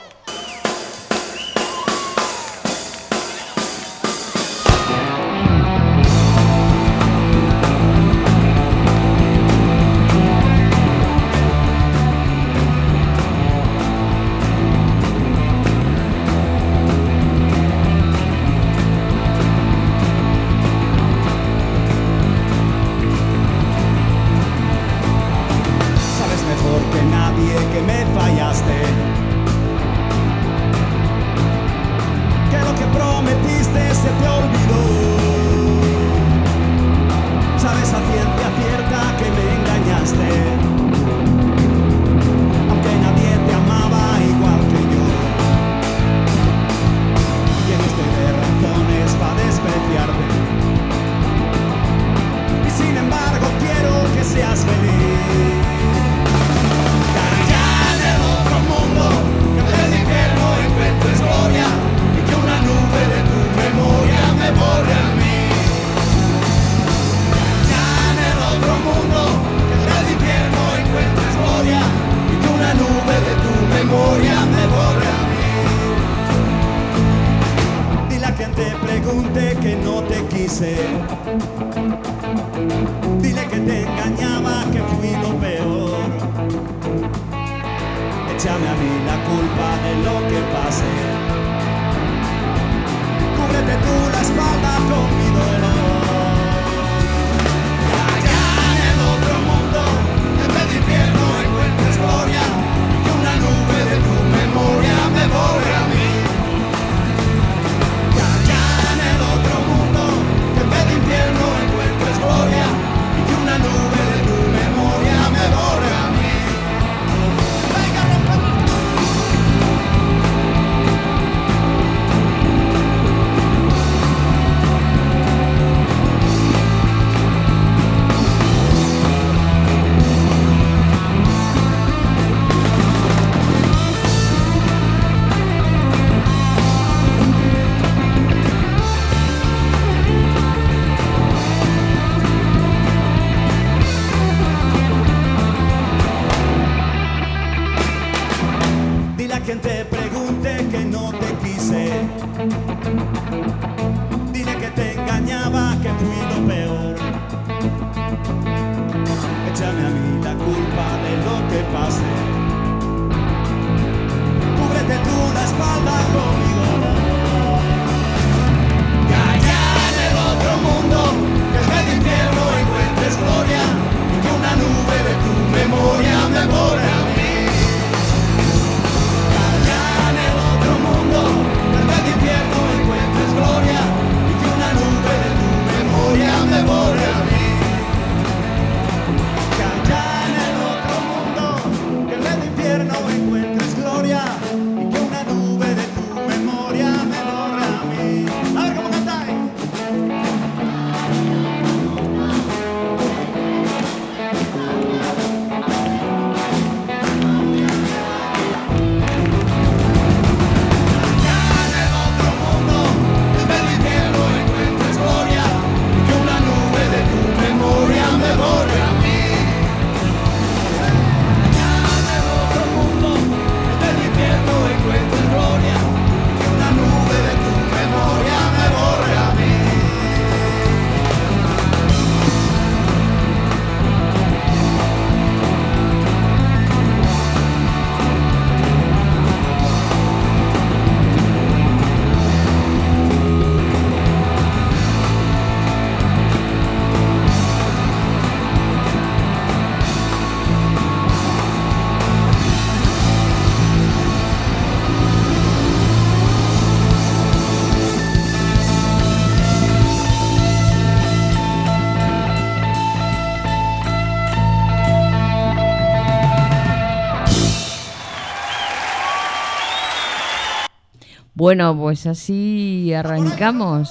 Speaker 1: Bueno, pues así arrancamos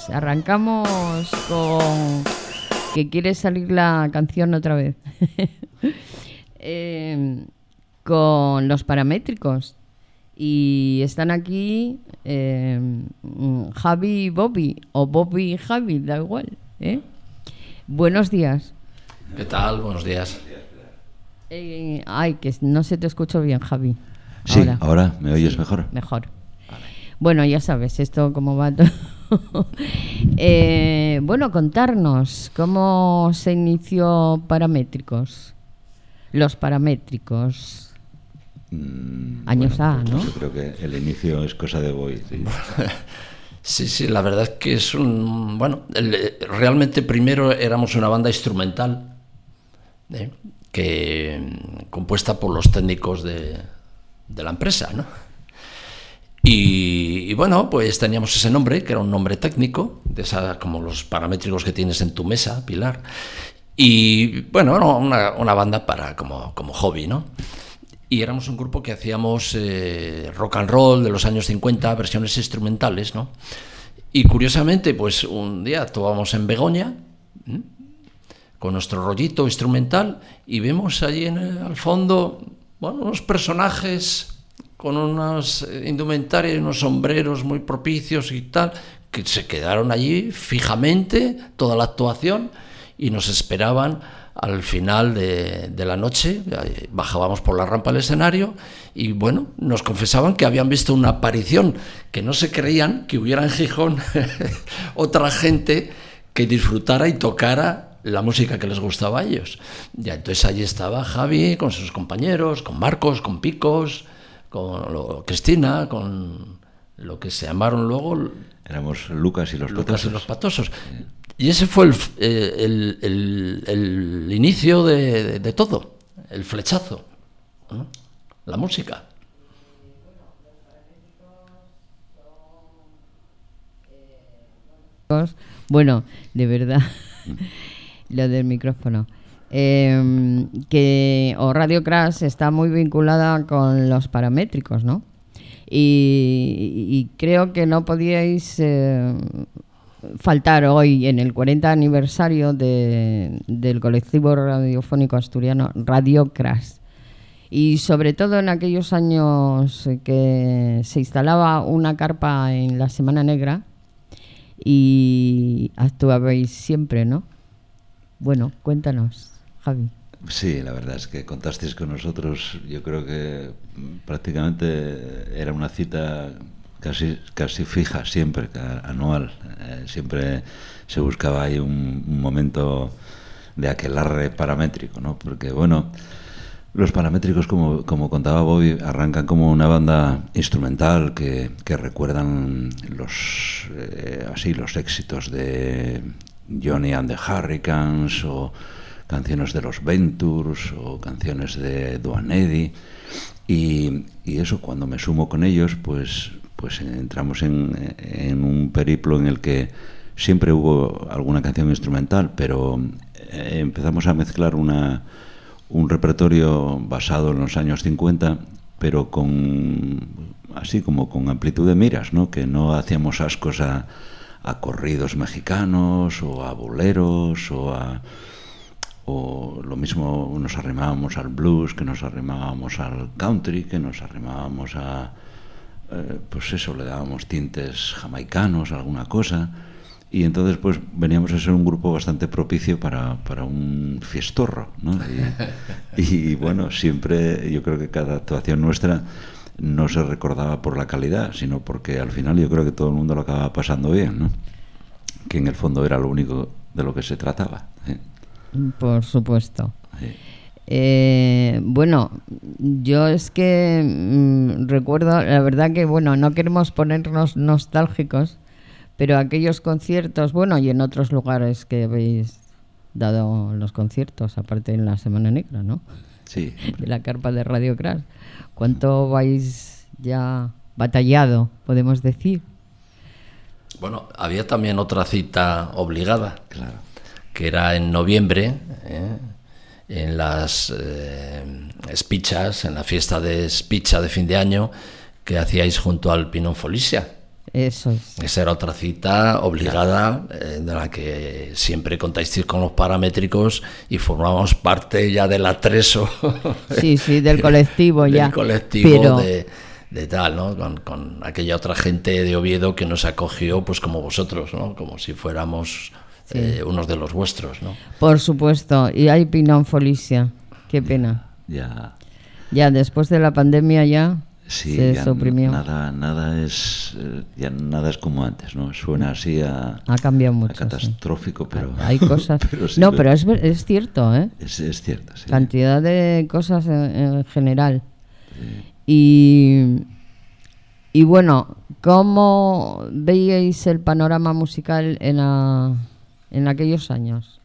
Speaker 1: con que quiere salir la canción otra vez. Con Los Paramétricos. Y están aquí Javi y Bobby, o Bobby y Javi, da igual. Buenos días.
Speaker 10: ¿Qué tal? Buenos días.
Speaker 1: Ay, que no se te escucho bien, Javi.
Speaker 11: Sí, ahora me oyes mejor.
Speaker 1: Mejor. Vale. Bueno, ya sabes, esto cómo va todo. Bueno, contarnos cómo se inició Paramétricos. Los Paramétricos. Años
Speaker 11: bueno,
Speaker 1: A, ¿no?
Speaker 11: Yo creo que el inicio es cosa de Boy.
Speaker 10: Sí, la verdad es que es un... Bueno, realmente primero éramos una banda instrumental, que compuesta por los técnicos de la empresa, ¿no? Y bueno, pues teníamos ese nombre, que era un nombre técnico, como los paramétricos que tienes en tu mesa, Pilar. Y bueno, era una banda para como hobby, ¿no? Y éramos un grupo que hacíamos rock and roll de los años 50, versiones instrumentales, ¿no? Y curiosamente, pues un día estábamos en Begoña, con nuestro rollito instrumental, y vemos allí al fondo, bueno, unos personajes con unas indumentarias y unos sombreros muy propicios y tal, que se quedaron allí fijamente toda la actuación y nos esperaban al final de la noche. Bajábamos por la rampa al escenario y bueno, nos confesaban que habían visto una aparición, que no se creían que hubiera en Gijón otra gente que disfrutara y tocara la música que les gustaba a ellos. Ya, entonces allí estaba Javi con sus compañeros, con Marcos, con Picos, con Cristina, con lo que se llamaron luego...
Speaker 11: Éramos Lucas y los
Speaker 10: Patosos. Y ese fue el inicio de todo, el flechazo, ¿no? La música.
Speaker 1: Bueno, de verdad, lo del micrófono. Que Radio Crash está muy vinculada con los paramétricos, ¿no? Y creo que no podíais faltar hoy en el 40 aniversario del colectivo radiofónico asturiano Radio Crash. Y sobre todo en aquellos años que se instalaba una carpa en la Semana Negra y actuabais siempre, ¿no? Bueno, cuéntanos, Javi.
Speaker 11: Sí, la verdad es que contasteis con nosotros. Yo creo que prácticamente era una cita casi fija, siempre, anual. Siempre se buscaba ahí un momento de aquelarre paramétrico, ¿no? Porque, bueno, los paramétricos, como contaba Bobby, arrancan como una banda instrumental que recuerdan los éxitos de Johnny and the Hurricanes, o canciones de los Ventures, o canciones de Duane Eddy, y eso, cuando me sumo con ellos, pues entramos en un periplo en el que siempre hubo alguna canción instrumental, pero empezamos a mezclar un repertorio basado en los años 50, pero con amplitud de miras, ¿no? Que no hacíamos ascos a corridos mexicanos, o a boleros, o lo mismo nos arrimábamos al blues, que nos arrimábamos al country, que nos arrimábamos a... pues eso, le dábamos tintes jamaicanos, alguna cosa, y entonces pues veníamos a ser un grupo bastante propicio para un fiestorro, ¿no? Y bueno, siempre yo creo que cada actuación nuestra no se recordaba por la calidad, sino porque al final yo creo que todo el mundo lo acababa pasando bien, ¿no? Que en el fondo era lo único de lo que se trataba, ¿eh?
Speaker 1: Por supuesto.
Speaker 11: Sí.
Speaker 1: Bueno, yo es que recuerdo, la verdad que, bueno, no queremos ponernos nostálgicos, pero aquellos conciertos, bueno, y en otros lugares que habéis dado los conciertos, aparte en la Semana Negra, ¿no?
Speaker 11: Sí.
Speaker 1: De la carpa de Radio Crash. ¿Cuánto vais ya batallado, podemos decir?
Speaker 10: Bueno, había también otra cita obligada,
Speaker 11: claro,
Speaker 10: que era en noviembre, en las espichas, en la fiesta de espicha de fin de año que hacíais junto al Pinón Folisia.
Speaker 1: Eso es.
Speaker 10: Esa era otra cita obligada, de la que siempre contáis con los paramétricos y formamos parte ya del atreso.
Speaker 1: Sí, del colectivo ya.
Speaker 10: Del colectivo de tal, ¿no? Con aquella otra gente de Oviedo que nos acogió, pues como vosotros, ¿no? Como si fuéramos unos de los vuestros, ¿no?
Speaker 1: Por supuesto, y hay Pinon Folicia, qué pena. Ya después de la pandemia ya se suprimió.
Speaker 11: Nada es como antes, ¿no? Suena así a
Speaker 1: cambiado mucho,
Speaker 11: catastrófico, sí. Pero
Speaker 1: hay cosas. Pero sí, no, pero es cierto, ¿eh?
Speaker 11: Es cierto, sí.
Speaker 1: Cantidad de cosas en general. Sí. Y bueno, ¿cómo veíais el panorama musical en aquellos años?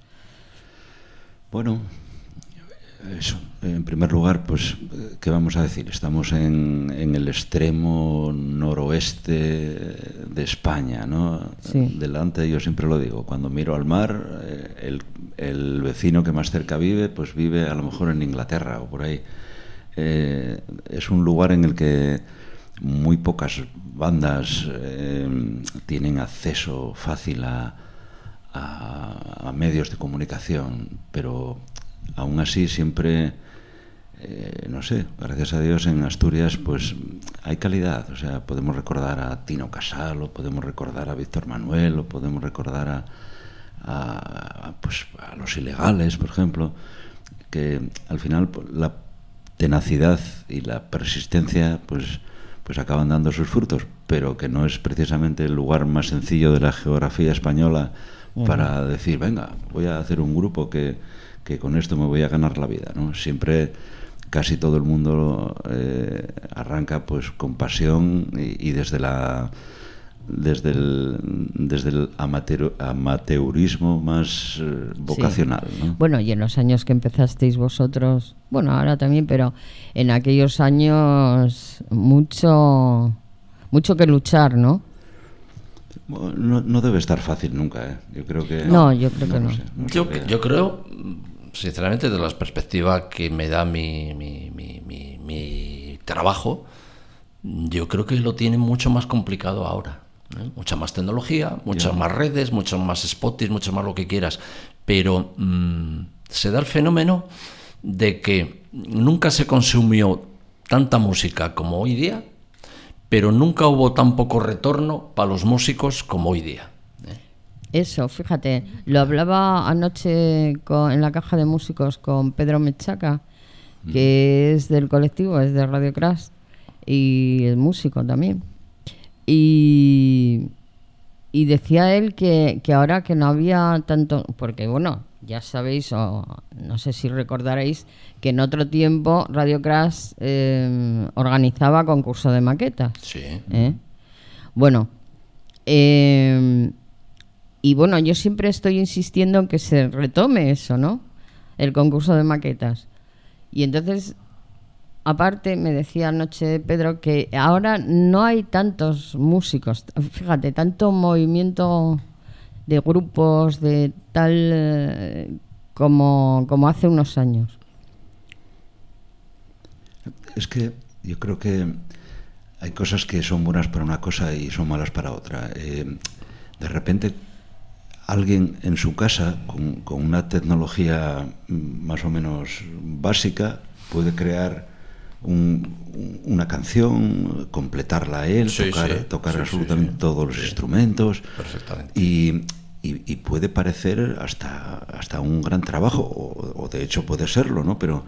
Speaker 11: Bueno, eso, en primer lugar, pues, ¿qué vamos a decir? Estamos en el extremo noroeste de España, ¿no?
Speaker 1: Sí.
Speaker 11: Delante, yo siempre lo digo, cuando miro al mar, el vecino que más cerca vive, pues vive a lo mejor en Inglaterra o por ahí. Es un lugar en el que muy pocas bandas tienen acceso fácil a medios de comunicación, pero aún así siempre, no sé, gracias a Dios en Asturias pues hay calidad. O sea, podemos recordar a Tino Casal, o podemos recordar a Víctor Manuel, o podemos recordar a Los Ilegales, por ejemplo, que al final la tenacidad y la persistencia pues acaban dando sus frutos, pero que no es precisamente el lugar más sencillo de la geografía española para decir, venga, voy a hacer un grupo que con esto me voy a ganar la vida, ¿no? Siempre, casi todo el mundo arranca pues con pasión y desde el amateurismo más vocacional,
Speaker 1: sí.
Speaker 11: ¿no?
Speaker 1: Bueno, y en los años que empezasteis vosotros, bueno, ahora también, pero en aquellos años mucho que luchar, ¿no?
Speaker 11: No debe estar fácil nunca, ¿eh? Yo creo que
Speaker 1: no. Yo creo que no.
Speaker 10: Yo creo, sinceramente, desde la perspectiva que me da mi trabajo, yo creo que lo tienen mucho más complicado ahora. Mucha más tecnología, muchas más redes, muchos más spotis, mucho más lo que quieras, pero se da el fenómeno de que nunca se consumió tanta música como hoy día, pero nunca hubo tan poco retorno para los músicos como hoy día.
Speaker 1: Eso, fíjate, lo hablaba anoche en la caja de músicos con Pedro Mechaca, que es del colectivo, es de Radio Crash y es músico también. Y decía él que ahora que no había tanto, porque bueno, ya sabéis, o no sé si recordaréis, que en otro tiempo Radio Crash organizaba concurso de maquetas.
Speaker 10: Sí.
Speaker 1: Bueno, y bueno, yo siempre estoy insistiendo en que se retome eso, ¿no? El concurso de maquetas. Y entonces, aparte, me decía anoche Pedro que ahora no hay tantos músicos, fíjate, tanto movimiento de grupos de tal como hace unos años.
Speaker 11: Es que yo creo que hay cosas que son buenas para una cosa y son malas para otra. De repente alguien en su casa con una tecnología más o menos básica puede crear una canción, completarla él, tocar absolutamente todos los instrumentos.
Speaker 10: Perfectamente.
Speaker 11: Y puede parecer hasta un gran trabajo, o de hecho puede serlo, ¿no? Pero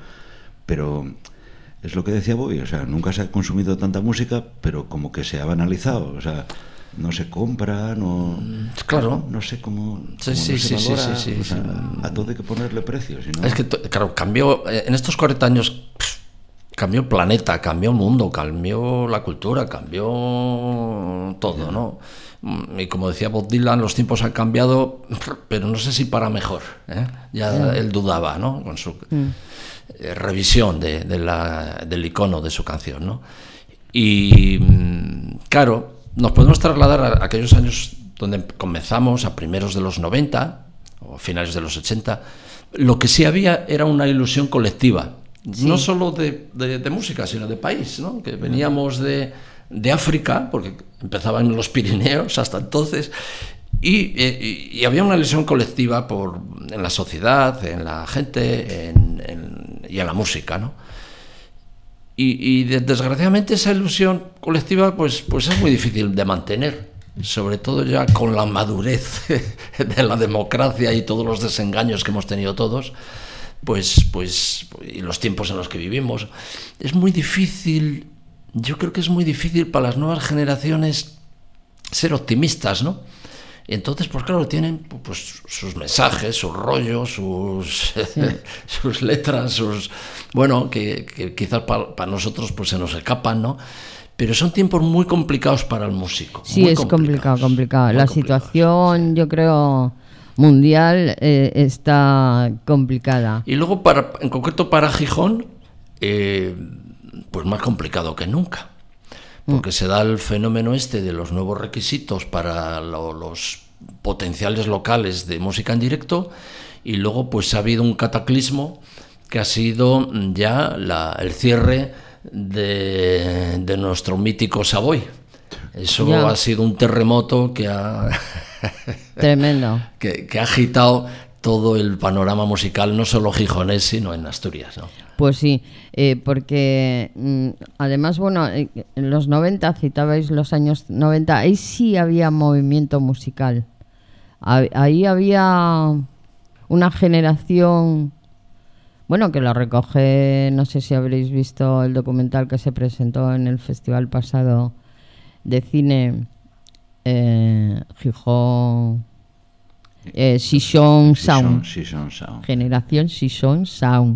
Speaker 11: es lo que decía Bobby, o sea, nunca se ha consumido tanta música, pero como que se ha banalizado, o sea, no se compra,
Speaker 10: claro,
Speaker 11: no sé cómo
Speaker 10: sí,
Speaker 11: se valora, o sea, a todo hay que ponerle precio, si no...
Speaker 10: Es que claro, cambió en estos 40 años, cambió el planeta, cambió el mundo, cambió la cultura, cambió todo, ¿no? Y como decía Bob Dylan, los tiempos han cambiado, pero no sé si para mejor, ¿eh? Ya él dudaba, ¿no? Con su revisión del icono de su canción, ¿no? Y claro, nos podemos trasladar a aquellos años donde comenzamos, a primeros de los 90 o finales de los 80. Lo que sí había era una ilusión colectiva, no solo de música, sino de país, ¿no? Que veníamos de África, porque empezaban en los Pirineos hasta entonces, y había una ilusión colectiva en la sociedad, en la gente y en la música, ¿no? Y desgraciadamente esa ilusión colectiva pues es muy difícil de mantener, sobre todo ya con la madurez de la democracia y todos los desengaños que hemos tenido todos, y los tiempos en los que vivimos. Es muy difícil, yo creo que es muy difícil para las nuevas generaciones ser optimistas, ¿no? Y entonces, pues claro, tienen pues sus mensajes, sus rollos, sus letras, que quizás para nosotros pues se nos escapan, ¿no? Pero son tiempos muy complicados para el músico.
Speaker 1: Sí, es complicado. La situación, yo creo, mundial está complicada.
Speaker 10: Y luego, en concreto para Gijón, pues más complicado que nunca. Porque se da el fenómeno de los nuevos requisitos para los potenciales locales de música en directo, y luego pues ha habido un cataclismo que ha sido ya el cierre de nuestro mítico Savoy. Eso ya ha sido un terremoto que ha
Speaker 1: tremendo,
Speaker 10: que ha agitado todo el panorama musical, no solo gijonés, sino en Asturias, ¿no?
Speaker 1: Pues sí, porque además, bueno, en los 90, citabais los años 90, ahí sí había movimiento musical. Ahí había una generación, bueno, que lo recoge, no sé si habréis visto el documental que se presentó en el festival pasado de cine Gijón, Sison Sound. Generación Sison Sound.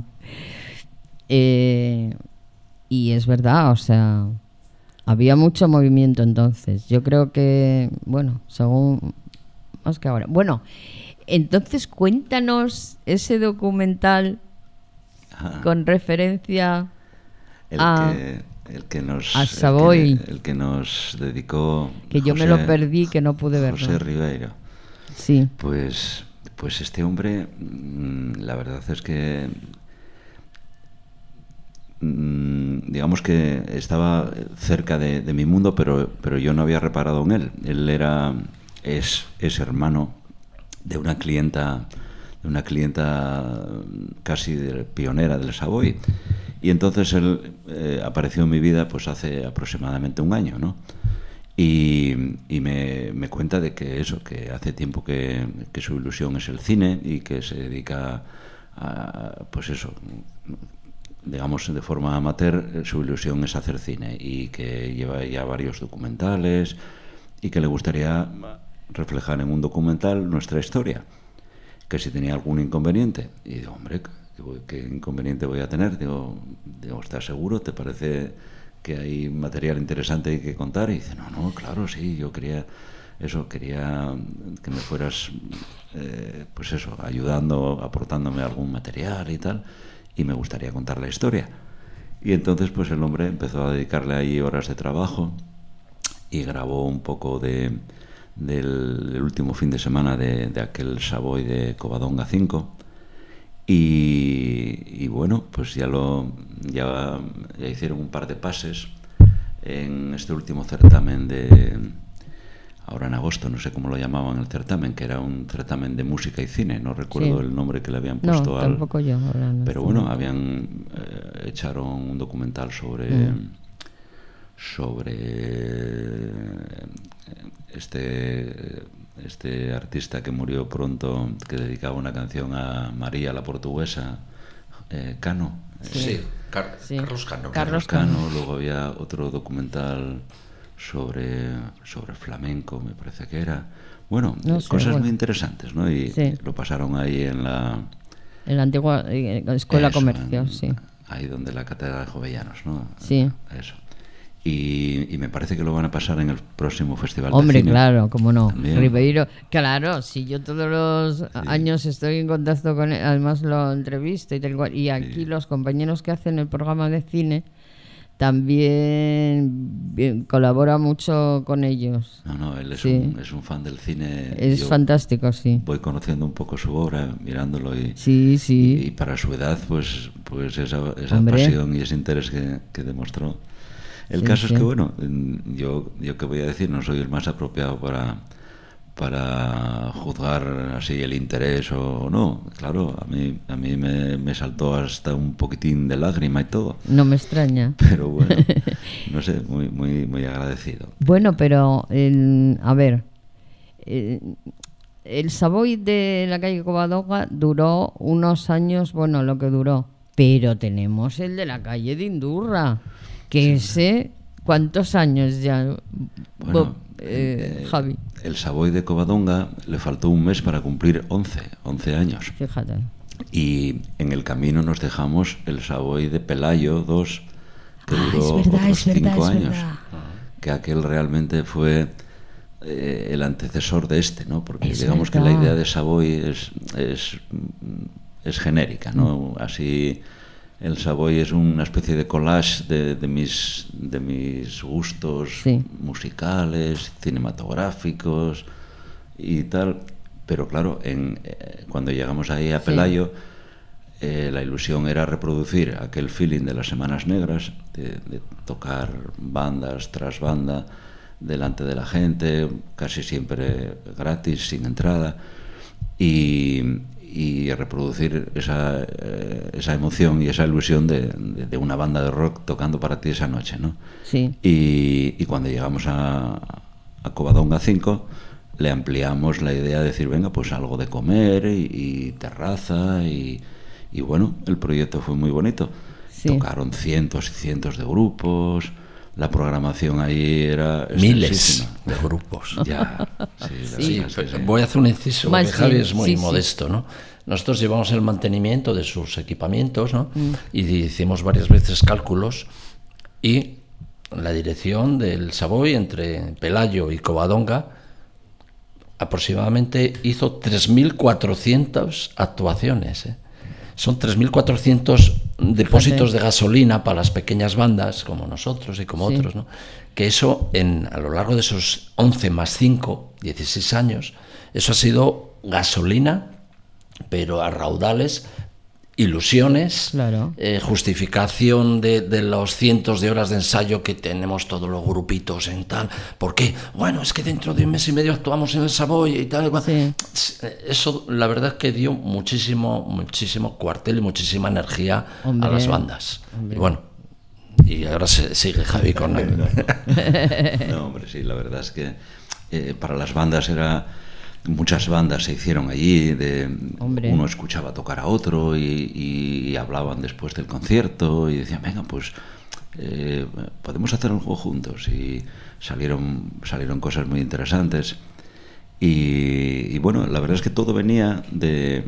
Speaker 1: Y es verdad, o sea, había mucho movimiento entonces. Yo creo que, bueno, según más que ahora. Bueno, entonces cuéntanos ese documental con referencia
Speaker 11: el que nos
Speaker 1: a Savoy,
Speaker 11: el que nos dedicó,
Speaker 1: que yo me lo perdí, que no pude verlo.
Speaker 11: José Ribeiro.
Speaker 1: Sí.
Speaker 11: Pues este hombre, la verdad es que digamos que estaba cerca de mi mundo, pero yo no había reparado en él. Él es hermano de una clienta casi pionera del Savoy, y entonces él apareció en mi vida pues hace aproximadamente un año, ¿no? Y me cuenta de que hace tiempo que su ilusión es el cine, y que se dedica a, pues eso, digamos de forma amateur, su ilusión es hacer cine, y que lleva ya varios documentales, y que le gustaría reflejar en un documental nuestra historia, que si tenía algún inconveniente. Y digo, hombre, ¿qué inconveniente voy a tener? Digo, ¿estás seguro? ¿Te parece que hay material interesante y que contar? Y dice, no, claro, sí, yo quería que me fueras pues eso, ayudando, aportándome algún material y tal, y me gustaría contar la historia. Y entonces pues el hombre empezó a dedicarle ahí horas de trabajo, y grabó un poco del último fin de semana de aquel Savoy de Covadonga 5, y bueno, pues ya hicieron un par de pases en este último certamen ahora en agosto, no sé cómo lo llamaban el certamen, que era un certamen de música y cine, no recuerdo el nombre que le habían puesto.
Speaker 1: No, tampoco yo.
Speaker 11: Pero bueno, echaron un documental sobre este artista que murió pronto, que dedicaba una canción a María la Portuguesa, Cano. Carlos Cano. Luego había otro documental sobre flamenco, me parece que era. Bueno, cosas muy interesantes, ¿no? Y lo pasaron ahí en la
Speaker 1: antigua Escuela Comercio, sí.
Speaker 11: Ahí donde la Cátedra de Jovellanos, ¿no?
Speaker 1: Sí.
Speaker 11: Eso. Y me parece que lo van a pasar en el próximo festival
Speaker 1: de cine.
Speaker 11: Hombre,
Speaker 1: claro, cómo no. También. Ribeiro, claro, si yo todos los años estoy en contacto con él, además lo entrevisto y tal cual, y aquí los compañeros que hacen el programa de cine también colabora mucho con ellos.
Speaker 11: No, él es un fan del cine.
Speaker 1: Es fantástico, sí.
Speaker 11: Voy conociendo un poco su obra, mirándolo, y para su edad, pues esa pasión y ese interés que demostró. El caso es que, bueno, yo que voy a decir, no soy el más apropiado para juzgar así el interés o no. Claro, a mí me saltó hasta un poquitín de lágrima y todo.
Speaker 1: No me extraña.
Speaker 11: Pero bueno, no sé, muy agradecido.
Speaker 1: Bueno, pero a ver, el Savoy de la calle Covadonga duró unos años, bueno, lo que duró, pero tenemos el de la calle de Indurra, que ese, ¿cuántos años ya,
Speaker 11: bueno,
Speaker 1: Javi?
Speaker 11: El Savoy de Covadonga le faltó un mes para cumplir 11 años.
Speaker 1: Fíjate.
Speaker 11: Y en el camino nos dejamos el Savoy de Pelayo 2, que duró otros 5 años. Que aquel realmente fue el antecesor de este, ¿no? Porque digamos que la idea de Savoy es genérica, ¿no? Así el Savoy es una especie de collage de mis gustos musicales, cinematográficos y tal. Pero claro, cuando llegamos ahí a Pelayo, la ilusión era reproducir aquel feeling de las Semanas Negras, de tocar bandas tras banda delante de la gente, casi siempre gratis, sin entrada, y reproducir esa emoción y esa ilusión de una banda de rock tocando para ti esa noche, ¿no?
Speaker 1: Sí.
Speaker 11: Y cuando llegamos a Covadonga 5, le ampliamos la idea de decir, venga, pues algo de comer y terraza y bueno, el proyecto fue muy bonito. Sí. Tocaron cientos y cientos de grupos. La programación ahí era
Speaker 10: miles de grupos.
Speaker 11: Ya, sí.
Speaker 10: Voy a hacer un inciso, porque Javi es muy modesto, ¿no? Nosotros llevamos el mantenimiento de sus equipamientos, ¿no? Y hicimos varias veces cálculos, y la dirección del Savoy entre Pelayo y Covadonga aproximadamente hizo 3.400 actuaciones, ¿eh? Son 3.400 depósitos de gasolina para las pequeñas bandas como nosotros y como otros, ¿no? Que eso, a lo largo de esos 11 más 5, 16 años, eso ha sido gasolina, pero a raudales, ilusiones, justificación de los cientos de horas de ensayo que tenemos todos los grupitos en tal. ¿Por qué? Bueno, es que dentro de un mes y medio actuamos en el Savoy y tal. Eso, la verdad es que dio muchísimo cuartel y muchísima energía a las bandas. Y bueno, y ahora sigue Javi con él.
Speaker 11: No, hombre, sí, la verdad es que para las bandas muchas bandas se hicieron allí, uno escuchaba tocar a otro y hablaban después del concierto y decían, venga, pues podemos hacer algo juntos, y salieron cosas muy interesantes y bueno, la verdad es que todo venía de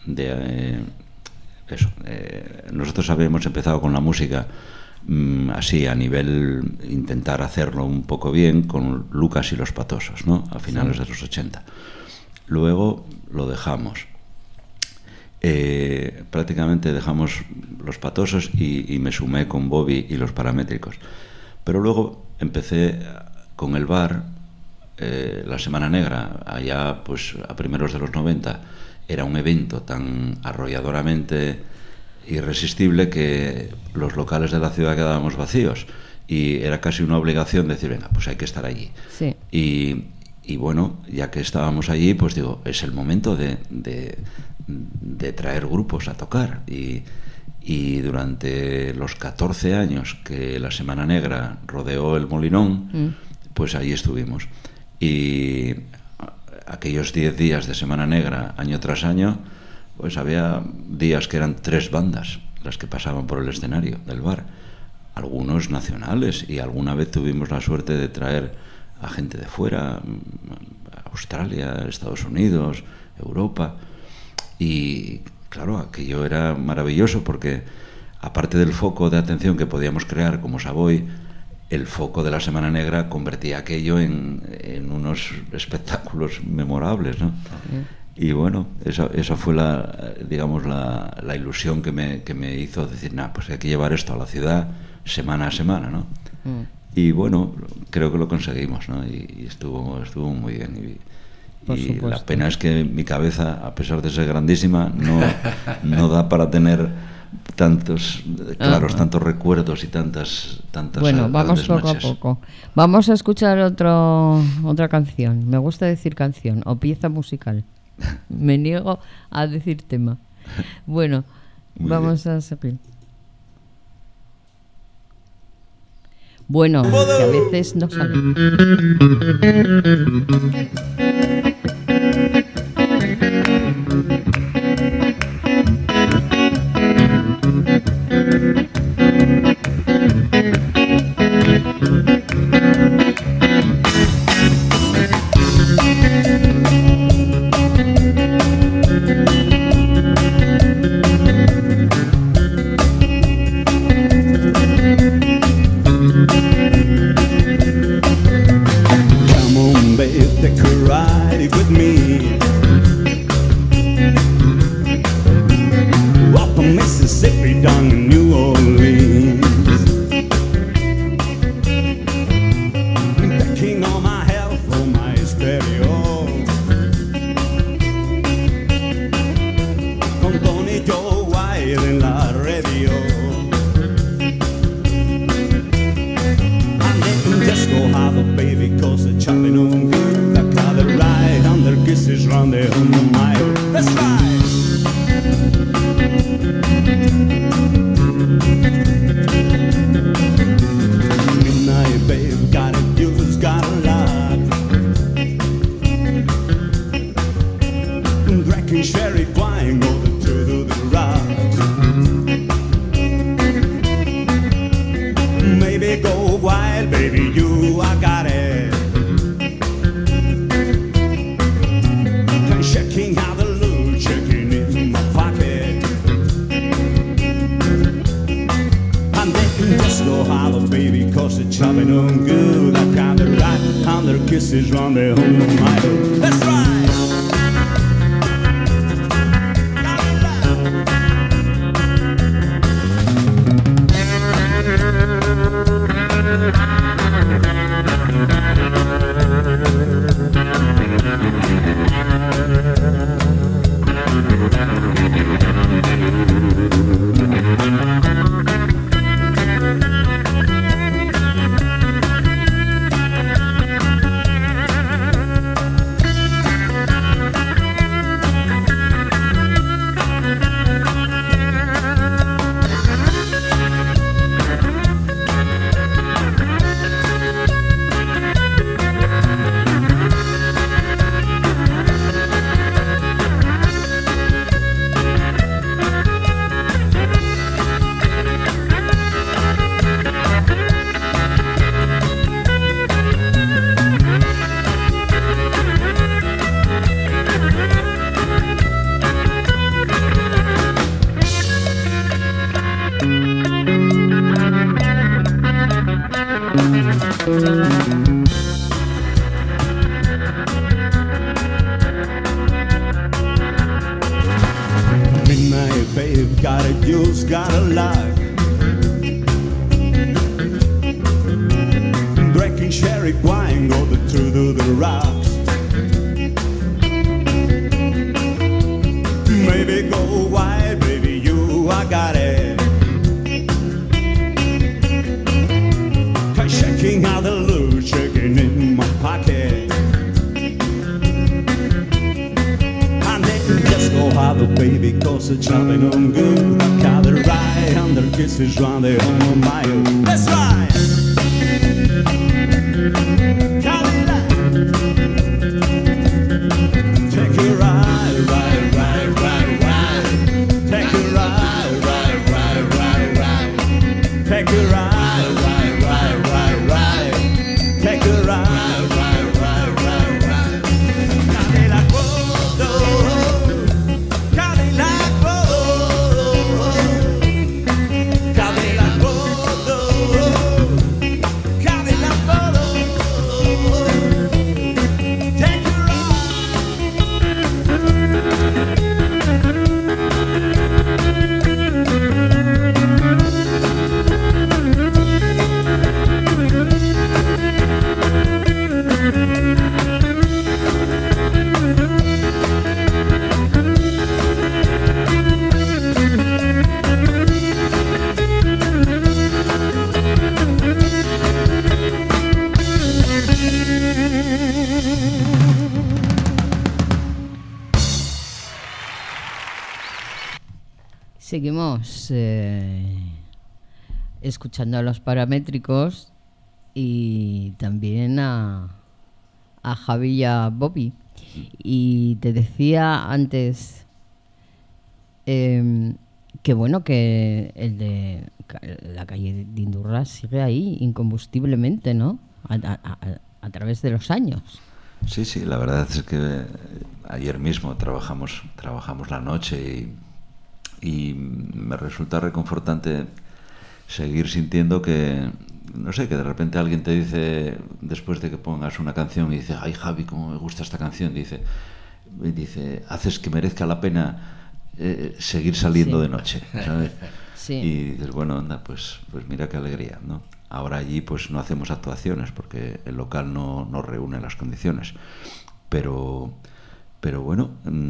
Speaker 11: eso. Nosotros habíamos empezado con la música así a nivel intentar hacerlo un poco bien con Lucas y los Patosos, ¿no? A finales de los 80. Luego lo dejamos. Prácticamente dejamos los Patosos y me sumé con Bobby y los Paramétricos. Pero luego empecé con el bar, la Semana Negra, allá pues a primeros de los 90. Era un evento tan arrolladoramente irresistible que los locales de la ciudad quedábamos vacíos y era casi una obligación decir, venga, pues hay que estar allí.
Speaker 1: Sí.
Speaker 11: Y bueno, ya que estábamos allí, pues digo, es el momento de traer grupos a tocar. Y durante los 14 años que la Semana Negra rodeó el Molinón, pues ahí estuvimos. Y aquellos 10 días de Semana Negra, año tras año, pues había días que eran 3 bandas las que pasaban por el escenario del bar. Algunos nacionales, y alguna vez tuvimos la suerte de traer a gente de fuera, Australia, Estados Unidos, Europa, y claro, aquello era maravilloso porque aparte del foco de atención que podíamos crear como Savoy, el foco de la Semana Negra convertía aquello en unos espectáculos memorables, ¿no? Y bueno, esa fue la ilusión que me hizo decir, pues hay que llevar esto a la ciudad semana a semana, ¿no? Y bueno, creo que lo conseguimos, ¿no? Y estuvo muy bien. Y la pena es que mi cabeza, a pesar de ser grandísima, no da para tener tantos tantos recuerdos y tantas
Speaker 1: bueno, vamos poco a poco. Vamos a escuchar otra canción. Me gusta decir canción o pieza musical. Me niego a decir tema. Bueno, vamos a seguir. Bueno, que a veces no sale.
Speaker 8: Cadillac Road,
Speaker 1: Seguimos escuchando a los paramétricos y también a Javi y a Bobby. Y te decía antes que bueno, que el de la calle de Indurrás sigue ahí incombustiblemente, ¿no? A través de los años.
Speaker 11: Sí, la verdad es que ayer mismo trabajamos la noche y me resulta reconfortante seguir sintiendo que, no sé, que de repente alguien te dice, después de que pongas una canción y dice, ay Javi, cómo me gusta esta canción, dice, haces que merezca la pena seguir saliendo de noche, ¿sabes?
Speaker 1: Sí.
Speaker 11: Y dices, bueno, anda, pues mira qué alegría, ¿no? Ahora allí pues no hacemos actuaciones porque el local no reúne las condiciones, pero bueno,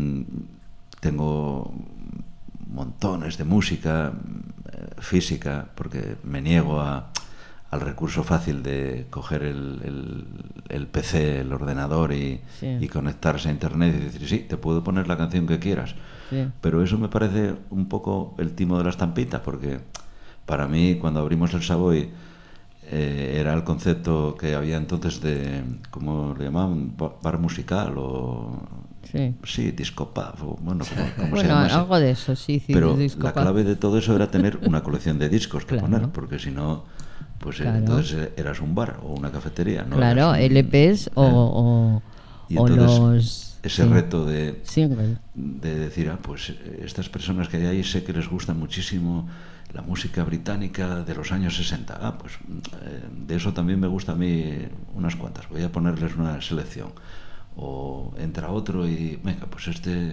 Speaker 11: tengo montones de música física, porque me niego al recurso fácil de coger el PC, el ordenador y conectarse a internet y decir, sí, te puedo poner la canción que quieras. Sí. Pero eso me parece un poco el timo de la estampita, porque para mí cuando abrimos el Savoy era el concepto que había entonces de, ¿cómo le llamaban? Bar musical o... Sí, discopub, o bueno, como se llama,
Speaker 1: algo de eso, sí.
Speaker 11: Pero la clave de todo eso era tener una colección de discos que poner, porque si no, pues entonces eras un bar o una cafetería, ¿no?
Speaker 1: Claro, LPs o los...
Speaker 11: Ese reto de decir, pues estas personas que hay ahí sé que les gusta muchísimo la música británica de los años 60. Pues de eso también me gusta a mí unas cuantas. Voy a ponerles una selección. O entra otro y, venga, pues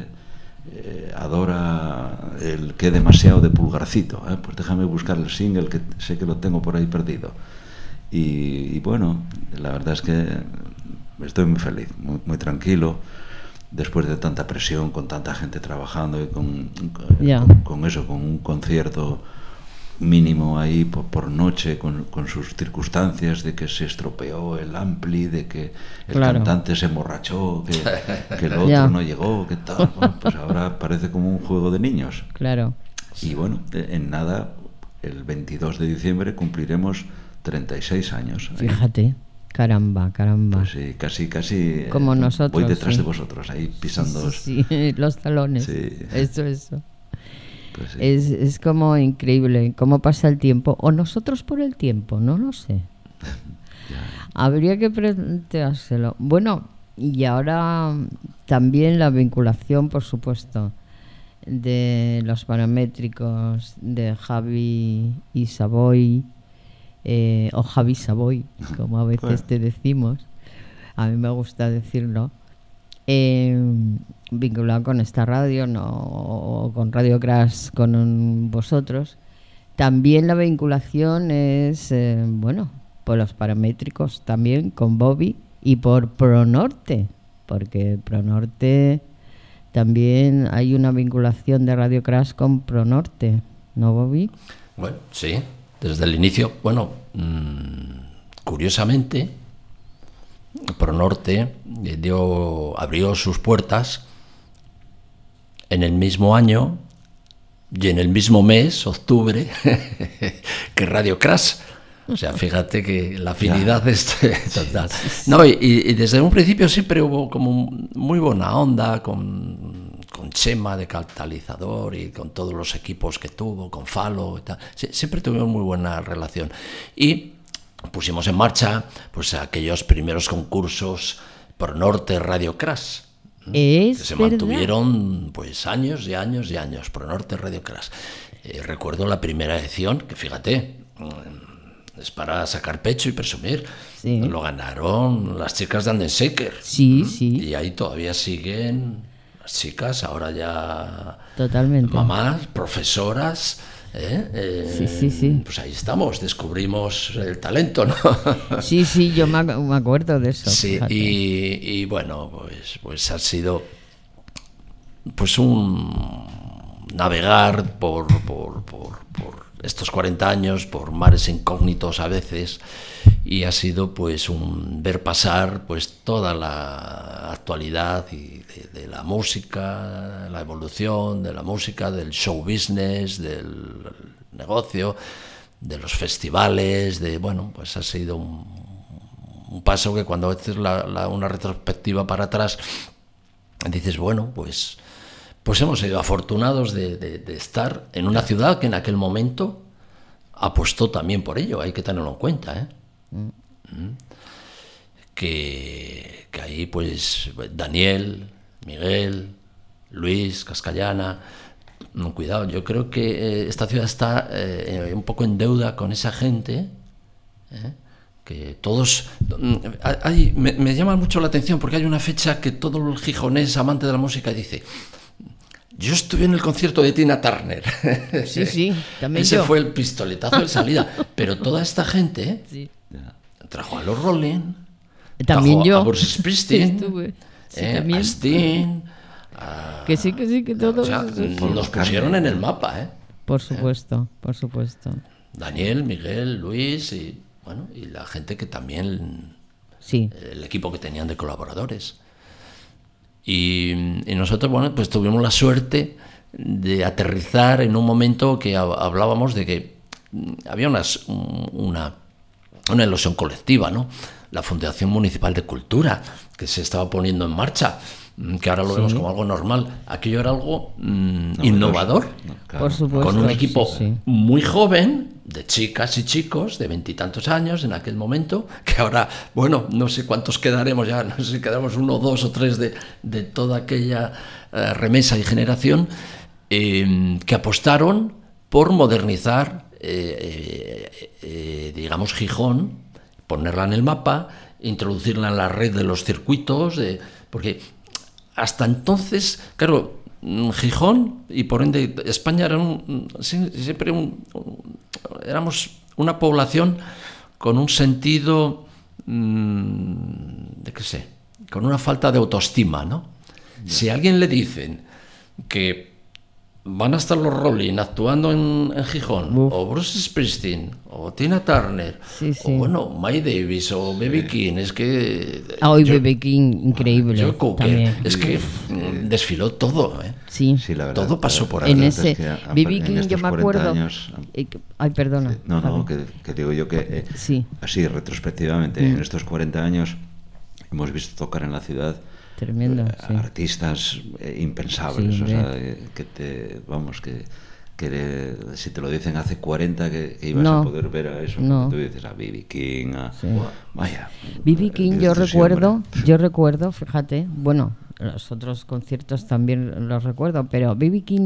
Speaker 11: adora el que demasiado de Pulgarcito. Pues déjame buscar el single que sé que lo tengo por ahí perdido. Y bueno, la verdad es que estoy muy feliz, muy tranquilo. Después de tanta presión, con tanta gente trabajando y con eso, con un concierto mínimo ahí por noche, con sus circunstancias de que se estropeó el ampli, de que el cantante se emborrachó, que el otro no llegó, que tal. Bueno, pues ahora parece como un juego de niños.
Speaker 1: Claro.
Speaker 11: Y bueno, en nada, el 22 de diciembre cumpliremos 36 años.
Speaker 1: Fíjate. Caramba.
Speaker 11: Pues sí, casi
Speaker 1: como nosotros,
Speaker 11: voy detrás de vosotros, ahí pisando
Speaker 1: los talones.
Speaker 11: Sí.
Speaker 1: Eso.
Speaker 11: Pues sí.
Speaker 1: Es como increíble cómo pasa el tiempo, o nosotros por el tiempo, no lo sé. Habría que planteárselo. Bueno, y ahora también la vinculación, por supuesto, de los paramétricos de Javi y Savoy, o Javi Savoy, como a veces te decimos, a mí me gusta decirlo, vinculado con esta radio, o con Radio Crash, con vosotros. También la vinculación es, por los paramétricos también, con Bobby, y por Pronorte, porque Pronorte también hay una vinculación de Radio Crash con Pronorte, ¿no, Bobby?
Speaker 10: Bueno, sí. Desde el inicio, curiosamente, Pronorte abrió sus puertas en el mismo año y en el mismo mes, octubre, que Radio Crash. O sea, fíjate que la afinidad es total. No, y desde un principio siempre hubo como muy buena onda con Chema de catalizador y con todos los equipos que tuvo, con Falo y tal. Siempre tuvimos muy buena relación. Y pusimos en marcha pues aquellos primeros concursos Pronorte Radio Crash. Que se mantuvieron pues años y años y años. Pronorte Radio Crash. Recuerdo la primera edición, que fíjate, es para sacar pecho y presumir. Sí. Lo ganaron las chicas de Andenseker.
Speaker 1: Sí.
Speaker 10: Y ahí todavía siguen las chicas, ahora ya
Speaker 1: totalmente
Speaker 10: mamás, profesoras.
Speaker 1: Sí.
Speaker 10: Pues ahí estamos, descubrimos el talento, ¿no?
Speaker 1: Sí, yo me acuerdo de eso.
Speaker 10: Sí, y bueno, pues ha sido pues un navegar por estos 40 años por mares incógnitos a veces, y ha sido pues un ver pasar pues toda la actualidad y de la música, la evolución de la música, del show business, del negocio, de los festivales, bueno, pues ha sido un paso que cuando haces una retrospectiva para atrás dices, bueno, pues hemos sido afortunados de estar en una ciudad que en aquel momento apostó también por ello, hay que tenerlo en cuenta, ¿eh? Que ahí pues Daniel, Miguel, Luis, Cascallana, cuidado, yo creo que esta ciudad está un poco en deuda con esa gente, que todos... me llama mucho la atención porque hay una fecha que todo el gijonés amante de la música dice... Yo estuve en el concierto de Tina Turner.
Speaker 1: Sí, también
Speaker 10: Ese
Speaker 1: yo.
Speaker 10: fue el pistoletazo de salida. Pero toda esta gente trajo a los Rolling,
Speaker 1: también
Speaker 10: trajo
Speaker 1: yo.
Speaker 10: a Bruce Springsteen,
Speaker 1: también.
Speaker 10: a Sting,
Speaker 1: que sí, que todos.
Speaker 10: o sea, nos pusieron en el mapa,
Speaker 1: Por supuesto, por supuesto.
Speaker 10: Daniel, Miguel, Luis y la gente que también, el equipo que tenían de colaboradores. Y nosotros, pues tuvimos la suerte de aterrizar en un momento que hablábamos de que había una ilusión colectiva, ¿no? La Fundación Municipal de Cultura, que se estaba poniendo en marcha, que ahora lo vemos como algo normal. Aquello era algo innovador,
Speaker 1: Por supuesto,
Speaker 10: con un equipo muy joven, de chicas y chicos de 20 y tantos años en aquel momento, que ahora, no sé cuántos quedaremos ya, no sé si quedamos 1, 2 o 3 de toda aquella remesa y generación, que apostaron por modernizar, digamos, Gijón, ponerla en el mapa, introducirla en la red de los circuitos, porque hasta entonces, claro, Gijón y por ende España éramos una población con un sentido con una falta de autoestima, ¿no? Si a alguien le dicen que van a estar los Rolling actuando en Gijón, o Bruce Springsteen, o Tina Turner, o Miles Davis, o B.B. King, es que...
Speaker 1: B.B. King, increíble.
Speaker 10: Joe Cocker, es que desfiló todo,
Speaker 1: Sí,
Speaker 11: la verdad,
Speaker 10: todo pasó por ahí.
Speaker 1: En ese B.B. King yo me acuerdo... Años, perdona.
Speaker 11: No, que digo yo que así retrospectivamente, en estos 40 años hemos visto tocar en la ciudad
Speaker 1: tremendo,
Speaker 11: artistas impensables, o sea, que si te lo dicen hace 40 que ibas a poder ver a eso, tú dices a B.B. King, vaya.
Speaker 1: B.B. King yo recuerdo, fíjate, los otros conciertos también los recuerdo, pero B.B. King,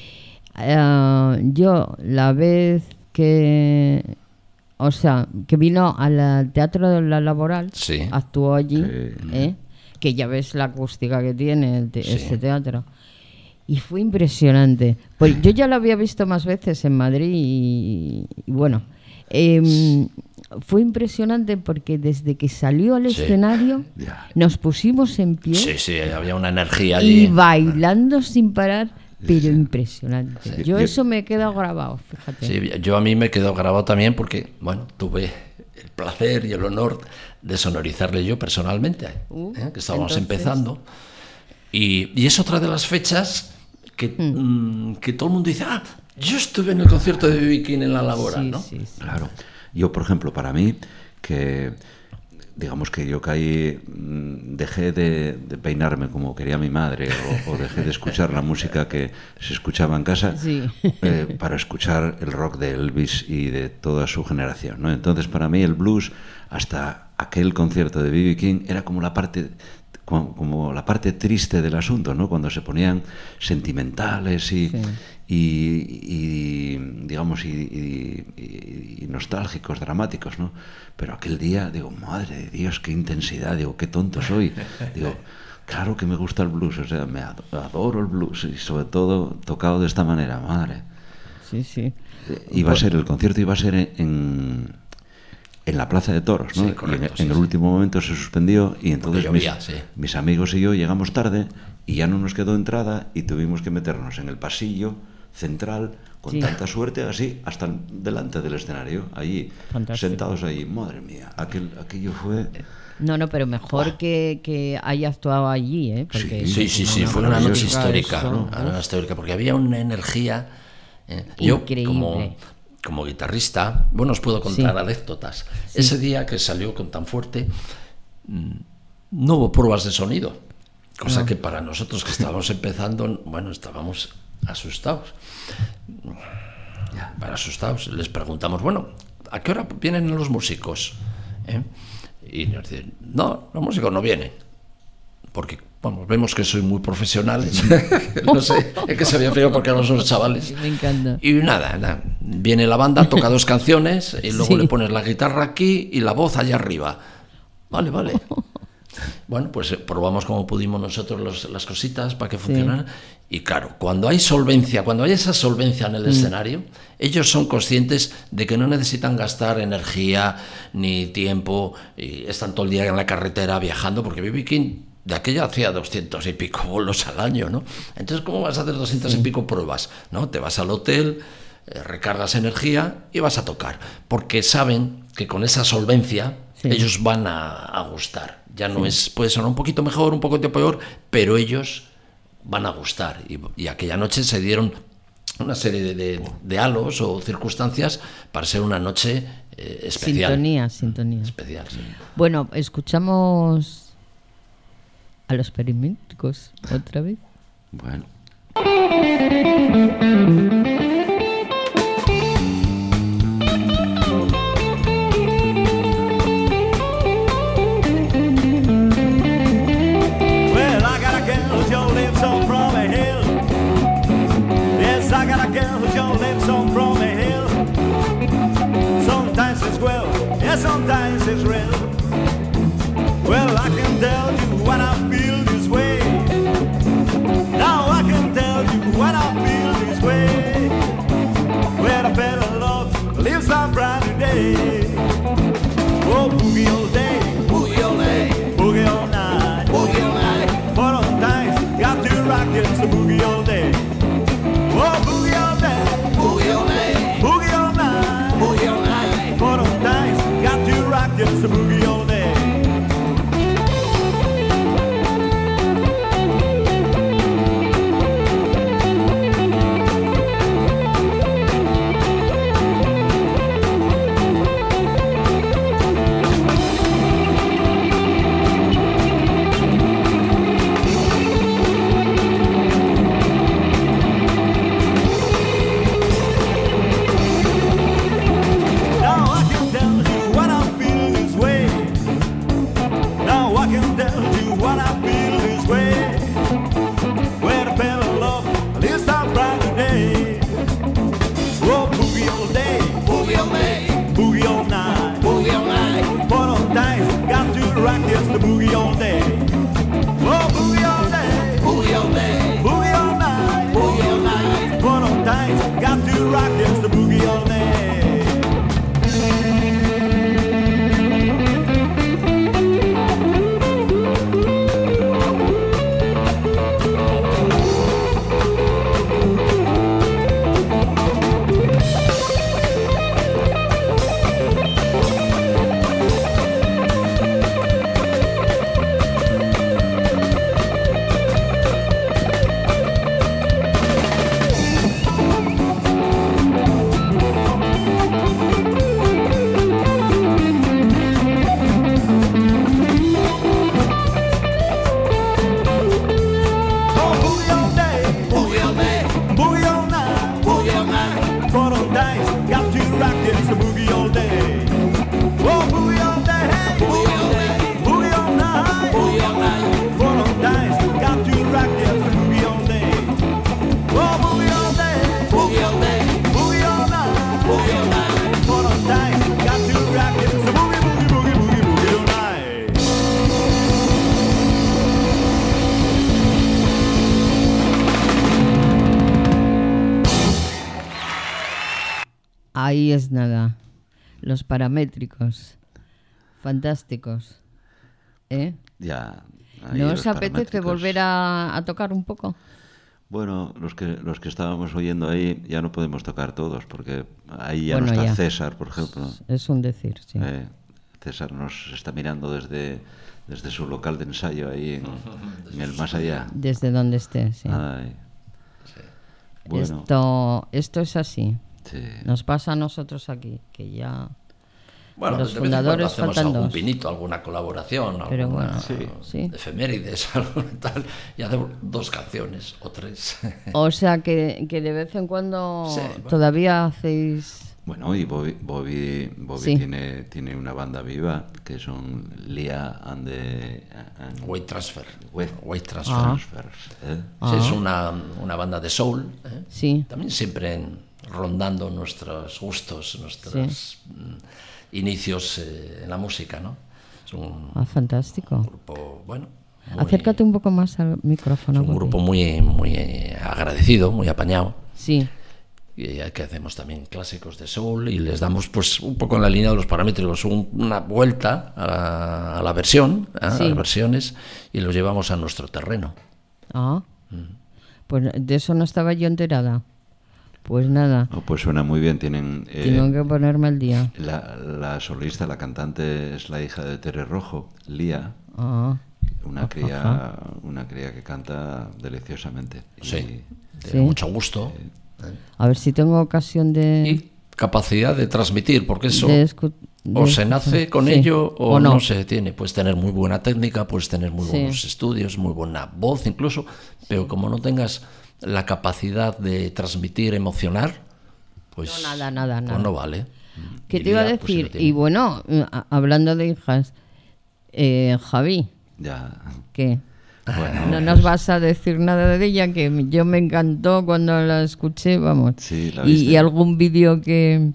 Speaker 1: yo la vez que vino al Teatro de la Laboral, actuó allí, que ya ves la acústica que tiene ese teatro, y fue impresionante. Pues yo ya lo había visto más veces en Madrid y fue impresionante porque desde que salió al escenario nos pusimos en pie,
Speaker 10: había una energía allí,
Speaker 1: y bailando sin parar, pero impresionante. Eso me he quedado grabado, fíjate.
Speaker 10: Yo a mí me quedó grabado también porque, tuve el placer y el honor de sonorizarle yo personalmente, que estábamos empezando, y es otra de las fechas que todo el mundo dice, yo estuve en el concierto de B.B. King en la Laboral, ¿no?
Speaker 1: Sí.
Speaker 11: Claro. Yo, por ejemplo, para mí, que digamos que yo caí, dejé de peinarme como quería mi madre, o dejé de escuchar la música que se escuchaba en casa para escuchar el rock de Elvis y de toda su generación, ¿no? Entonces, para mí el blues, hasta aquel concierto de B.B. King, era como la parte triste del asunto, ¿no? Cuando se ponían sentimentales y digamos y nostálgicos, dramáticos, ¿no? Pero aquel día digo, madre de Dios, qué intensidad, digo, qué tonto soy, digo, claro que me gusta el blues, o sea, me adoro el blues, y sobre todo tocado de esta manera, madre. El concierto iba a ser en la Plaza de Toros, ¿no?
Speaker 10: Correcto,
Speaker 11: en el último momento se suspendió, y entonces mis amigos y yo llegamos tarde y ya no nos quedó entrada y tuvimos que meternos en el pasillo central, con
Speaker 1: Sí.
Speaker 11: tanta suerte, así, hasta delante del escenario, allí,
Speaker 1: Fantástico.
Speaker 11: sentados allí. Madre mía, aquello fue...
Speaker 1: No, pero mejor que haya actuado allí, ¿eh? Porque
Speaker 10: Sí, fue una noche
Speaker 1: música,
Speaker 10: histórica,
Speaker 1: eso,
Speaker 10: ¿no? Una noche histórica, porque había una energía. Yo,
Speaker 1: Increíble.
Speaker 10: como guitarrista, bueno, os puedo contar
Speaker 1: Sí.
Speaker 10: anécdotas.
Speaker 1: Sí.
Speaker 10: Ese día que salió con tan fuerte, no hubo pruebas de sonido, cosa
Speaker 1: No.
Speaker 10: que para nosotros que estábamos empezando, bueno, estábamos asustados. Para asustados. Les preguntamos, bueno, ¿a qué hora vienen los músicos? Y nos dicen, no, los músicos no vienen. Porque, bueno, vemos que soy muy profesionales. No sé, es que se había feo porque eran unos chavales.
Speaker 1: Me encanta.
Speaker 10: Y nada, viene la banda, toca 2 canciones y luego
Speaker 1: Sí.
Speaker 10: le pones la guitarra aquí y la voz allá arriba. Vale. Bueno, pues probamos como pudimos nosotros las cositas para que funcionaran. Y claro, cuando hay solvencia, cuando hay esa solvencia en el escenario, ellos son conscientes de que no necesitan gastar energía ni tiempo, y están todo el día en la carretera viajando, porque B.B. King de aquella hacía 200 y pico bolos al año, ¿no? Entonces, ¿cómo vas a hacer 200 y pico pruebas? ¿No? Te vas al hotel, recargas energía y vas a tocar, porque saben que con esa solvencia ellos van a gustar. Ya no es, puede sonar un poquito mejor, un poquito peor, pero ellos van a gustar. Y aquella noche se dieron una serie de halos o circunstancias para ser una noche especial.
Speaker 1: Sintonía.
Speaker 10: Especial, sí.
Speaker 1: Bueno, escuchamos a los Perimétricos otra vez.
Speaker 11: Bueno.
Speaker 8: Well, I got a girl who sure lives on from a hill. Yes, I got a girl who sure lives on from a hill. Sometimes it's well, yes, sometimes it's real. Well, I can tell you when I feel this way. Now I can tell you when I feel this way. Where the better love lives on brighter day. Oh, boogie all day, boogie all day, boogie all night, boogie all night. For all times, got to rock it's the boogie all day. Oh, boogie all day, boogie all day, boogie all night, boogie all night. For all times, got to rock it's the boogie all day. Now I can tell you when I feel this way. Now I can tell you when I feel this way. Where the better love lives on brighter day. Oh, boogie all day, boogie all day, boogie all night, boogie all night. For all times, got to rock yes the boogie all day. Oh, boogie all day, boogie all day, boogie all night, boogie all night. For all times, got to rock yes the boogie all day. Oh, boogie all day, boogie all day, boogie all night, boogie all night. For all days, got to rock it's the boogie all day. Oh, boogie all day, boogie all day, boogie all night, boogie all night. For all days, got to rock it's the boogie all day. Oh, boogie all day, boogie all day, boogie all night, boogie all night. For all days, got to rock it's the boogie, boogie, boogie, boogie, boogie all night.
Speaker 1: Ahí es nada. Los Paramétricos. Fantásticos. ¿Eh?
Speaker 11: Ya. ahí
Speaker 1: ¿No
Speaker 11: los
Speaker 1: os apetece
Speaker 11: Paramétricos.
Speaker 1: volver a tocar un poco?
Speaker 11: Bueno, los que estábamos oyendo ahí ya no podemos tocar todos, porque ahí ya
Speaker 1: Bueno,
Speaker 11: no está
Speaker 1: ya.
Speaker 11: César, por ejemplo.
Speaker 1: Es un decir, sí.
Speaker 11: César nos está mirando desde su local de ensayo ahí en el más allá.
Speaker 1: Desde donde esté, sí.
Speaker 11: Ay. Bueno.
Speaker 1: Esto es así.
Speaker 11: Sí.
Speaker 1: Nos pasa a nosotros aquí, que ya...
Speaker 10: Bueno,
Speaker 1: los
Speaker 10: de vez en cuando
Speaker 1: fundadores
Speaker 10: hacemos
Speaker 1: faltan
Speaker 10: algún
Speaker 1: dos.
Speaker 10: pinito, alguna colaboración,
Speaker 1: Pero
Speaker 10: alguna
Speaker 1: bueno, sí.
Speaker 10: efemérides, algo tal, y hacemos 2 canciones o 3.
Speaker 1: O sea que de vez en cuando
Speaker 10: Sí, bueno.
Speaker 1: todavía hacéis...
Speaker 11: Bueno, y Bobby
Speaker 1: Sí.
Speaker 11: tiene una banda viva que son Lia and the...
Speaker 10: Weight Transfer.
Speaker 11: Weight
Speaker 10: Transfers. Sí, es una banda de soul.
Speaker 1: Sí.
Speaker 10: También siempre rondando nuestros gustos, nuestros inicios en la música, ¿no? Es un
Speaker 1: fantástico.
Speaker 10: grupo, bueno...
Speaker 1: Acércate un poco más al micrófono.
Speaker 10: Es un grupo muy agradecido, muy apañado.
Speaker 1: Sí.
Speaker 10: Y que hacemos también clásicos de soul y les damos pues un poco en la línea de los paramétricos, una vuelta a la versión, a las versiones, y los llevamos a nuestro terreno.
Speaker 1: Pues de eso no estaba yo enterada. Pues nada.
Speaker 11: Pues suena muy bien. Tengo
Speaker 1: que ponerme al día.
Speaker 11: La solista, la cantante, es la hija de Tere Rojo, Lía. Una cría que canta deliciosamente.
Speaker 10: Sí, de mucho gusto.
Speaker 1: A ver si tengo ocasión de...
Speaker 10: Y capacidad de transmitir, porque eso o se nace con ello o no se tiene. Puedes tener muy buena técnica, puedes tener muy buenos estudios, muy buena voz incluso, pero como no tengas la capacidad de transmitir, emocionar, pues
Speaker 1: nada.
Speaker 10: No vale.
Speaker 1: ¿Qué te iba a decir? Y bueno, hablando de hijas, Javi, ¿qué?
Speaker 11: Bueno,
Speaker 1: no nos vas a decir nada de ella, que yo me encantó cuando la escuché, vamos.
Speaker 11: Sí,
Speaker 1: y algún vídeo que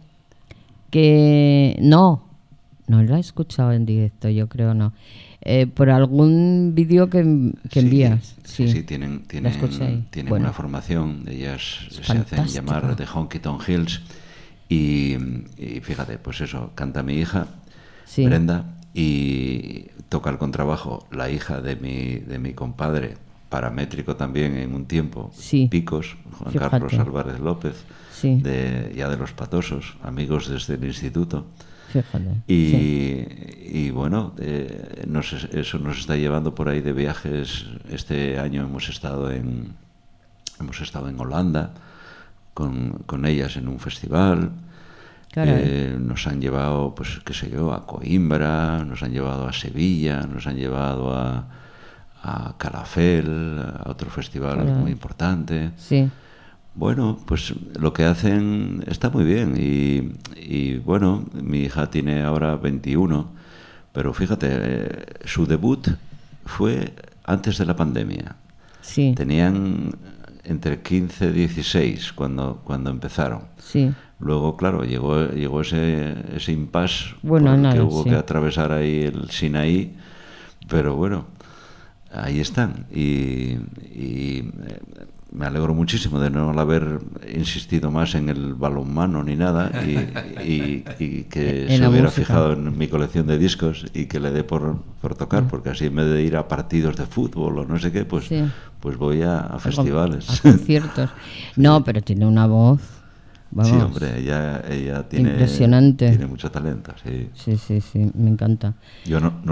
Speaker 1: no la he escuchado en directo, yo creo no. Por algún vídeo que envías.
Speaker 11: Sí, tienen una formación, ellas se hacen llamar The Honky Tonk Hills y fíjate, pues eso, canta mi hija, Brenda, y toca el contrabajo la hija de mi compadre, paramétrico también en un tiempo, Picos, Juan Carlos Álvarez López, ya de Los Patosos, amigos desde el instituto.
Speaker 1: Fíjate.
Speaker 11: Y bueno, eso nos está llevando por ahí de viajes. Este año hemos estado en Holanda con ellas en un festival. Nos han llevado, pues qué sé yo, a Coimbra, nos han llevado a Sevilla, nos han llevado a Calafell, a otro festival muy importante. Bueno, pues lo que hacen está muy bien y bueno, mi hija tiene ahora 21, pero fíjate, su debut fue antes de la pandemia. Tenían entre 15 y 16 cuando empezaron. Luego, claro, llegó ese impasse que hubo que atravesar ahí el Sinaí, pero bueno, ahí están y me alegro muchísimo de no haber insistido más en el balonmano ni nada y que se hubiera fijado en mi colección de discos y que le dé por tocar, porque así en vez de ir a partidos de fútbol o no sé qué, pues voy a festivales.
Speaker 1: A conciertos. No, pero tiene una voz... Vamos,
Speaker 11: sí, hombre, ella tiene,
Speaker 1: impresionante.
Speaker 11: Tiene mucho talento, sí.
Speaker 1: Sí, me encanta.
Speaker 11: Yo no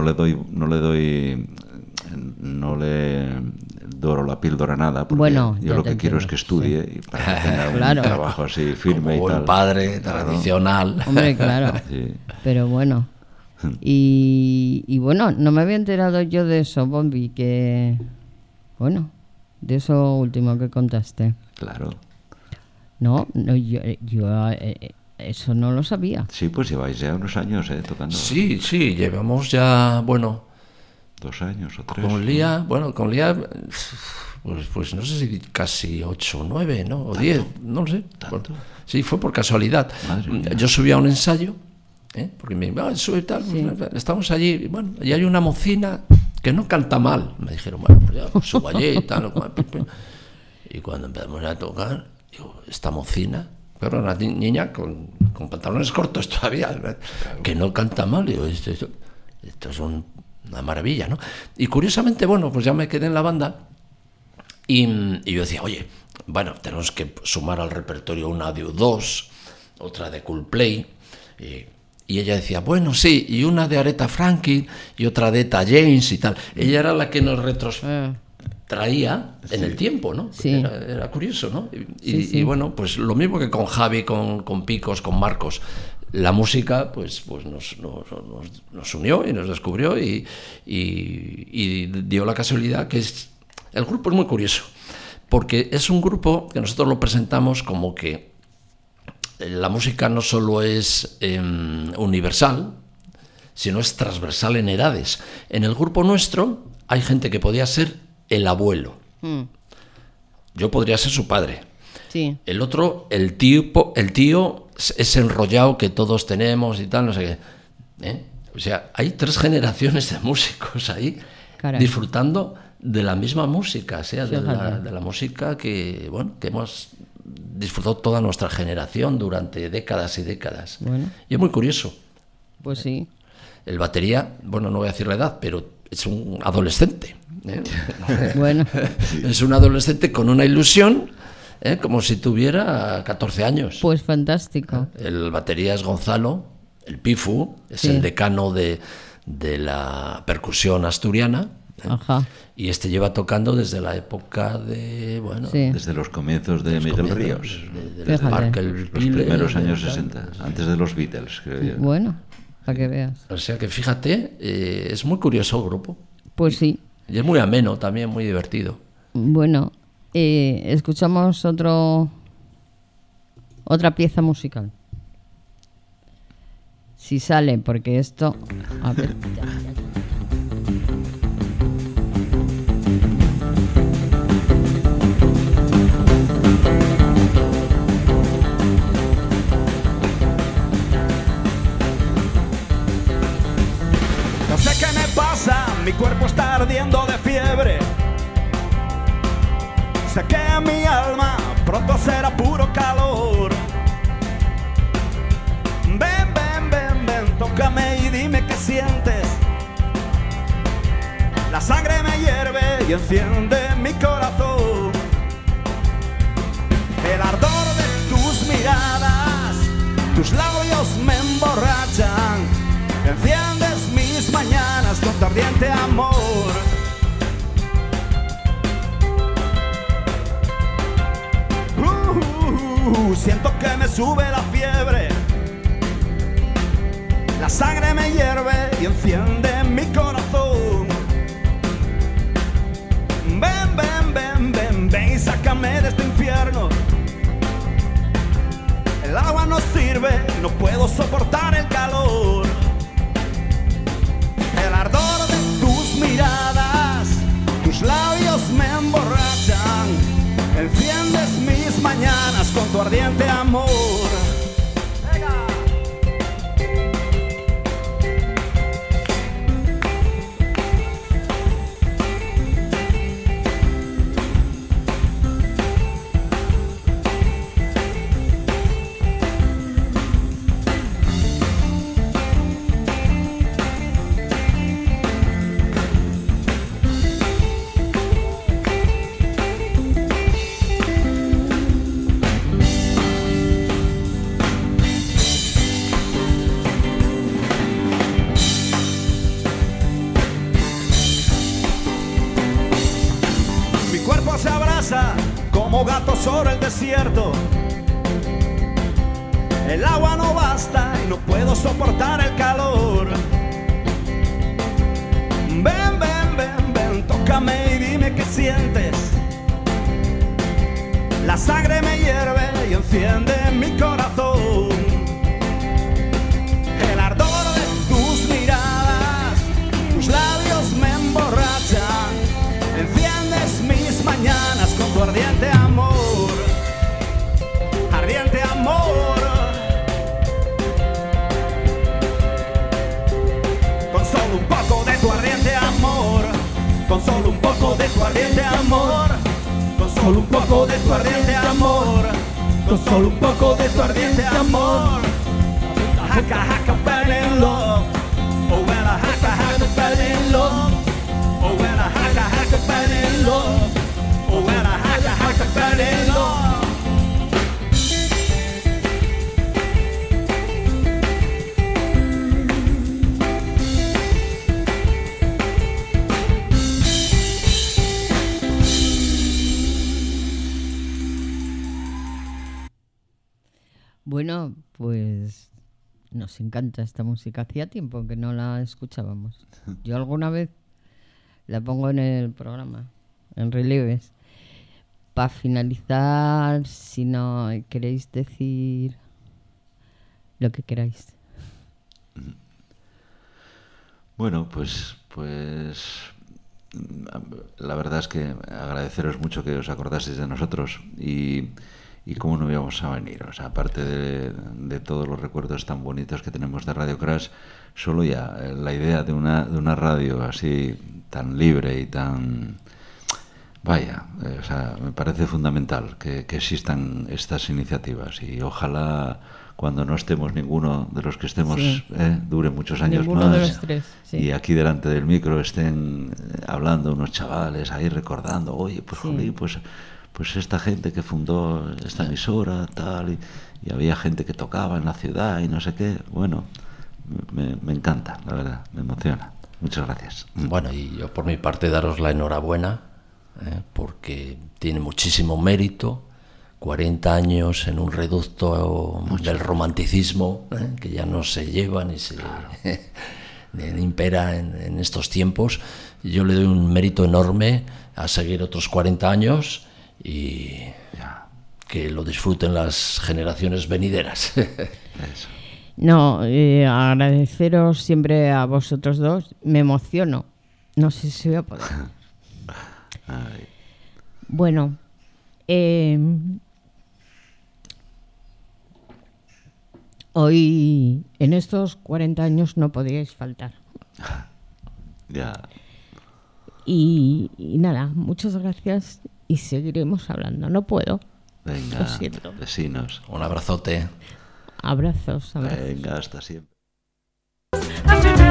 Speaker 11: le doro la píldora a nada, porque yo lo que quiero es que estudie y para que tenga un trabajo así firme.
Speaker 10: Como
Speaker 11: y tal.
Speaker 10: el padre tradicional.
Speaker 1: Hombre, claro. Pero bueno. Y bueno, no me había enterado yo de eso, Bombi, que... Bueno, de eso último que contaste.
Speaker 11: Claro.
Speaker 1: No, yo eso no lo sabía.
Speaker 11: Sí, pues lleváis ya unos años tocando.
Speaker 10: Sí, llevamos ya,
Speaker 11: 2 años o 3.
Speaker 10: Con Lía, pues no sé si casi 8 o 9, ¿no? O 10, no lo sé.
Speaker 11: ¿Tanto?
Speaker 10: Sí, fue por casualidad. Yo subí a un ensayo, porque me sube tal, estamos allí, y hay una mocina que no canta mal. Me dijeron, pues ya, subo allí y tal. Y cuando empezamos a tocar, digo, esta mocina, pero una niña con pantalones cortos todavía, que no canta mal. Digo, esto es una maravilla, ¿no? Y curiosamente, pues ya me quedé en la banda Y yo decía, oye, bueno, tenemos que sumar al repertorio una de U2, otra de Coldplay. Y ella decía, bueno, sí, y una de Aretha Franklin y otra de Etta James y tal. Ella era la que nos traía en el tiempo, ¿no?
Speaker 1: Sí.
Speaker 10: Era curioso, ¿no? Y bueno, pues lo mismo que con Javi, con Picos, con Marcos. La música pues nos unió y nos descubrió y dio la casualidad que el grupo es muy curioso, porque es un grupo que nosotros lo presentamos como que la música no solo es universal, sino es transversal en edades. En el grupo nuestro hay gente que podía ser el abuelo. Yo podría ser su padre.
Speaker 1: Sí.
Speaker 10: El otro, el tío es enrollado que todos tenemos y tal, no sé qué. O sea, hay 3 generaciones de músicos ahí. Caray. Disfrutando de la misma música, o sea, de la música que hemos disfrutado toda nuestra generación durante décadas y décadas.
Speaker 1: Bueno.
Speaker 10: Y es muy curioso.
Speaker 1: Pues sí.
Speaker 10: El batería, bueno, no voy a decir la edad, pero es un adolescente.
Speaker 1: Bueno.
Speaker 10: Es un adolescente con una ilusión, como si tuviera 14 años.
Speaker 1: Pues fantástico.
Speaker 10: El batería es Gonzalo, el Pifu, es el decano de la percusión asturiana.
Speaker 1: Ajá.
Speaker 10: Y lleva tocando desde la época de,
Speaker 11: desde los comienzos de Miguel Ríos,
Speaker 10: los
Speaker 11: primeros años 60, antes de los Beatles, creo yo.
Speaker 1: Bueno, para que veas.
Speaker 10: O sea que fíjate, es muy curioso el grupo.
Speaker 1: Pues sí.
Speaker 10: Y es muy ameno también, muy divertido.
Speaker 1: Bueno, escuchamos otra pieza musical. Si sale, porque esto... A ver,
Speaker 12: No sé qué me pasa, mi cuerpo está ardiendo de fiebre. Sé que mi alma pronto será puro calor. Ven, ven, ven, ven, tócame y dime qué sientes. La sangre me hierve y enciende mi corazón. El ardor de tus miradas, tus labios me emborrachan. Enciendes mis mañanas con tu ardiente amor. Siento que me sube la fiebre. La sangre me hierve y enciende mi corazón. Ven, ven, ven, ven, ven y sácame de este infierno. El agua no sirve, no puedo soportar el calor. El ardor de tus miradas, tus labios me emborrachan. Enciendes mis mañanas con tu ardiente amor. Como gato sobre el desierto. El agua no basta y no puedo soportar el calor. Ven, ven, ven, ven, tócame y dime qué sientes. La sangre me hierve y enciende mi corazón. El ardor de tus miradas, tus labios me emborrachan. Enciendes mis mañanas con tu ardiente amor. Ardiente amor. Con solo un poco de tu ardiente amor. Con solo un poco de tu ardiente amor. Con solo un poco de tu ardiente amor. Con solo un poco de tu ardiente amor. Haka haka burn in love. Oh when I haka haka burn in love. Oh when I haka haka burn in love. Oh when
Speaker 1: Bueno, pues nos encanta esta música. Hacía tiempo que no la escuchábamos. Yo alguna vez la pongo en el programa, en relieves. Para finalizar, si no queréis decir lo que queráis.
Speaker 11: Bueno, pues la verdad es que agradeceros mucho que os acordaseis de nosotros y cómo no íbamos a venir. O sea, aparte de todos los recuerdos tan bonitos que tenemos de Radio Crash, solo ya la idea de una radio así tan libre y tan... Vaya, o sea, me parece fundamental que existan estas iniciativas y ojalá cuando no estemos ninguno de los que estemos,
Speaker 1: sí,
Speaker 11: dure muchos años
Speaker 1: ninguno
Speaker 11: más.
Speaker 1: De los tres, sí.
Speaker 11: Y aquí delante del micro estén hablando unos chavales ahí recordando, oye, pues
Speaker 1: sí,
Speaker 11: jolín, pues esta gente que fundó esta emisora, tal, y había gente que tocaba en la ciudad y no sé qué. Bueno, me encanta, la verdad, me emociona. Muchas gracias.
Speaker 10: Bueno, y yo por mi parte daros la enhorabuena, porque tiene muchísimo mérito. 40 años en un reducto del romanticismo, que ya no se lleva ni se ni impera en estos tiempos. Yo le doy un mérito enorme a seguir otros 40 años y que lo disfruten las generaciones venideras.
Speaker 11: Eso.
Speaker 1: No, agradeceros siempre a vosotros dos. Me emociono. No sé si voy a poder.
Speaker 11: Ay.
Speaker 1: Bueno, hoy en estos 40 años no podíais faltar.
Speaker 11: Ya.
Speaker 1: Y nada, muchas gracias y seguiremos hablando. No puedo.
Speaker 11: Venga,
Speaker 1: lo siento.
Speaker 11: vecinos.
Speaker 10: Un abrazote.
Speaker 1: Abrazos.
Speaker 11: Venga, hasta siempre.